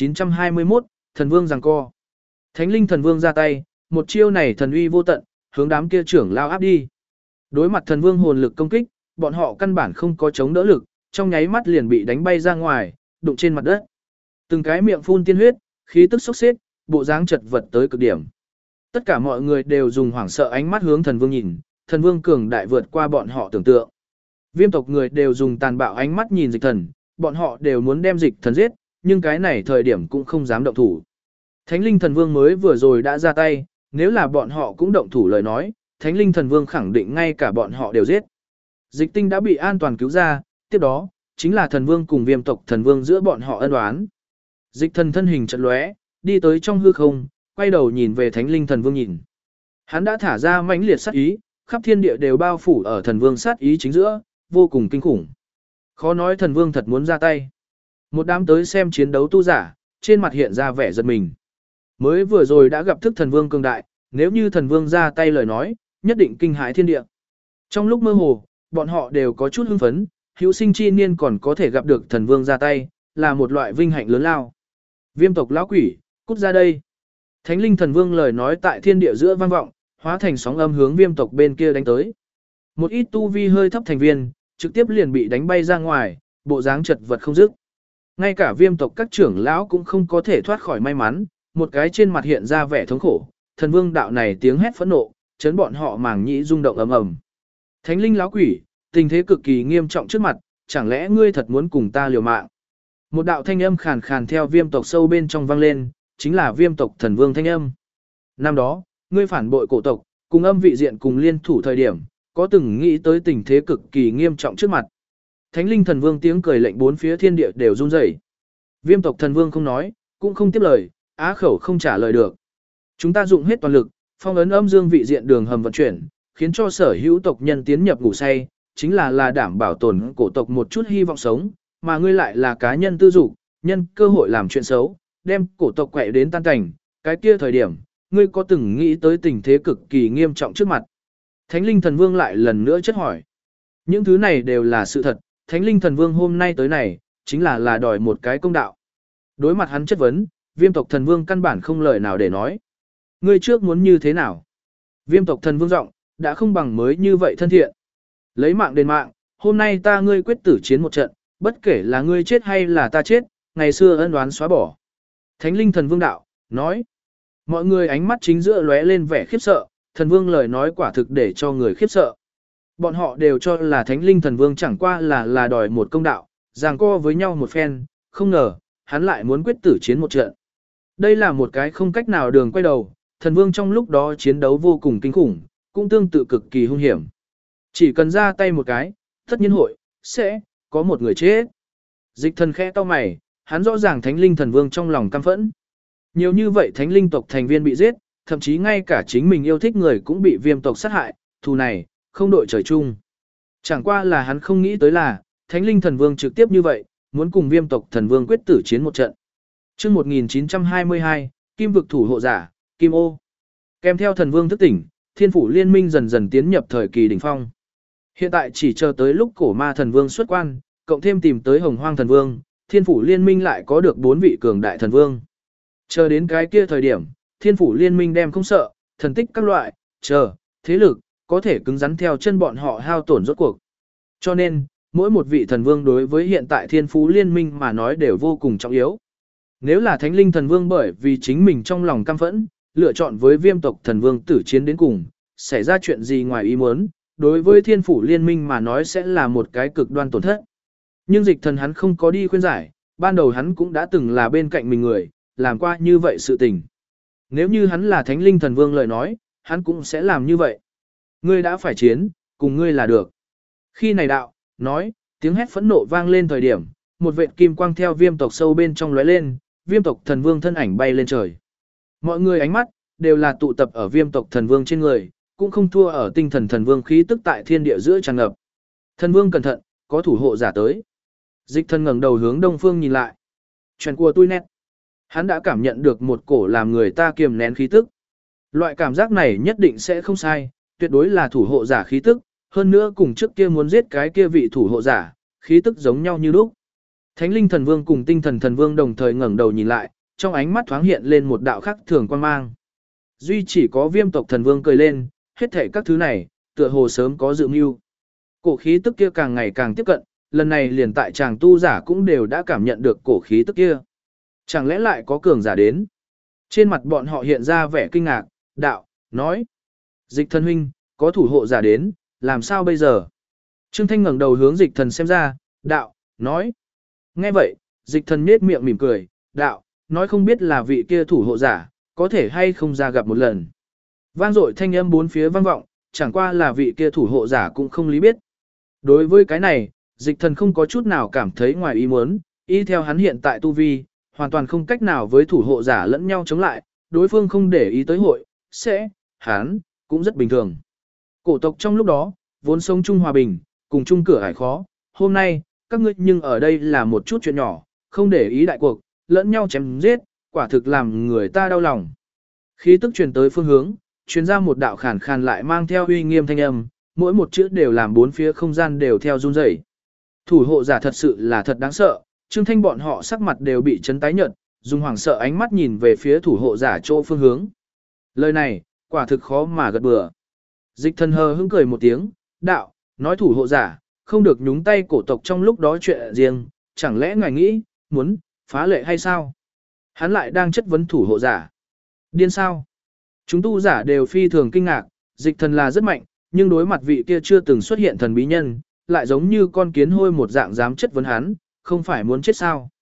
1921, Thần Vương giằng co. Thánh linh Thần Vương ra tay, một chiêu này thần uy vô tận, hướng đám kia trưởng lao áp đi. Đối mặt Thần Vương hồn lực công kích, bọn họ căn bản không có chống đỡ lực, trong nháy mắt liền bị đánh bay ra ngoài, đụng trên mặt đất. Từng cái miệng phun tiên huyết, khí tức sốc xếp, bộ dáng chật vật tới cực điểm. Tất cả mọi người đều dùng hoảng sợ ánh mắt hướng Thần Vương nhìn, Thần Vương cường đại vượt qua bọn họ tưởng tượng. Viêm tộc người đều dùng tàn bạo ánh mắt nhìn Dịch Thần, bọn họ đều muốn đem Dịch Thần giết, nhưng cái này thời điểm cũng không dám động thủ. Thánh linh Thần Vương mới vừa rồi đã ra tay, nếu là bọn họ cũng động thủ lời nói, Thánh linh Thần Vương khẳng định ngay cả bọn họ đều giết. Dịch Tinh đã bị an toàn cứu ra, tiếp đó, chính là Thần Vương cùng Viêm tộc Thần Vương giữa bọn họ ân oán. Dịch Thần thân hình chợt lóe, đi tới trong hư không, quay đầu nhìn về Thánh linh Thần Vương nhìn. Hắn đã thả ra mãnh liệt sát ý, khắp thiên địa đều bao phủ ở Thần Vương sát ý chính giữa, vô cùng kinh khủng. Khó nói Thần Vương thật muốn ra tay. Một đám tới xem chiến đấu tu giả, trên mặt hiện ra vẻ giật mình. Mới vừa rồi đã gặp thức Thần Vương cường đại, nếu như Thần Vương ra tay lời nói, nhất định kinh hãi thiên địa. Trong lúc mơ hồ, bọn họ đều có chút hưng phấn, hữu sinh chi niên còn có thể gặp được Thần Vương ra tay, là một loại vinh hạnh lớn lao. Viêm tộc lão quỷ, cút ra đây. Thánh linh Thần Vương lời nói tại thiên địa giữa vang vọng, hóa thành sóng âm hướng Viêm tộc bên kia đánh tới. Một ít tu vi hơi thấp thành viên, trực tiếp liền bị đánh bay ra ngoài, bộ dáng chật vật không dứt. Ngay cả Viêm tộc các trưởng lão cũng không có thể thoát khỏi may mắn, một cái trên mặt hiện ra vẻ thống khổ, Thần Vương đạo này tiếng hét phẫn nộ, chấn bọn họ màng nhĩ rung động ầm ầm. Thánh linh lão quỷ, tình thế cực kỳ nghiêm trọng trước mặt, chẳng lẽ ngươi thật muốn cùng ta liều mạng? Một đạo thanh âm khàn khàn theo viêm tộc sâu bên trong vang lên, chính là viêm tộc thần vương thanh âm. Năm đó, ngươi phản bội cổ tộc, cùng âm vị diện cùng liên thủ thời điểm, có từng nghĩ tới tình thế cực kỳ nghiêm trọng trước mặt. Thánh linh thần vương tiếng cười lệnh bốn phía thiên địa đều run rẩy. Viêm tộc thần vương không nói, cũng không tiếp lời, á khẩu không trả lời được. Chúng ta dụng hết toàn lực, phong ấn âm dương vị diện đường hầm vận chuyển, khiến cho sở hữu tộc nhân tiến nhập ngủ say, chính là đảm bảo tồn cổ tộc một chút hy vọng sống, mà ngươi lại là cá nhân tư dục, nhân cơ hội làm chuyện xấu, đem cổ tộc quậy đến tan cảnh, cái kia thời điểm, ngươi có từng nghĩ tới tình thế cực kỳ nghiêm trọng trước mặt. Thánh linh thần vương lại lần nữa chất hỏi. Những thứ này đều là sự thật, Thánh linh thần vương hôm nay tới này, chính là đòi một cái công đạo. Đối mặt hắn chất vấn, viêm tộc thần vương căn bản không lời nào để nói. Ngươi trước muốn như thế nào? Viêm tộc thần vương giọng đã không bằng mới như vậy thân thiện. Lấy mạng đền mạng, hôm nay ta ngươi quyết tử chiến một trận, bất kể là ngươi chết hay là ta chết, ngày xưa ân oán xóa bỏ. Thánh linh thần vương đạo, nói. Mọi người ánh mắt chính giữa lóe lên vẻ khiếp sợ, thần vương lời nói quả thực để cho người khiếp sợ. Bọn họ đều cho là thánh linh thần vương chẳng qua là đòi một công đạo, giằng co với nhau một phen, không ngờ, hắn lại muốn quyết tử chiến một trận. Đây là một cái không cách nào đường quay đầu, thần vương trong lúc đó chiến đấu vô cùng kinh khủng, cũng tương tự cực kỳ hung hiểm. Chỉ cần ra tay một cái, tất nhiên sẽ có một người chết. Dịch thần khẽ to mày, hắn rõ ràng thánh linh thần vương trong lòng căm phẫn. Nhiều như vậy thánh linh tộc thành viên bị giết, thậm chí ngay cả chính mình yêu thích người cũng bị viêm tộc sát hại, thù này, không đội trời chung. Chẳng qua là hắn không nghĩ tới là, thánh linh thần vương trực tiếp như vậy, muốn cùng viêm tộc thần vương quyết tử chiến một trận. Chương 1922, Kim vực thủ hộ giả, Kim Ô. Kèm theo thần vương thức tỉnh, thiên phủ liên minh dần dần tiến nhập thời kỳ đỉnh phong. Hiện tại chỉ chờ tới lúc cổ ma thần vương xuất quan, cộng thêm tìm tới hồng hoang thần vương, thiên phủ liên minh lại có được 4 vị cường đại thần vương. Chờ đến cái kia thời điểm, thiên phủ liên minh đem không sợ, thần tích các loại, thế lực, có thể cứng rắn theo chân bọn họ hao tổn rốt cuộc. Cho nên, mỗi một vị thần vương đối với hiện tại thiên phủ liên minh mà nói đều vô cùng trọng yếu. Nếu là thánh linh thần vương bởi vì chính mình trong lòng căm phẫn, lựa chọn với viêm tộc thần vương tử chiến đến cùng, xảy ra chuyện gì ngoài ý muốn, đối với thiên phủ liên minh mà nói sẽ là một cái cực đoan tổn thất. Nhưng dịch thần hắn không có đi khuyên giải, ban đầu hắn cũng đã từng là bên cạnh mình người, làm qua như vậy sự tình. Nếu như hắn là thánh linh thần vương lời nói, hắn cũng sẽ làm như vậy. Ngươi đã phải chiến, cùng ngươi là được. Khi này đạo, nói, tiếng hét phẫn nộ vang lên thời điểm, một vệt kim quang theo viêm tộc sâu bên trong lóe lên, viêm tộc thần vương thân ảnh bay lên trời. Mọi người ánh mắt, đều là tụ tập ở viêm tộc thần vương trên người, cũng không thua ở tinh thần thần vương khí tức tại thiên địa giữa tràn ngập. Thần vương cẩn thận, có thủ hộ giả tới. Dịch thần ngẩng đầu hướng đông phương nhìn lại. Chuyện của tôi nét. Hắn đã cảm nhận được một cổ làm người ta kiềm nén khí tức. Loại cảm giác này nhất định sẽ không sai, tuyệt đối là thủ hộ giả khí tức, hơn nữa cùng trước kia muốn giết cái kia vị thủ hộ giả, khí tức giống nhau như lúc. Thánh linh thần vương cùng tinh thần thần vương đồng thời ngẩng đầu nhìn lại, trong ánh mắt thoáng hiện lên một đạo khắc thường quan mang. Duy chỉ có viêm tộc thần vương cười lên, hết thảy các thứ này, tựa hồ sớm có dự mưu. Cổ khí tức kia càng ngày càng tiếp cận, lần này liền tại chàng tu giả cũng đều đã cảm nhận được cổ khí tức kia. Chẳng lẽ lại có cường giả đến? Trên mặt bọn họ hiện ra vẻ kinh ngạc, đạo, nói. Dịch thần huynh, có thủ hộ giả đến, làm sao bây giờ? Trương Thanh ngẩng đầu hướng dịch thần xem ra, đạo, nói. Nghe vậy, dịch thần nhếch miệng mỉm cười, đạo, nói không biết là vị kia thủ hộ giả, có thể hay không ra gặp một lần. Vang dội thanh âm bốn phía vang vọng, chẳng qua là vị kia thủ hộ giả cũng không lý biết. Đối với cái này, dịch thần không có chút nào cảm thấy ngoài ý muốn, y theo hắn hiện tại tu vi, hoàn toàn không cách nào với thủ hộ giả lẫn nhau chống lại, đối phương không để ý tới hắn, cũng rất bình thường. Cổ tộc trong lúc đó, vốn sống chung hòa bình, cùng chung cửa ải khó, hôm nay, các ngươi nhưng ở đây là một chút chuyện nhỏ, không để ý đại cuộc, lẫn nhau chém giết, quả thực làm người ta đau lòng. Khí tức truyền tới phương hướng, truyền ra một đạo khàn khàn lại mang theo uy nghiêm thanh âm, mỗi một chữ đều làm bốn phía không gian đều theo run rẩy. Thủ hộ giả thật sự là thật đáng sợ, Trương Thanh bọn họ sắc mặt đều bị chấn tái nhợt, dùng hoảng sợ ánh mắt nhìn về phía thủ hộ giả chỗ phương hướng. Lời này, quả thực khó mà gật bừa. Dịch thần hờ hững cười một tiếng, đạo, nói thủ hộ giả, không được nhúng tay cổ tộc trong lúc đó chuyện riêng, chẳng lẽ ngài nghĩ, muốn, phá lệ hay sao? Hắn lại đang chất vấn thủ hộ giả. Điên sao? Chúng tu giả đều phi thường kinh ngạc, dịch thần là rất mạnh, nhưng đối mặt vị kia chưa từng xuất hiện thần bí nhân, lại giống như con kiến hôi một dạng dám chất vấn hắn, không phải muốn chết sao?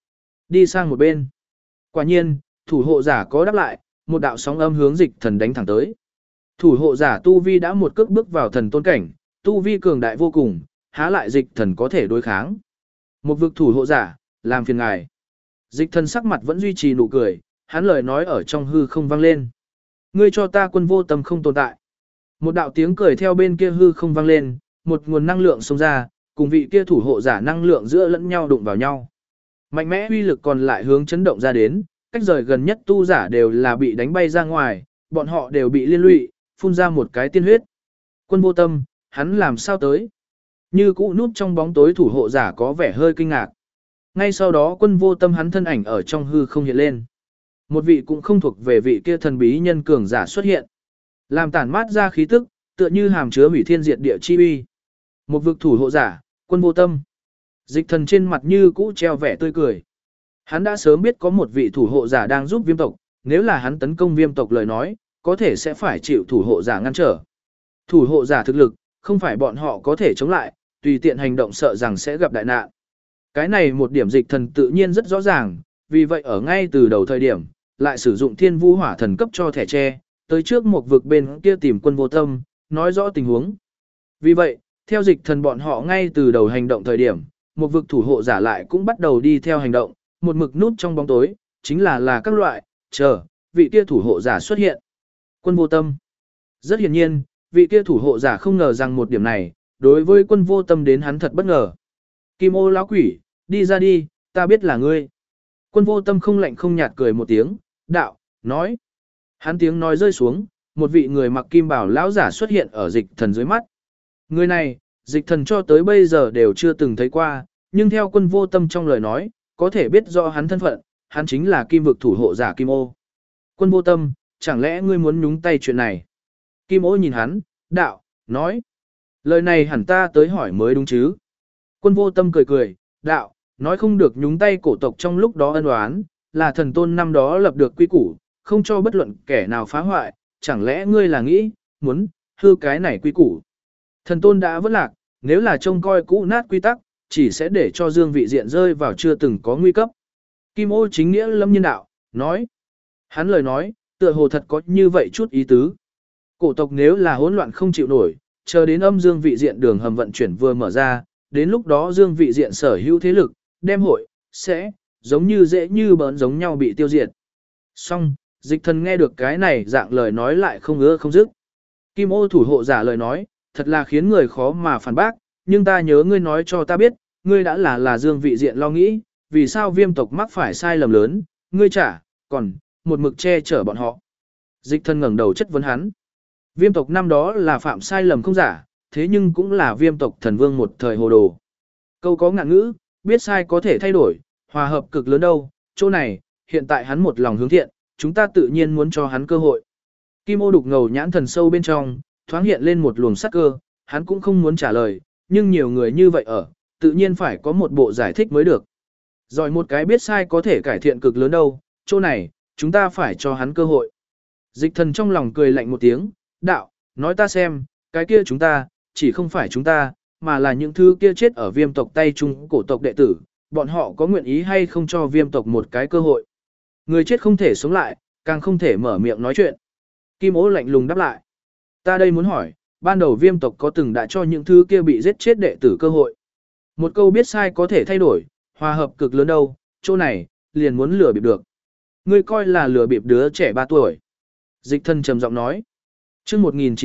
Đi sang một bên. Quả nhiên, thủ hộ giả có đáp lại, một đạo sóng âm hướng dịch thần đánh thẳng tới. Thủ hộ giả tu vi đã một cước bước vào thần tôn cảnh, tu vi cường đại vô cùng, há lại dịch thần có thể đối kháng. Một vực thủ hộ giả, làm phiền ngài. Dịch thần sắc mặt vẫn duy trì nụ cười, hắn lời nói ở trong hư không vang lên. Ngươi cho ta quân vô tâm không tồn tại. Một đạo tiếng cười theo bên kia hư không vang lên, một nguồn năng lượng xông ra, cùng vị kia thủ hộ giả năng lượng giữa lẫn nhau đụng vào nhau. Mạnh mẽ uy lực còn lại hướng chấn động ra đến, cách rời gần nhất tu giả đều là bị đánh bay ra ngoài, bọn họ đều bị liên lụy, phun ra một cái tiên huyết. Quân vô tâm, hắn làm sao tới? Như cũ núp trong bóng tối thủ hộ giả có vẻ hơi kinh ngạc. Ngay sau đó quân vô tâm hắn thân ảnh ở trong hư không hiện lên. Một vị cũng không thuộc về vị kia thần bí nhân cường giả xuất hiện. Làm tản mát ra khí tức, tựa như hàm chứa hủy thiên diệt địa chi uy. Một vực thủ hộ giả, quân vô tâm. Dịch thần trên mặt như cũ treo vẻ tươi cười. Hắn đã sớm biết có một vị thủ hộ giả đang giúp viêm tộc, nếu là hắn tấn công viêm tộc lời nói, có thể sẽ phải chịu thủ hộ giả ngăn trở. Thủ hộ giả thực lực, không phải bọn họ có thể chống lại, tùy tiện hành động sợ rằng sẽ gặp đại nạn. Cái này một điểm dịch thần tự nhiên rất rõ ràng, vì vậy ở ngay từ đầu thời điểm, lại sử dụng thiên vũ hỏa thần cấp cho thẻ tre, tới trước một vực bên kia tìm quân vô tâm, nói rõ tình huống. Vì vậy, theo dịch thần bọn họ ngay từ đầu hành động thời điểm, một vực thủ hộ giả lại cũng bắt đầu đi theo hành động, một mực nút trong bóng tối, chính là các loại, chờ, vị kia thủ hộ giả xuất hiện. Quân vô tâm. Rất hiển nhiên, vị kia thủ hộ giả không ngờ rằng một điểm này, đối với quân vô tâm đến hắn thật bất ngờ. Kim ô lão quỷ, đi ra đi, ta biết là ngươi. Quân vô tâm không lạnh không nhạt cười một tiếng, đạo, nói. Hắn tiếng nói rơi xuống, một vị người mặc kim bào lão giả xuất hiện ở dịch thần dưới mắt. Người này, dịch thần cho tới bây giờ đều chưa từng thấy qua, nhưng theo quân vô tâm trong lời nói, có thể biết rõ hắn thân phận, hắn chính là kim vực thủ hộ giả Kim ô. Quân vô tâm, chẳng lẽ ngươi muốn nhúng tay chuyện này? Kim ô nhìn hắn, đạo, nói. Lời này hẳn ta tới hỏi mới đúng chứ. Quân vô tâm cười cười, đạo, nói không được nhúng tay cổ tộc trong lúc đó ân oán, là thần tôn năm đó lập được quy củ, không cho bất luận kẻ nào phá hoại, chẳng lẽ ngươi là nghĩ, muốn, hư cái này quy củ. Thần tôn đã vất lạc, nếu là trông coi cũ nát quy tắc, chỉ sẽ để cho dương vị diện rơi vào chưa từng có nguy cấp. Kim ô chính nghĩa lâm nhân đạo, nói. Hắn lời nói, tựa hồ thật có như vậy chút ý tứ. Cổ tộc nếu là hỗn loạn không chịu nổi, chờ đến âm dương vị diện đường hầm vận chuyển vừa mở ra, đến lúc đó dương vị diện sở hữu thế lực, đem hội, sẽ, giống như dễ như bỡn giống nhau bị tiêu diệt. Xong, dịch thần nghe được cái này dạng lời nói lại không ưa không dứt. Kim ô thủ hộ giả lời nói, thật là khiến người khó mà phản bác, nhưng ta nhớ ngươi nói cho ta biết, ngươi đã là dương vị diện lo nghĩ, vì sao viêm tộc mắc phải sai lầm lớn, ngươi trả, còn, một mực che chở bọn họ. Dịch thần ngẩng đầu chất vấn hắn. Viêm tộc năm đó là phạm sai lầm không giả, thế nhưng cũng là viêm tộc thần vương một thời hồ đồ. Câu có ngạn ngữ, biết sai có thể thay đổi, hòa hợp cực lớn đâu, chỗ này, hiện tại hắn một lòng hướng thiện, chúng ta tự nhiên muốn cho hắn cơ hội. Kim ô đục ngầu nhãn thần sâu bên trong, thoáng hiện lên một luồng sắc cơ, hắn cũng không muốn trả lời, nhưng nhiều người như vậy ở, tự nhiên phải có một bộ giải thích mới được. Rồi một cái biết sai có thể cải thiện cực lớn đâu, chỗ này, chúng ta phải cho hắn cơ hội. Dịch thần trong lòng cười lạnh một tiếng, đạo, nói ta xem, cái kia chúng ta, chỉ không phải chúng ta, mà là những thứ kia chết ở viêm tộc tay chung cổ tộc đệ tử, bọn họ có nguyện ý hay không cho viêm tộc một cái cơ hội. Người chết không thể sống lại, càng không thể mở miệng nói chuyện. Kim ố lạnh lùng đáp lại. Ta đây muốn hỏi, ban đầu viêm tộc có từng đã cho những thứ kia bị giết chết đệ tử cơ hội. Một câu biết sai có thể thay đổi, hòa hợp cực lớn đâu, chỗ này, liền muốn lừa bịp được. Ngươi coi là lừa bịp đứa trẻ 3 tuổi. Dịch thần trầm giọng nói. Chương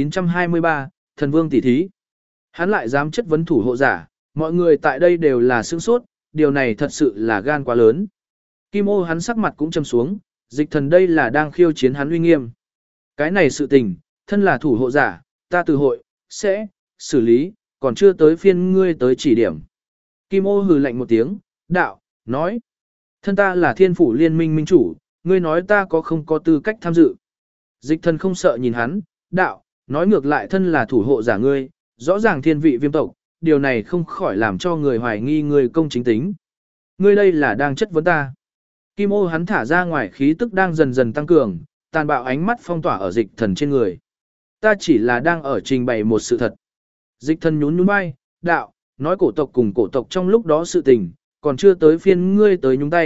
1923, thần vương tỷ thí. Hắn lại dám chất vấn thủ hộ giả, mọi người tại đây đều là sửng sốt, điều này thật sự là gan quá lớn. Kim ô hắn sắc mặt cũng trầm xuống, dịch thần đây là đang khiêu chiến hắn uy nghiêm. Cái này sự tình, thân là thủ hộ giả, ta từ hội, sẽ, xử lý, còn chưa tới phiên ngươi tới chỉ điểm. Kim ô hừ lạnh một tiếng, đạo, nói. Thân ta là thiên phủ liên minh minh chủ, ngươi nói ta có không có tư cách tham dự. Dịch thần không sợ nhìn hắn, đạo, nói ngược lại thân là thủ hộ giả ngươi, rõ ràng thiên vị viêm tộc, điều này không khỏi làm cho người hoài nghi ngươi công chính tính. Ngươi đây là đang chất vấn ta. Kim ô hắn thả ra ngoài khí tức đang dần dần tăng cường, tàn bạo ánh mắt phong tỏa ở dịch thần trên người. Ta chỉ là đang ở trình bày một sự thật. Dịch thần nhún nhún vai, đạo, nói cổ tộc cùng cổ tộc trong lúc đó sự tình, còn chưa tới phiên ngươi tới nhúng tay,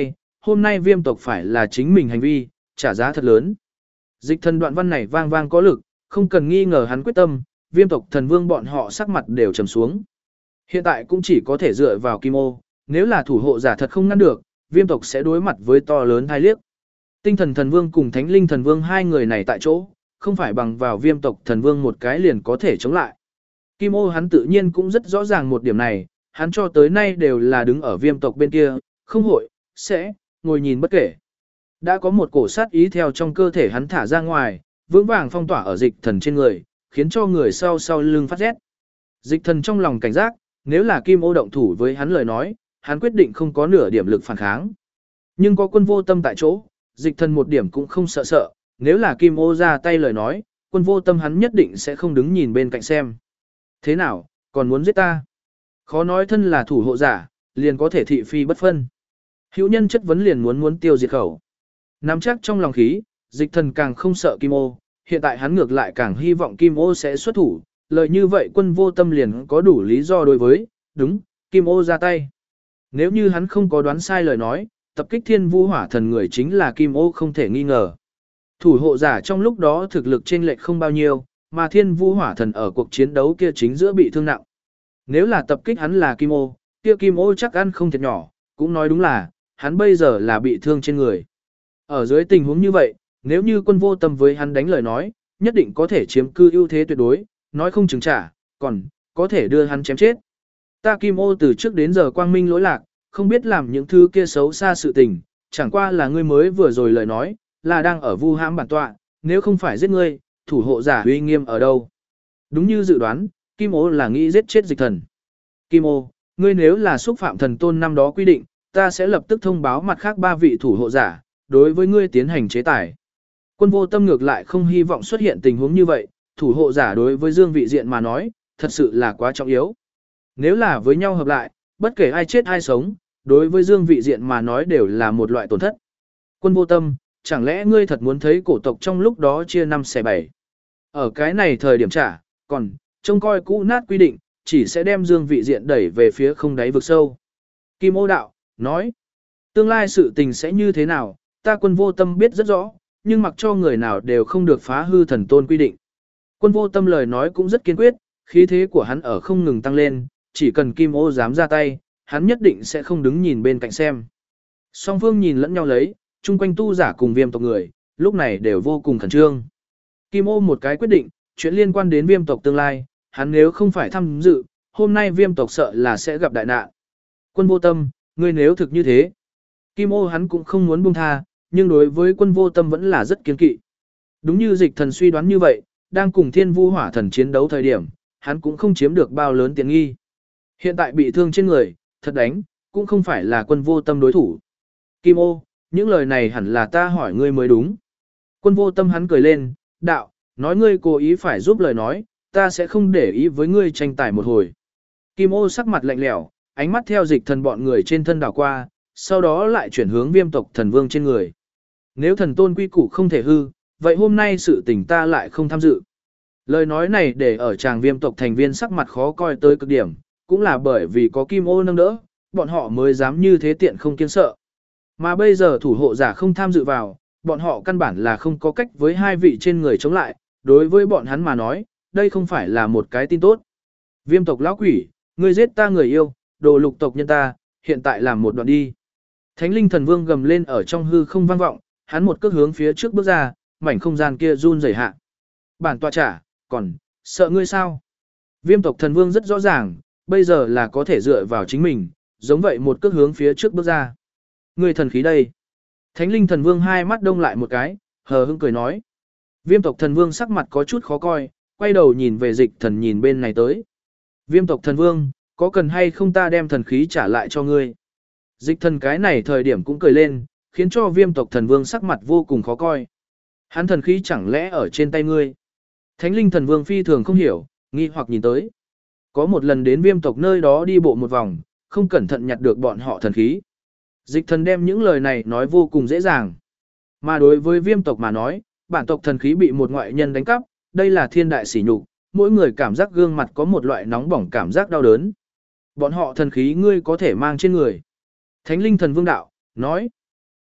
hôm nay viêm tộc phải là chính mình hành vi, trả giá thật lớn. Dịch thần đoạn văn này vang vang có lực, không cần nghi ngờ hắn quyết tâm, viêm tộc thần vương bọn họ sắc mặt đều trầm xuống. Hiện tại cũng chỉ có thể dựa vào Kim Ô, nếu là thủ hộ giả thật không ngăn được, viêm tộc sẽ đối mặt với to lớn thai liếc. Tinh thần thần vương cùng thánh linh thần vương hai người này tại chỗ, không phải bằng vào viêm tộc thần vương một cái liền có thể chống lại. Kim Ô hắn tự nhiên cũng rất rõ ràng một điểm này, hắn cho tới nay đều là đứng ở viêm tộc bên kia, không hội, sẽ, ngồi nhìn bất kể. Đã có một cổ sát ý theo trong cơ thể hắn thả ra ngoài, vững vàng phong tỏa ở dịch thần trên người, khiến cho người sau lưng phát rét. Dịch thần trong lòng cảnh giác, nếu là Kim Ô động thủ với hắn lời nói, hắn quyết định không có nửa điểm lực phản kháng. Nhưng có Quân Vô Tâm tại chỗ, dịch thần một điểm cũng không sợ, nếu là Kim Ô ra tay lời nói, Quân Vô Tâm hắn nhất định sẽ không đứng nhìn bên cạnh xem. Thế nào, còn muốn giết ta? Khó nói thân là thủ hộ giả, liền có thể thị phi bất phân. Hữu nhân chất vấn liền muốn tiêu diệt khẩu. Nắm chắc trong lòng khí, dịch thần càng không sợ Kim Ô, hiện tại hắn ngược lại càng hy vọng Kim Ô sẽ xuất thủ, lời như vậy Quân Vô Tâm liền có đủ lý do đối với, đúng, Kim Ô ra tay. Nếu như hắn không có đoán sai lời nói, tập kích Thiên Vu Hỏa Thần người chính là Kim Ô không thể nghi ngờ. Thủ hộ giả trong lúc đó thực lực chênh lệch không bao nhiêu, mà Thiên Vu Hỏa Thần ở cuộc chiến đấu kia chính giữa bị thương nặng. Nếu là tập kích hắn là Kim Ô, kia Kim Ô chắc ăn không thiệt nhỏ, cũng nói đúng là, hắn bây giờ là bị thương trên người. Ở dưới tình huống như vậy, nếu như Quân Vô Tâm với hắn đánh lời nói, nhất định có thể chiếm cư ưu thế tuyệt đối, nói không chừng trả, còn có thể đưa hắn chém chết. Ta Kim Ô từ trước đến giờ quang minh lỗi lạc, không biết làm những thứ kia xấu xa sự tình, chẳng qua là ngươi mới vừa rồi lời nói, là đang ở vu hãm bản tọa, nếu không phải giết ngươi, thủ hộ giả uy nghiêm ở đâu. Đúng như dự đoán, Kim Ô là nghĩ giết chết dịch thần. Kim Ô, ngươi nếu là xúc phạm thần tôn năm đó quy định, ta sẽ lập tức thông báo mặt khác 3 vị thủ hộ giả, đối với ngươi tiến hành chế tài. Quân Vô Tâm ngược lại không hy vọng xuất hiện tình huống như vậy, thủ hộ giả đối với Dương Vị Diện mà nói, thật sự là quá trọng yếu. Nếu là với nhau hợp lại, bất kể ai chết ai sống, đối với Dương Vị Diện mà nói đều là một loại tổn thất. Quân Vô Tâm, chẳng lẽ ngươi thật muốn thấy cổ tộc trong lúc đó chia 5 xẻ 7? Ở cái này thời điểm trả, còn trông coi cũ nát quy định, chỉ sẽ đem Dương Vị Diện đẩy về phía không đáy vực sâu. Kim Ô đạo, nói, tương lai sự tình sẽ như thế nào, ta Quân Vô Tâm biết rất rõ, nhưng mặc cho người nào đều không được phá hư thần tôn quy định. Quân Vô Tâm lời nói cũng rất kiên quyết, khí thế của hắn ở không ngừng tăng lên, chỉ cần Kim Ô dám ra tay, hắn nhất định sẽ không đứng nhìn bên cạnh xem. Song phương nhìn lẫn nhau lấy, chung quanh tu giả cùng viêm tộc người, lúc này đều vô cùng khẩn trương. Kim Ô một cái quyết định, chuyện liên quan đến viêm tộc tương lai, hắn nếu không phải tham dự, hôm nay viêm tộc sợ là sẽ gặp đại nạn. Quân Vô Tâm, ngươi nếu thực như thế, Kim Ô hắn cũng không muốn buông tha, nhưng đối với Quân Vô Tâm vẫn là rất kiên kỵ. Đúng như dịch thần suy đoán như vậy, đang cùng Thiên Vu Hỏa Thần chiến đấu thời điểm, hắn cũng không chiếm được bao lớn tiện nghi. Hiện tại bị thương trên người, thật đánh, cũng không phải là Quân Vô Tâm đối thủ. Kim Ô, những lời này hẳn là ta hỏi ngươi mới đúng. Quân Vô Tâm hắn cười lên, đạo, nói ngươi cố ý phải giúp lời nói, ta sẽ không để ý với ngươi tranh tài một hồi. Kim Ô sắc mặt lạnh lẽo, ánh mắt theo dịch thần bọn người trên thân đảo qua, sau đó lại chuyển hướng viêm tộc thần vương trên người. Nếu thần tôn quy củ không thể hư, vậy hôm nay sự tình ta lại không tham dự. Lời nói này để ở chàng viêm tộc thành viên sắc mặt khó coi tới cực điểm, cũng là bởi vì có Kim Ô nâng đỡ, bọn họ mới dám như thế tiện không kiêng sợ. Mà bây giờ thủ hộ giả không tham dự vào, bọn họ căn bản là không có cách với 2 vị trên người chống lại, đối với bọn hắn mà nói, đây không phải là một cái tin tốt. Viêm tộc lão quỷ, ngươi giết ta người yêu, đồ lục tộc nhân ta, hiện tại làm một đoạn đi. Thánh linh thần vương gầm lên ở trong hư không vang vọng, hắn một cước hướng phía trước bước ra, mảnh không gian kia run rẩy hạ. Bản tọa trả, còn, sợ ngươi sao? Viêm tộc thần vương rất rõ ràng, bây giờ là có thể dựa vào chính mình, giống vậy một cước hướng phía trước bước ra. Ngươi thần khí đây. Thánh linh thần vương hai mắt đông lại một cái, hờ hững cười nói. Viêm tộc thần vương sắc mặt có chút khó coi, quay đầu nhìn về dịch thần nhìn bên này tới. Viêm tộc thần vương, có cần hay không ta đem thần khí trả lại cho ngươi? Dịch thần cái này thời điểm cũng cười lên, khiến cho viêm tộc thần vương sắc mặt vô cùng khó coi. Hắn thần khí chẳng lẽ ở trên tay ngươi? Thánh linh thần vương phi thường không hiểu, nghi hoặc nhìn tới. Có một lần đến viêm tộc nơi đó đi bộ một vòng, không cẩn thận nhặt được bọn họ thần khí. Dịch thần đem những lời này nói vô cùng dễ dàng. Mà đối với viêm tộc mà nói, bản tộc thần khí bị một ngoại nhân đánh cắp, đây là thiên đại sỉ nhục, mỗi người cảm giác gương mặt có một loại nóng bỏng cảm giác đau đớn. Bọn họ thần khí ngươi có thể mang trên người. Thánh linh thần vương đạo, nói.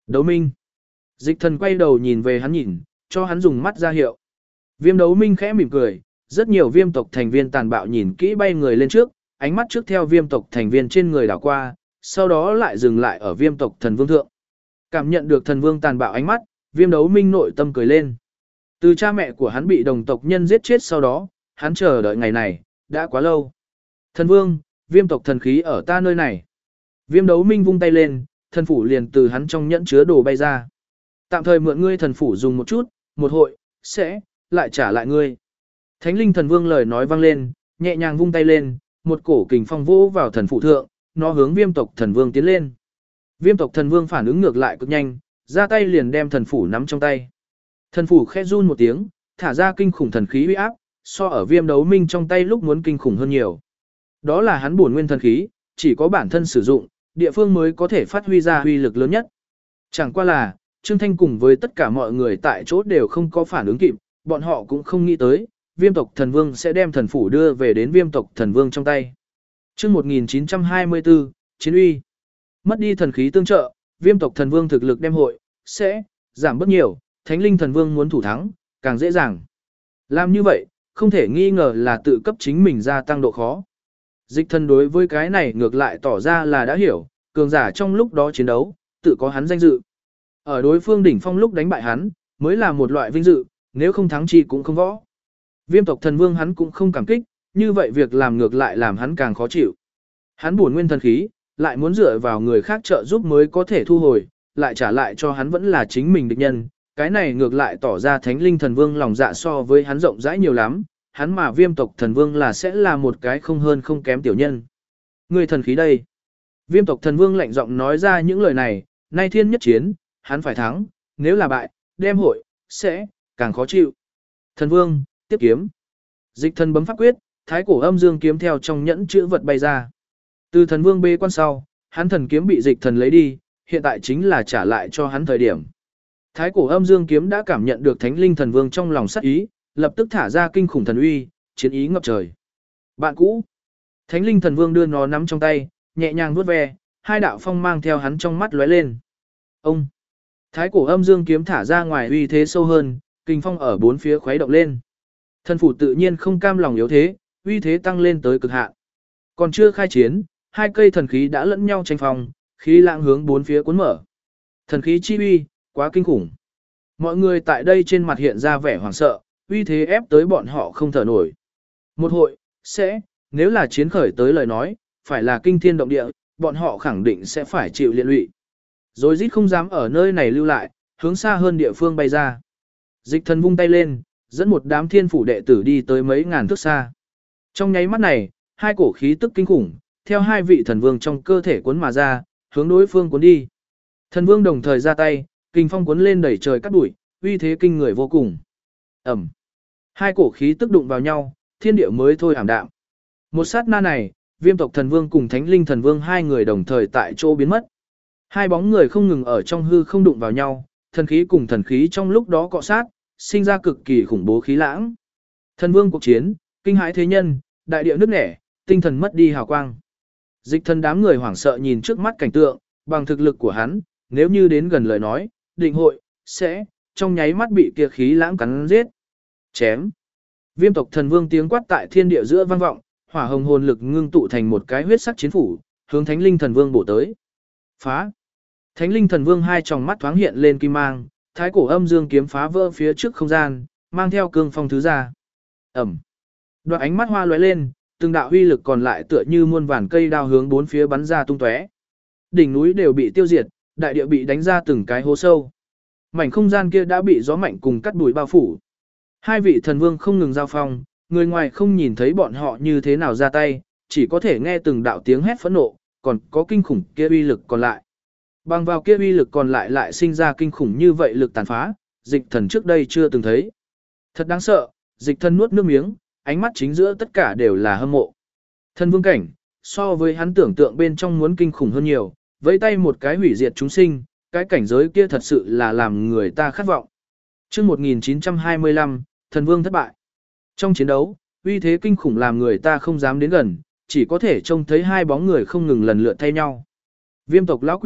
Đấu Minh. Dịch thần quay đầu nhìn về hắn nhìn, cho hắn dùng mắt ra hiệu. Viêm Đấu Minh khẽ mỉm cười, rất nhiều viêm tộc thành viên tàn bạo nhìn kỹ bay người lên trước, ánh mắt trước theo viêm tộc thành viên trên người đảo qua, sau đó lại dừng lại ở viêm tộc thần vương thượng. Cảm nhận được thần vương tàn bạo ánh mắt, Viêm Đấu Minh nội tâm cười lên. Từ cha mẹ của hắn bị đồng tộc nhân giết chết sau đó, hắn chờ đợi ngày này, đã quá lâu. Thần vương, viêm tộc thần khí ở ta nơi này. Viêm Đấu Minh vung tay lên, thần phủ liền từ hắn trong nhẫn chứa đồ bay ra. Tạm thời mượn ngươi thần phủ dùng một chút, một hội, sẽ, lại trả lại ngươi. Thánh linh thần vương lời nói vang lên, nhẹ nhàng vung tay lên, một cổ kình phong vỗ vào thần phủ thượng, nó hướng viêm tộc thần vương tiến lên. Viêm tộc thần vương phản ứng ngược lại cực nhanh, ra tay liền đem thần phủ nắm trong tay. Thần phủ khẽ run một tiếng, thả ra kinh khủng thần khí uy áp, so ở Viêm Đấu Minh trong tay lúc muốn kinh khủng hơn nhiều. Đó là hắn bổn nguyên thần khí, chỉ có bản thân sử dụng, địa phương mới có thể phát huy ra uy lực lớn nhất. Chẳng qua là, Trương Thanh cùng với tất cả mọi người tại chỗ đều không có phản ứng kịp, bọn họ cũng không nghĩ tới, viêm tộc thần vương sẽ đem thần phủ đưa về đến viêm tộc thần vương trong tay. Chương 1924, Chiến uy. Mất đi thần khí tương trợ, viêm tộc thần vương thực lực đem hội, sẽ giảm bớt nhiều, thánh linh thần vương muốn thủ thắng, càng dễ dàng. Làm như vậy, không thể nghi ngờ là tự cấp chính mình gia tăng độ khó. Dịch thần đối với cái này ngược lại tỏ ra là đã hiểu, cường giả trong lúc đó chiến đấu, tự có hắn danh dự. Ở đối phương đỉnh phong lúc đánh bại hắn, mới là một loại vinh dự, nếu không thắng chi cũng không võ. Viêm tộc thần vương hắn cũng không cảm kích, như vậy việc làm ngược lại làm hắn càng khó chịu. Hắn buồn nguyên thần khí, lại muốn dựa vào người khác trợ giúp mới có thể thu hồi, lại trả lại cho hắn vẫn là chính mình địch nhân. Cái này ngược lại tỏ ra thánh linh thần vương lòng dạ so với hắn rộng rãi nhiều lắm, hắn mà viêm tộc thần vương là sẽ là một cái không hơn không kém tiểu nhân. Người thần khí đây. Viêm tộc thần vương lạnh giọng nói ra những lời này, nay thiên nhất chiến, hắn phải thắng, nếu là bại, đem hội, sẽ, càng khó chịu. Thần vương, tiếp kiếm. Dịch thần bấm pháp quyết, thái cổ âm dương kiếm theo trong nhẫn chữ vật bay ra. Từ thần vương bê quan sau, hắn thần kiếm bị dịch thần lấy đi, hiện tại chính là trả lại cho hắn thời điểm. Thái cổ âm dương kiếm đã cảm nhận được thánh linh thần vương trong lòng sát ý, lập tức thả ra kinh khủng thần uy, chiến ý ngập trời. Bạn cũ. Thánh linh thần vương đưa nó nắm trong tay, nhẹ nhàng vuốt ve, hai đạo phong mang theo hắn trong mắt lóe lên. Ông. Thái cổ âm dương kiếm thả ra ngoài uy thế sâu hơn, kinh phong ở bốn phía khuấy động lên. Thần phủ tự nhiên không cam lòng yếu thế, uy thế tăng lên tới cực hạn. Còn chưa khai chiến, hai cây thần khí đã lẫn nhau tranh phong, khí lãng hướng bốn phía cuốn mở. Thần khí chi uy, quá kinh khủng. Mọi người tại đây trên mặt hiện ra vẻ hoảng sợ, uy thế ép tới bọn họ không thở nổi. Một hội, sẽ, nếu là chiến khởi tới lời nói, phải là kinh thiên động địa, bọn họ khẳng định sẽ phải chịu liên lụy. Rồi rít không dám ở nơi này lưu lại, hướng xa hơn địa phương bay ra. Dịch thần vung tay lên, dẫn một đám thiên phủ đệ tử đi tới mấy ngàn thước xa. Trong nháy mắt này, hai cổ khí tức kinh khủng, theo hai vị thần vương trong cơ thể cuốn mà ra, hướng đối phương cuốn đi. Thần vương đồng thời ra tay, kinh phong cuốn lên đẩy trời cắt đuổi, uy thế kinh người vô cùng. Ẩm. Hai cổ khí tức đụng vào nhau, thiên địa mới thôi ảm đạm. Một sát na này, viêm tộc thần vương cùng thánh linh thần vương hai người đồng thời tại chỗ biến mất. Hai bóng người không ngừng ở trong hư không đụng vào nhau, thần khí cùng thần khí trong lúc đó cọ sát, sinh ra cực kỳ khủng bố khí lãng. Thần vương cuộc chiến, kinh hãi thế nhân, đại địa nứt nẻ, tinh thần mất đi hào quang. Dịch thần đám người hoảng sợ nhìn trước mắt cảnh tượng, bằng thực lực của hắn, nếu như đến gần lời nói, định hội, sẽ, trong nháy mắt bị kia khí lãng cắn giết. Chém. Viêm tộc thần vương tiếng quát tại thiên địa giữa vang vọng, hỏa hồng hồn lực ngưng tụ thành một cái huyết sắc chiến phủ, hướng thánh linh thần vương bổ tới. Phá. Thánh linh thần vương hai tròng mắt thoáng hiện lên kim mang, thái cổ âm dương kiếm phá vỡ phía trước không gian, mang theo cương phong thứ ra. Ẩm. Đoạn ánh mắt hoa lóe lên, từng đạo huy lực còn lại tựa như muôn vàn cây đao hướng bốn phía bắn ra tung tóe. Đỉnh núi đều bị tiêu diệt, đại địa bị đánh ra từng cái hố sâu. Mảnh không gian kia đã bị gió mạnh cùng cắt đuổi bao phủ. Hai vị thần vương không ngừng giao phong, người ngoài không nhìn thấy bọn họ như thế nào ra tay, chỉ có thể nghe từng đạo tiếng hét phẫn nộ, còn có kinh khủng kia uy lực còn lại. Bằng vào kia uy lực còn lại sinh ra kinh khủng như vậy lực tàn phá, dịch thần trước đây chưa từng thấy. Thật đáng sợ, dịch thần nuốt nước miếng, ánh mắt chính giữa tất cả đều là hâm mộ. Thần vương cảnh, so với hắn tưởng tượng bên trong muốn kinh khủng hơn nhiều, vẫy tay một cái hủy diệt chúng sinh, cái cảnh giới kia thật sự là làm người ta khát vọng. Chương 1925, thần vương thất bại. Trong chiến đấu, uy thế kinh khủng làm người ta không dám đến gần, chỉ có thể trông thấy hai bóng người không ngừng lần lượt thay nhau. Viêm tộc lão quỷ,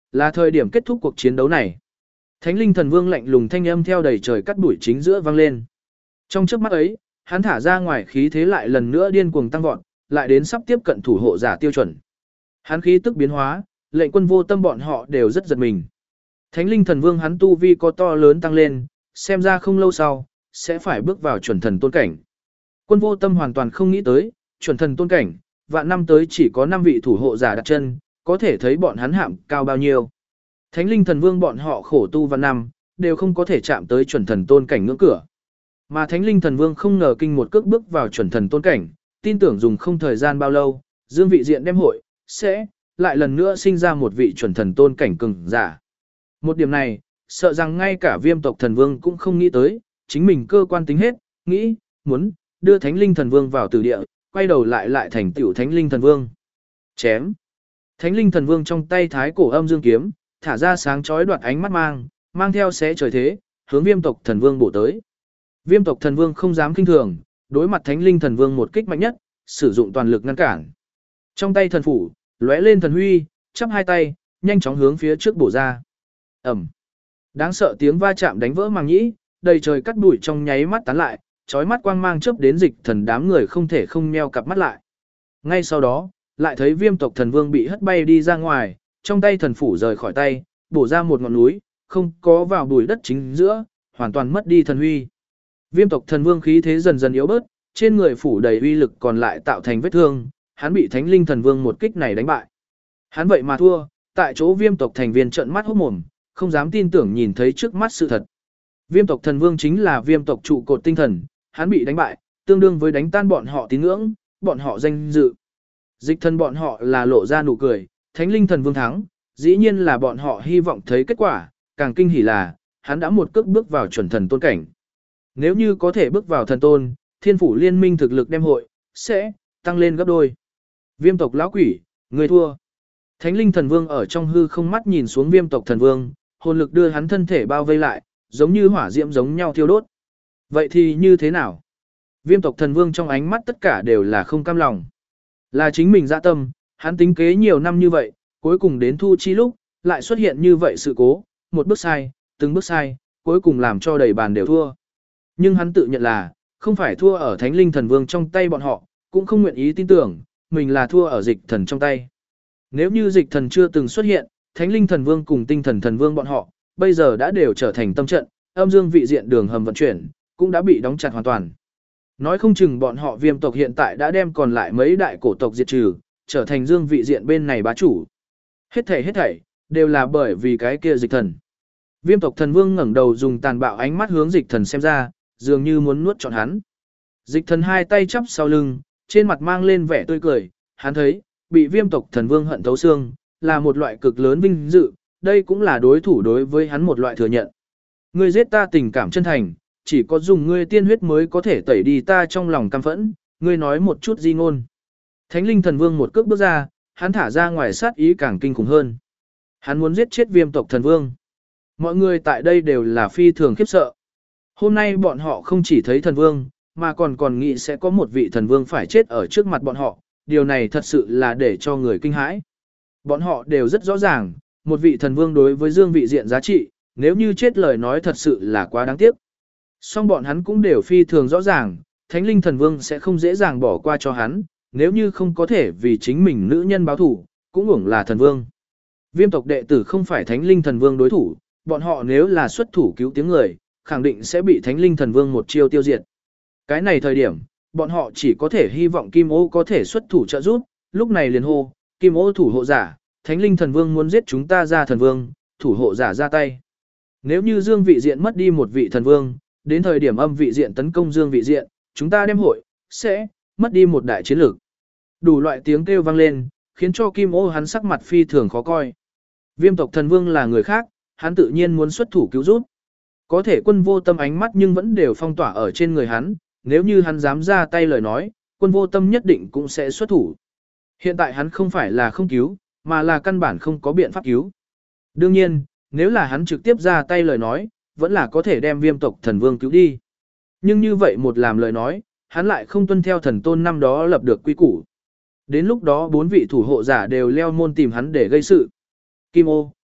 là thời điểm kết thúc cuộc chiến đấu này. Thánh linh thần vương lạnh lùng thanh âm theo đầy trời cắt đuổi chính giữa vang lên. Trong chớp mắt ấy, hắn thả ra ngoài khí thế lại lần nữa điên cuồng tăng vọt, lại đến sắp tiếp cận thủ hộ giả tiêu chuẩn. Hắn khí tức biến hóa, lệnh Quân Vô Tâm bọn họ đều rất giật mình. Thánh linh thần vương hắn tu vi có to lớn tăng lên, xem ra không lâu sau sẽ phải bước vào chuẩn thần tôn cảnh. Quân Vô Tâm hoàn toàn không nghĩ tới, chuẩn thần tôn cảnh, vạn năm tới chỉ có 5 vị thủ hộ giả đặt chân, có thể thấy bọn hắn hạm cao bao nhiêu. Thánh linh thần vương bọn họ khổ tu vạn năm, đều không có thể chạm tới chuẩn thần tôn cảnh ngưỡng cửa. Mà Thánh linh thần vương không ngờ kinh một cước bước vào chuẩn thần tôn cảnh, tin tưởng dùng không thời gian bao lâu, Dương Vị Diện đem hội sẽ lại lần nữa sinh ra một vị chuẩn thần tôn cảnh cường giả. Một điểm này, sợ rằng ngay cả Viêm tộc thần vương cũng không nghĩ tới, chính mình cơ quan tính hết, nghĩ muốn đưa Thánh linh thần vương vào tử địa, quay đầu lại thành tiểu Thánh linh thần vương. Chém. Thánh linh thần vương trong tay thái cổ âm dương kiếm, thả ra sáng chói đoạt ánh mắt mang theo xé trời thế, hướng Viêm tộc thần vương bổ tới. Viêm tộc thần vương không dám kinh thường, đối mặt Thánh linh thần vương một kích mạnh nhất, sử dụng toàn lực ngăn cản. Trong tay thần phủ, lóe lên thần huy, chắp hai tay, nhanh chóng hướng phía trước bổ ra. Ầm. Đáng sợ tiếng va chạm đánh vỡ màng nhĩ, đầy trời cắt bụi trong nháy mắt tán lại, chói mắt quang mang chớp đến Dịch Thần đám người không thể không nheo cặp mắt lại. Ngay sau đó, lại thấy Viêm tộc thần vương bị hất bay đi ra ngoài, trong tay thần phủ rời khỏi tay, bổ ra một ngọn núi, không có vào bụi đất chính giữa, hoàn toàn mất đi thần huy. Viêm tộc thần vương khí thế dần dần yếu bớt, trên người phủ đầy uy lực còn lại tạo thành vết thương, hắn bị Thánh linh thần vương một kích này đánh bại. Hắn vậy mà thua, tại chỗ Viêm tộc thành viên trợn mắt hốt mồm, không dám tin tưởng nhìn thấy trước mắt sự thật. Viêm tộc thần vương chính là Viêm tộc trụ cột tinh thần, hắn bị đánh bại, tương đương với đánh tan bọn họ tín ngưỡng, bọn họ danh dự. Dịch Thần bọn họ là lộ ra nụ cười, Thánh linh thần vương thắng, dĩ nhiên là bọn họ hy vọng thấy kết quả, càng kinh hỉ là, hắn đã một cước bước vào chuẩn thần tôn cảnh. Nếu như có thể bước vào thần tôn, thiên phủ liên minh thực lực đem hội, sẽ tăng lên gấp đôi. Viêm tộc lão quỷ, người thua. Thánh linh thần vương ở trong hư không mắt nhìn xuống Viêm tộc thần vương, hồn lực đưa hắn thân thể bao vây lại, giống như hỏa diễm giống nhau thiêu đốt. Vậy thì như thế nào? Viêm tộc thần vương trong ánh mắt tất cả đều là không cam lòng. Là chính mình dạ tâm, hắn tính kế nhiều năm như vậy, cuối cùng đến thu chi lúc, lại xuất hiện như vậy sự cố, một bước sai, từng bước sai, cuối cùng làm cho đầy bàn đều thua. Nhưng hắn tự nhận là, không phải thua ở Thánh linh thần vương trong tay bọn họ, cũng không nguyện ý tin tưởng, mình là thua ở Dịch Thần trong tay. Nếu như Dịch Thần chưa từng xuất hiện, Thánh linh thần vương cùng Tinh thần thần vương bọn họ, bây giờ đã đều trở thành tâm trận, âm dương vị diện đường hầm vận chuyển, cũng đã bị đóng chặt hoàn toàn. Nói không chừng bọn họ Viêm tộc hiện tại đã đem còn lại mấy đại cổ tộc diệt trừ, trở thành dương vị diện bên này bá chủ. Hết thảy, đều là bởi vì cái kia Dịch Thần. Viêm tộc thần vương ngẩng đầu dùng tàn bạo ánh mắt hướng Dịch Thần xem ra, dường như muốn nuốt trọn hắn. Dịch Thần hai tay chắp sau lưng, trên mặt mang lên vẻ tươi cười, hắn thấy, bị Viêm tộc thần vương hận thấu xương, là một loại cực lớn vinh dự, đây cũng là đối thủ đối với hắn một loại thừa nhận. Ngươi giết ta tình cảm chân thành, chỉ có dùng ngươi tiên huyết mới có thể tẩy đi ta trong lòng căm phẫn, ngươi nói một chút di ngôn. Thánh linh thần vương một cước bước ra, hắn thả ra ngoài sát ý càng kinh khủng hơn. Hắn muốn giết chết Viêm tộc thần vương. Mọi người tại đây đều là phi thường khiếp sợ. Hôm nay bọn họ không chỉ thấy thần vương, mà còn nghĩ sẽ có một vị thần vương phải chết ở trước mặt bọn họ, điều này thật sự là để cho người kinh hãi. Bọn họ đều rất rõ ràng, một vị thần vương đối với dương vị diện giá trị, nếu như chết lời nói thật sự là quá đáng tiếc. Song bọn hắn cũng đều phi thường rõ ràng, Thánh linh thần vương sẽ không dễ dàng bỏ qua cho hắn, nếu như không có thể vì chính mình nữ nhân báo thủ, cũng uổng là thần vương. Viêm tộc đệ tử không phải Thánh linh thần vương đối thủ, bọn họ nếu là xuất thủ cứu tiếng người, khẳng định sẽ bị Thánh linh thần vương một chiêu tiêu diệt. Cái này thời điểm, bọn họ chỉ có thể hy vọng Kim Ô có thể xuất thủ trợ giúp, lúc này liền hô, Kim Ô thủ hộ giả, Thánh linh thần vương muốn giết chúng ta ra thần vương, thủ hộ giả ra tay. Nếu như dương vị diện mất đi một vị thần vương, đến thời điểm âm vị diện tấn công dương vị diện, chúng ta đem hội, sẽ mất đi một đại chiến lược. Đủ loại tiếng kêu vang lên, khiến cho Kim Ô hắn sắc mặt phi thường khó coi. Viêm tộc thần vương là người khác, hắn tự nhiên muốn xuất thủ cứu giúp. Có thể Quân Vô Tâm ánh mắt nhưng vẫn đều phong tỏa ở trên người hắn, nếu như hắn dám ra tay lời nói, Quân Vô Tâm nhất định cũng sẽ xuất thủ. Hiện tại hắn không phải là không cứu, mà là căn bản không có biện pháp cứu. Đương nhiên, nếu là hắn trực tiếp ra tay lời nói, vẫn là có thể đem Viêm tộc thần vương cứu đi. Nhưng như vậy một làm lời nói, hắn lại không tuân theo thần tôn năm đó lập được quy củ. Đến lúc đó 4 vị thủ hộ giả đều leo môn tìm hắn để gây sự. Kim Ô,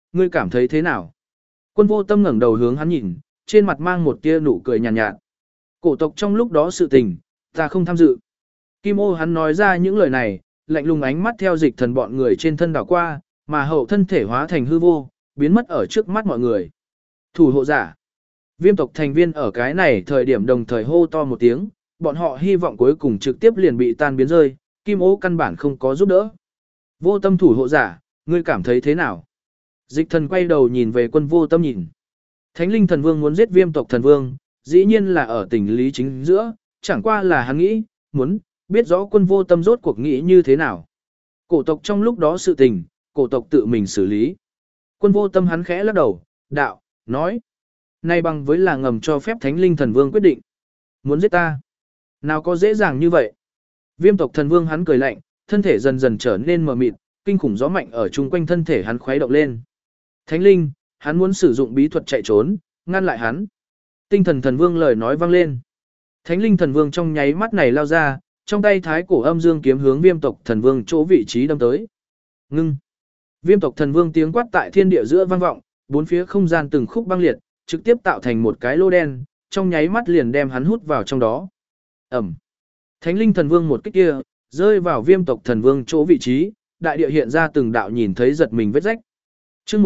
ngươi cảm thấy thế nào? Quân vô tâm ngẩng đầu hướng hắn nhìn, trên mặt mang một tia nụ cười nhàn nhạt. Cổ tộc trong lúc đó sự tình, ta không tham dự. Kim ô hắn nói ra những lời này, lạnh lùng ánh mắt theo dịch thần bọn người trên thân đảo qua, mà hậu thân thể hóa thành hư vô, biến mất ở trước mắt mọi người. Thủ hộ giả. Viêm tộc thành viên ở cái này thời điểm đồng thời hô to một tiếng, bọn họ hy vọng cuối cùng trực tiếp liền bị tan biến rơi, Kim ô căn bản không có giúp đỡ. Vô tâm thủ hộ giả, ngươi cảm thấy thế nào? Dịch thần quay đầu nhìn về quân vô tâm nhìn. Thánh linh thần vương muốn giết viêm tộc thần vương, dĩ nhiên là ở tình lý chính giữa, chẳng qua là hắn nghĩ, muốn, biết rõ quân vô tâm rốt cuộc nghĩ như thế nào. Cổ tộc trong lúc đó sự tình, cổ tộc tự mình xử lý. Quân vô tâm hắn khẽ lắc đầu, đạo, nói. Nay bằng với là ngầm cho phép thánh linh thần vương quyết định. Muốn giết ta. Nào có dễ dàng như vậy. Viêm tộc thần vương hắn cười lạnh, thân thể dần dần trở nên mờ mịt, kinh khủng gió mạnh ở chung quanh thân thể hắn khuấy động lên. Thánh linh, hắn muốn sử dụng bí thuật chạy trốn, ngăn lại hắn. Tinh thần thần vương lời nói vang lên. Thánh linh thần vương trong nháy mắt này lao ra, trong tay thái cổ âm dương kiếm hướng viêm tộc thần vương chỗ vị trí đâm tới. Ngưng. Viêm tộc thần vương tiếng quát tại thiên địa giữa vang vọng, bốn phía không gian từng khúc băng liệt, trực tiếp tạo thành một cái lô đen, trong nháy mắt liền đem hắn hút vào trong đó. Ẩm. Thánh linh thần vương một kích kia, rơi vào viêm tộc thần vương chỗ vị trí, đại địa hiện ra từng đạo nhìn thấy giật mình vết rách. Chương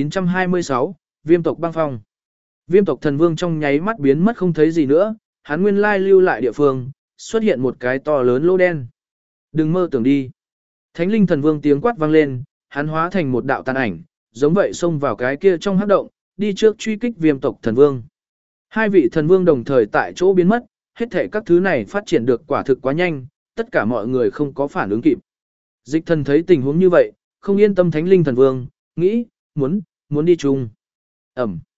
1926, viêm tộc băng phong. Viêm tộc thần vương trong nháy mắt biến mất không thấy gì nữa, hắn nguyên lai lưu lại địa phương, xuất hiện một cái to lớn lỗ đen. Đừng mơ tưởng đi. Thánh linh thần vương tiếng quát vang lên, hắn hóa thành một đạo tàn ảnh, giống vậy xông vào cái kia trong hắc động, đi trước truy kích viêm tộc thần vương. Hai vị thần vương đồng thời tại chỗ biến mất, hết thể các thứ này phát triển được quả thực quá nhanh, tất cả mọi người không có phản ứng kịp. Dịch thần thấy tình huống như vậy, không yên tâm thánh linh thần vương, nghĩ, muốn đi chung. Ẩm.